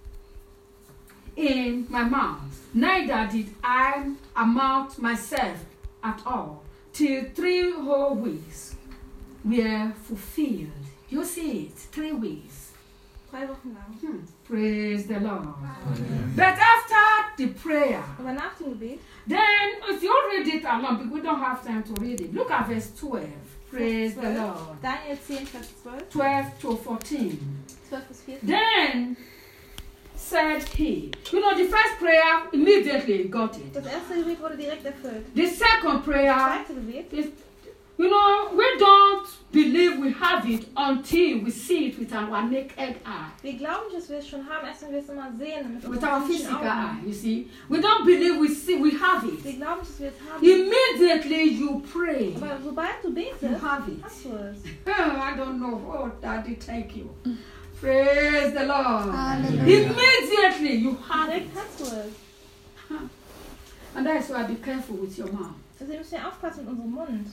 in my mouth, neither did I amount myself at all, till three whole weeks were fulfilled. You see it, three weeks. Drei Wochen lang. Hmm. Praise the Lord. Amen. But after the prayer, aber nach dem Gebet, then if you read it along, because we don't have time to read it, look at verse twelve. Praise the Lord. Daniel ten, Vers zwölf. twelve to fourteen. zwölf bis vierzehn. Then said he, you know, the first prayer immediately got it. Das erste Gebet wurde direkt erfüllt. The second prayer, Das zweite Gebet, is, you know, we don't believe we have it until we see it with our naked eye. wir glauben nicht, dass wir es schon haben, erst wenn wir es immer sehen. Mit With our unseren physical eye, Augen. you see. We don't believe we see we have Wir it. glauben nicht, dass wir es haben. Immediately you pray. Aber sobald du You betest, have it. hast du es. Oh, I don't know. Oh, Daddy, thank you. Praise the Lord. Hallelujah. Immediately you have it. Direkt hast du es. And that's why be careful with your mouth. Deswegen müssen wir aufpassen mit unserem Mund.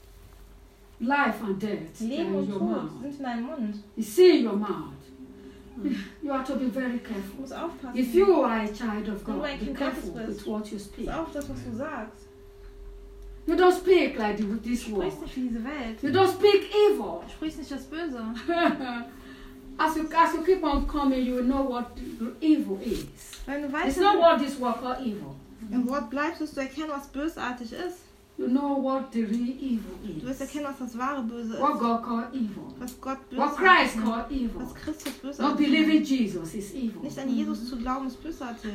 Life and death are Leben in und your Tod mouth. sind in deinem Mund. You see in your mouth. You have to be very Du careful. musst aufpassen. If you are a child of Wenn du God, ein be Kind careful Gottes bist, with what you speak. pass auf das, was du sagst. You don't speak like the, this Du world. sprichst nicht wie diese Welt. You don't speak evil. Du sprichst nicht das Böse. As you, as you keep on coming, you will know what evil is. Wenn du It's weißt, not what this world call evil. im Wort bleibst, wirst du erkennen, was bösartig ist. You know what the real evil Du wirst is. erkennen, was das wahre Böse What ist. God call evil. Was Gott What bösartig Christ ist. call evil. Was Christus Not bösartig believing ist. Jesus is evil. Nicht an Jesus zu glauben, ist bösartig.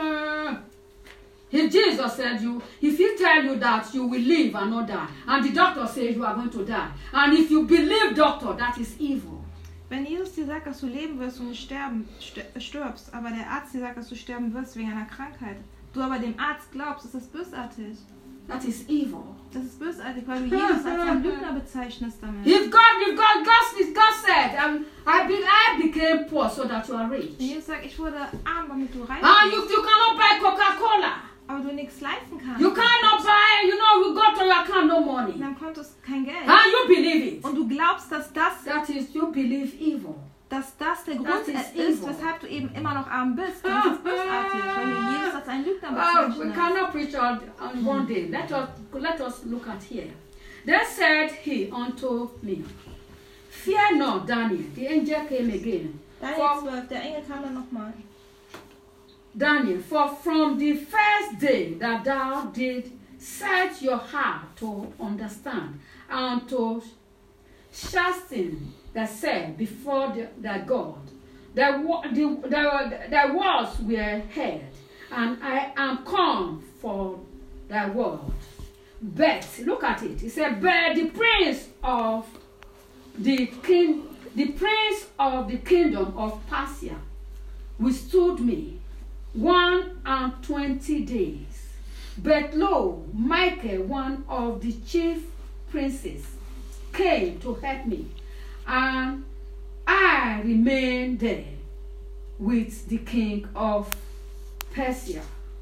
If Jesus said you, if he tell you that you will live and not die, and the doctor says you are going to die, and if you believe doctor, that is evil. Wenn Jesus dir sagt, dass du leben wirst und nicht sterben, st- stirbst, aber der Arzt dir sagt, dass du sterben wirst wegen einer Krankheit, du aber dem Arzt glaubst, ist das bösartig. That is evil. Das ist bösartig, weil du Jesus als einen Lügner bezeichnest damit. If God, if God, God, God said, um, I, be, I became poor so that you are rich. Wenn Jesus sagt, ich wurde arm, damit du reich And you, bist, you cannot buy Coca-Cola. aber du nichts leisten kannst. You cannot buy, you know, you go to your account, no In money. deinem Konto ist kein Geld. And you believe it. Und du glaubst, dass das, That is, you believe evil. dass das der Grund Das ist ist, evil. weshalb du eben immer noch arm bist. Das ist bösartig, weil du Jesus als einen Lügner Oh, we bezeichnest. cannot preach on, on one day. Let us let us look at here. Then said he unto me, fear not, Daniel. The angel came again. Daniel zwölf, der Engel kam dann nochmal. Daniel, for from the first day that thou did set your heart to understand and to chasten thyself before the, thy God, thy, wo- the, thy, thy words were heard, and I am come for thy word. But look at it. He said, but the prince of the king, the prince of the kingdom of Persia withstood me one and twenty days. But lo, Michael, one of the chief princes, came to help me, and I remained there with the king of Persia.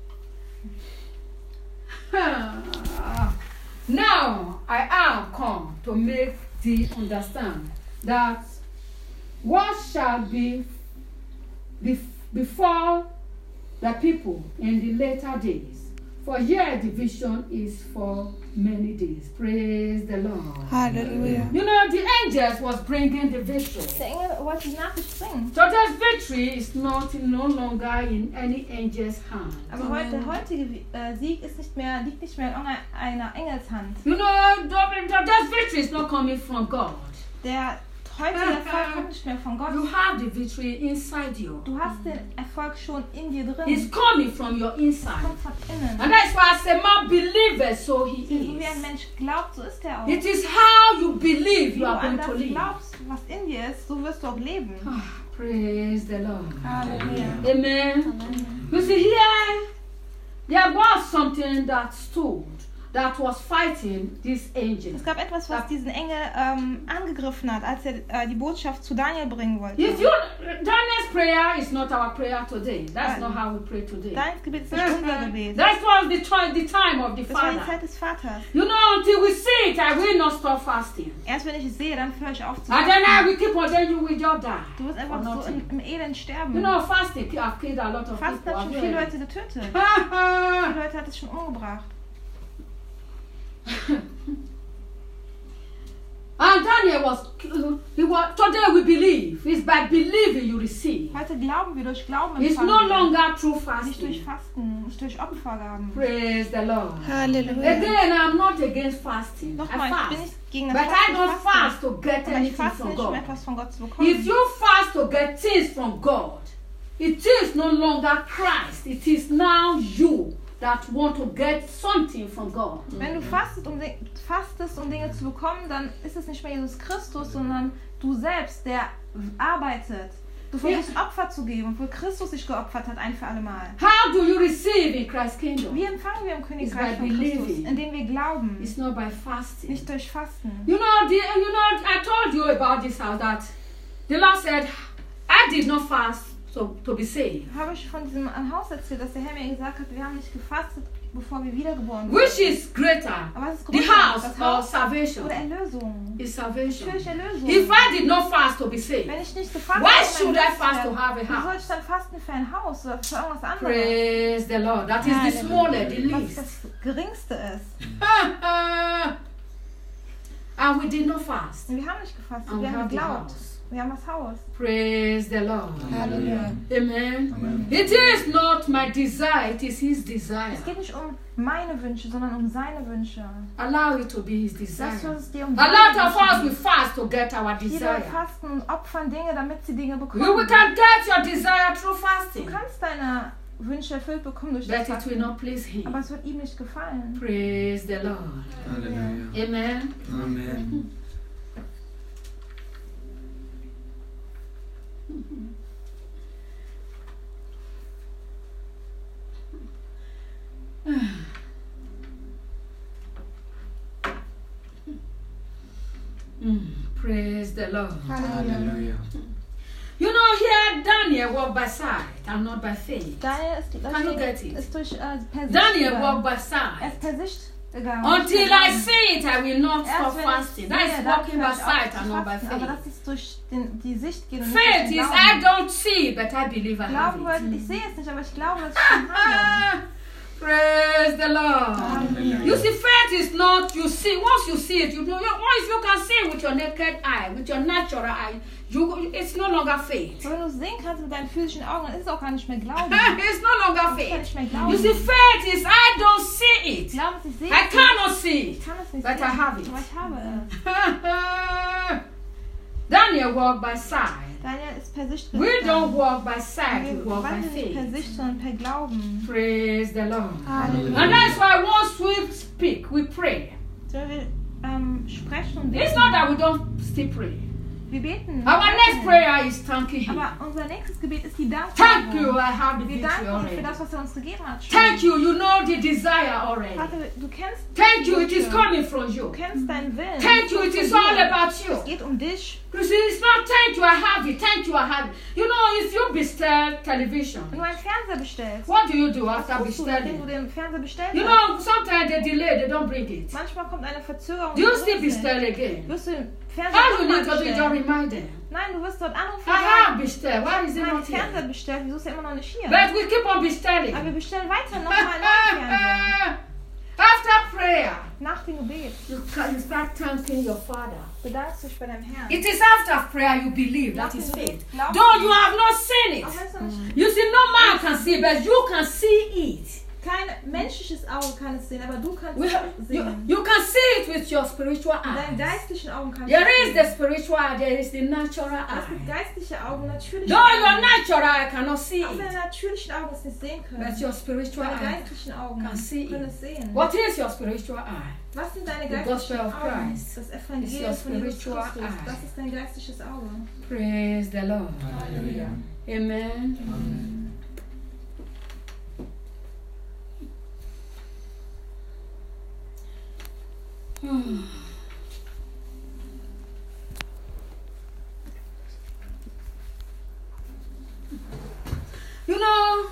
Now I am come to make thee understand that what shall be bef- before the people in the later days. For here the vision is for many days. Praise the Lord. Hallelujah. You know, the angels was bringing the victory. Der Engel wollte die Nachricht bringen. So that victory is not no longer in any angel's hand. Aber heute, der heutige äh, Sieg ist nicht mehr, liegt nicht mehr in einer, einer Engelshand. You know, that victory is not coming from God. Der heutige Erfolg kommt nicht mehr von Gott. You have the victory inside you. Du hast den Erfolg schon in dir drin. It's coming from your inside. Kommt von innen. And that's why as a man believeth, so he So wie ein is. Mensch glaubt, so ist er auch. It is how you believe Wie you du are an going das to live. glaubst, was in dir ist, so wirst du auch leben. Ah, praise the Lord. Halleluja. Amen. You see here, there was something that stood that was fighting this angel. Es gab etwas, was diesen Engel ähm, angegriffen hat, als er äh, die Botschaft zu Daniel bringen wollte. If you, Daniel's prayer is not our prayer today. That's not how we pray today. Daniels Gebet ist nicht unser Gebet. That was the, the time of the Das war die Father. Zeit des Vaters. You know, until we see it, I will not stop fasting. Erst wenn ich es sehe, dann höre ich auf zu And then I fasten. will keep on, then you will just die. Du wirst einfach so im, im Elend sterben. You know, fasting have killed a lot of Fasten people. hat schon Have viele you Leute heard? getötet. Viele Leute hat es schon umgebracht. And Daniel was, he was, today we believe. It's by believing you receive. Heute glauben wir durch Glauben It's empfangen no wir. longer through Nicht durch fasting. Fasten, nicht durch Opfergaben. Praise the Lord. Halleluja. Again, I'm not against fasting. I Nochmal, ich bin fast. nicht gegen das But I Fasten. don't Ich fast faste. to get Aber ich anything faste from nicht, um God. etwas von Gott zu bekommen. If you fast to get things from God, it is no longer Christ. It is now you that want to get something from God. Wenn du fastest um, fastest, um Dinge zu bekommen, dann ist es nicht mehr Jesus Christus, sondern du selbst, der arbeitet. Du versuchst Opfer zu geben, obwohl Christus sich geopfert hat, ein für alle Mal. How do you receive in Christ's kingdom? Wie empfangen wir im Königreich It's by von Christus? believing. Indem wir glauben, It's not by fasting. nicht durch Fasten. You know, the, you know, I told you about this house that the Lord said, I did not fast so, to be saved. Habe ich von diesem Haus erzählt, dass der Herr mir gesagt hat, wir haben nicht gefastet, bevor wir wiedergeboren wurden. Which is greater? Aber es ist The größer, house das of Haus salvation oder Erlösung. is salvation. Natürlich Erlösung. If I did not fast to be saved, Wenn ich nicht gefastet why habe, should um I erlöst fast zu to werden, have a wie soll house? ich dann fasten für ein Haus oder für irgendwas anderes? Praise the Lord. That is the smaller, the Was least. das Geringste ist. And we did not fast. Und wir haben nicht gefastet, And we wir haben have the geglaubt. house. Wir haben das Haus. Praise the Lord. Halleluja. Amen. Amen. It is not my desire, it is His desire. Es geht nicht um meine Wünsche, sondern um seine Wünsche. Allow it to be His Das desire. es dir um A lot seine of us Wünsche we fast to get our geht. Viele desire. fasten und opfern Dinge, damit sie Dinge bekommen. You we can get your desire through Du fasting, kannst deine Wünsche erfüllt bekommen durch das but it will Fasten. not please Him. Aber es wird ihm nicht gefallen. Praise the Lord. Halleluja. Amen. Amen. Mm, praise the Lord. Halleluja. You know, here Daniel walked by sight and not by faith. Daniel ist, Can you get it? ist durch äh, per Sicht Daniel gegangen. walked by Er sight. ist per Sicht gegangen. Until Nicht I gegangen. see it, I will not Erst stop wenn fasting. ich That sehe, is dann walking by höre ich auf sight zu and not by fasten. Aber faith. das ist durch den, die Sicht geht und nicht Faith durch den is Glauben. I don't see it, but I believe I have Glauben bedeutet, ich it. sehe es nicht, aber ich glaube, dass ich es schon habe. Praise the Lord. Halleluja. You see, faith is not you see. Once you see it, you know. Once you can see it with your naked eye, with your natural eye, you it's no longer faith. Aber wenn du es sehen kannst mit deinen physischen Augen, dann ist es auch gar nicht mehr Glauben. It's no longer Das kann faith. nicht mehr You glauben. see, faith is I don't see it. Glauben ist, ich sehe I es nicht. cannot see it. Ich kann es nicht But sehen, I have it. aber ich habe es. Daniel walked by sight. Daniel ist per Sicht We gegangen. don't walk by sight, we Wir walk by wandeln nicht per faith. Sicht, sondern per Glauben. Praise the Lord. Halleluja. And that's why once we speak, we pray. So, wir ähm, sprechen und It's beten. not that we don't still pray. Wir beten. Our next prayer is thanking Him. Aber unser nächstes Gebet ist die Dankbarkeit. Thank you, I have the Wir victory danken ihm für already. das, was er uns gegeben hat. schon. Thank you, you know the desire already. Vater, du kennst Thank you, it is Wünsche. coming from Du you. kennst deinen Willen. Thank you, it is all about Es you. geht um dich. You see, it's not thank you, I have it. Thank you, I have it. You know, if you bestelled television, Wenn du einen Fernseher bestellst, what do you do was after tust du, nachdem du bestelling? den Fernseher bestellt You hast? know, sometimes they delay, they don't bring it. Manchmal kommt eine Verzögerung. Do you und still du bringst bestell ihn. again? Wirst du den Fernseher All you nochmal need to do is just bestellen? remind them. Nein, du wirst dort anrufen. I have bestelled. Why is it Nein, not Fernseher here? bestellt. Wieso ist er immer noch nicht hier? But we keep on Aber wir bestelling. bestellen weiter nochmal einen neuen Fernseher. After prayer, Nach dem Gebet you can you start thanking your Father. bedankst du dich bei deinem Herrn. It is after prayer you believe Nach that dem is Gebet faith. glaubst Though du, you have not seen auch it. wenn es noch nicht You see, no man can see, but you can see it. kein menschliches Auge kann es sehen, aber du kannst We es have, you, sehen. you can see it with your spiritual Mit deinen eyes. geistlichen Augen kannst There du es is the sehen. spiritual eye, there is the natural Es gibt eye. geistliche Augen, natürliche Though your Augen. natural eye cannot see Auch it, deine natürlichen Augen es nicht sehen können. but your spiritual Deine eye. geistlichen Augen can see können it. es sehen. What is your spiritual eye? Was sind deine The geistlichen gospel of Augen? Christ Das is Evangelium your von Jesus spiritual Christus. eye. Das ist dein geistliches Auge. Praise the Lord. Halleluja. Amen. Amen. You know,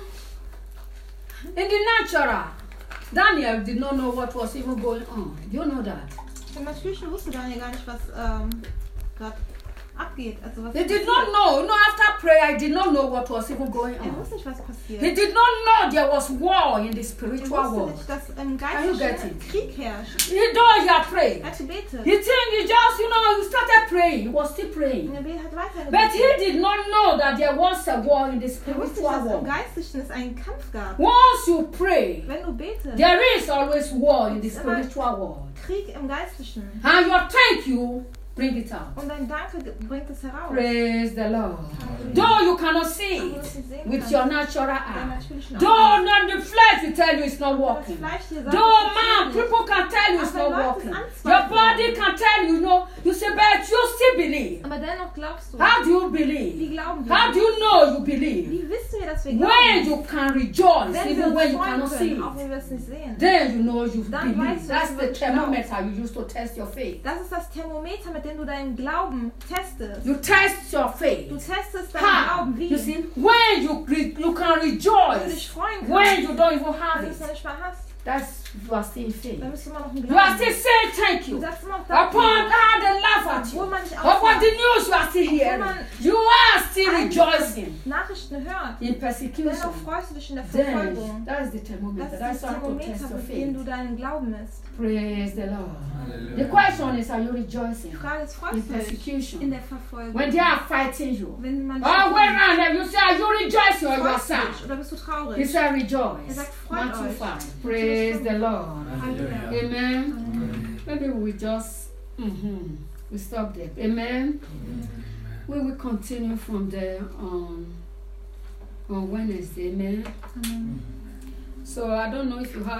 in the natural, Daniel did not know what was even going on. Do you know that? Im Natürlichen wusste Daniel gar nicht, was ähm, gerade abgeht. Also was He did not know. You know, after prayer, he did not know what was even going Er on. wusste nicht, was passiert. He did not know there was war in the Er spiritual wusste world. nicht, dass im Can you get Geistlichen it? Krieg herrscht. He though he had prayed. Er hat gebetet. He think he just, you know, he started praying. He was still praying. Und er hat weiter But he gebetet. did not know that there was a war in the Er wusste spiritual nicht, dass im world. Geistlichen es einen Kampf gab. Once you pray, Wenn du betest, there is always war in the spiritual world. Krieg im Geistlichen. And your thank you, bring it out. Und dein Danke bringt es heraus. Praise the Lord. Halleluja. Though you cannot see Obwohl du it es nicht sehen with kannst, your natural mit deinen eye. natürlichen Though Augen. not the flesh will tell you it's not Das working. Fleisch dir sagt, Though es man, funktioniert nicht. people can tell you it's Aber not Leute working. es Your anzweifeln. body can tell you, no. You say, but you still believe. Aber dennoch glaubst du. How do you Wie believe? glauben How do wir? you know you believe? Wie wissen wir, dass wir When glauben? you can rejoice, Wenn wir even uns when you freuen cannot see können, auch it, wenn wir es nicht sehen. then you know you Dann believe. weißt du, That's dass du the wirklich thermometer you use to test your faith. Das ist das Thermometer, mit dem du deinen Glauben testest. You test your faith. Du testest deinen How? Glauben. Wie? You see, when you re- you can Wenn du rejoice, dich freuen when kannst, you don't even have wenn du es noch it, nicht mal hast, that's you are still in faith. dann bist du immer noch im You are Glauben. still saying thank Du you. sagst immer noch Upon Danke. how they laugh at Obwohl you. man dich Upon auslacht, the news you are still hearing. You are still rejoicing Nachrichten hört, in persecution. dennoch freust du dich in der Then Verfolgung. that is the Das thermometer. ist That's das how to test Thermometer, your mit dem du faith. deinen Glauben misst. Praise the Lord. The Halleluja. question is, are you rejoicing Die Frage ist, in freust du dich in persecution der Verfolgung? when they are fighting you? Wenn man Oh, wait around them, you say, are you rejoicing or you are freust du sad? dich oder bist du He traurig? said, rejoice. Er sagt, freut Matthew euch. five. Praise the Lord. Halleluja. Amen. Maybe we just, mhm, we stop there. Amen. We will continue from there on, on Wednesday. Amen. Amen. So I don't know if you have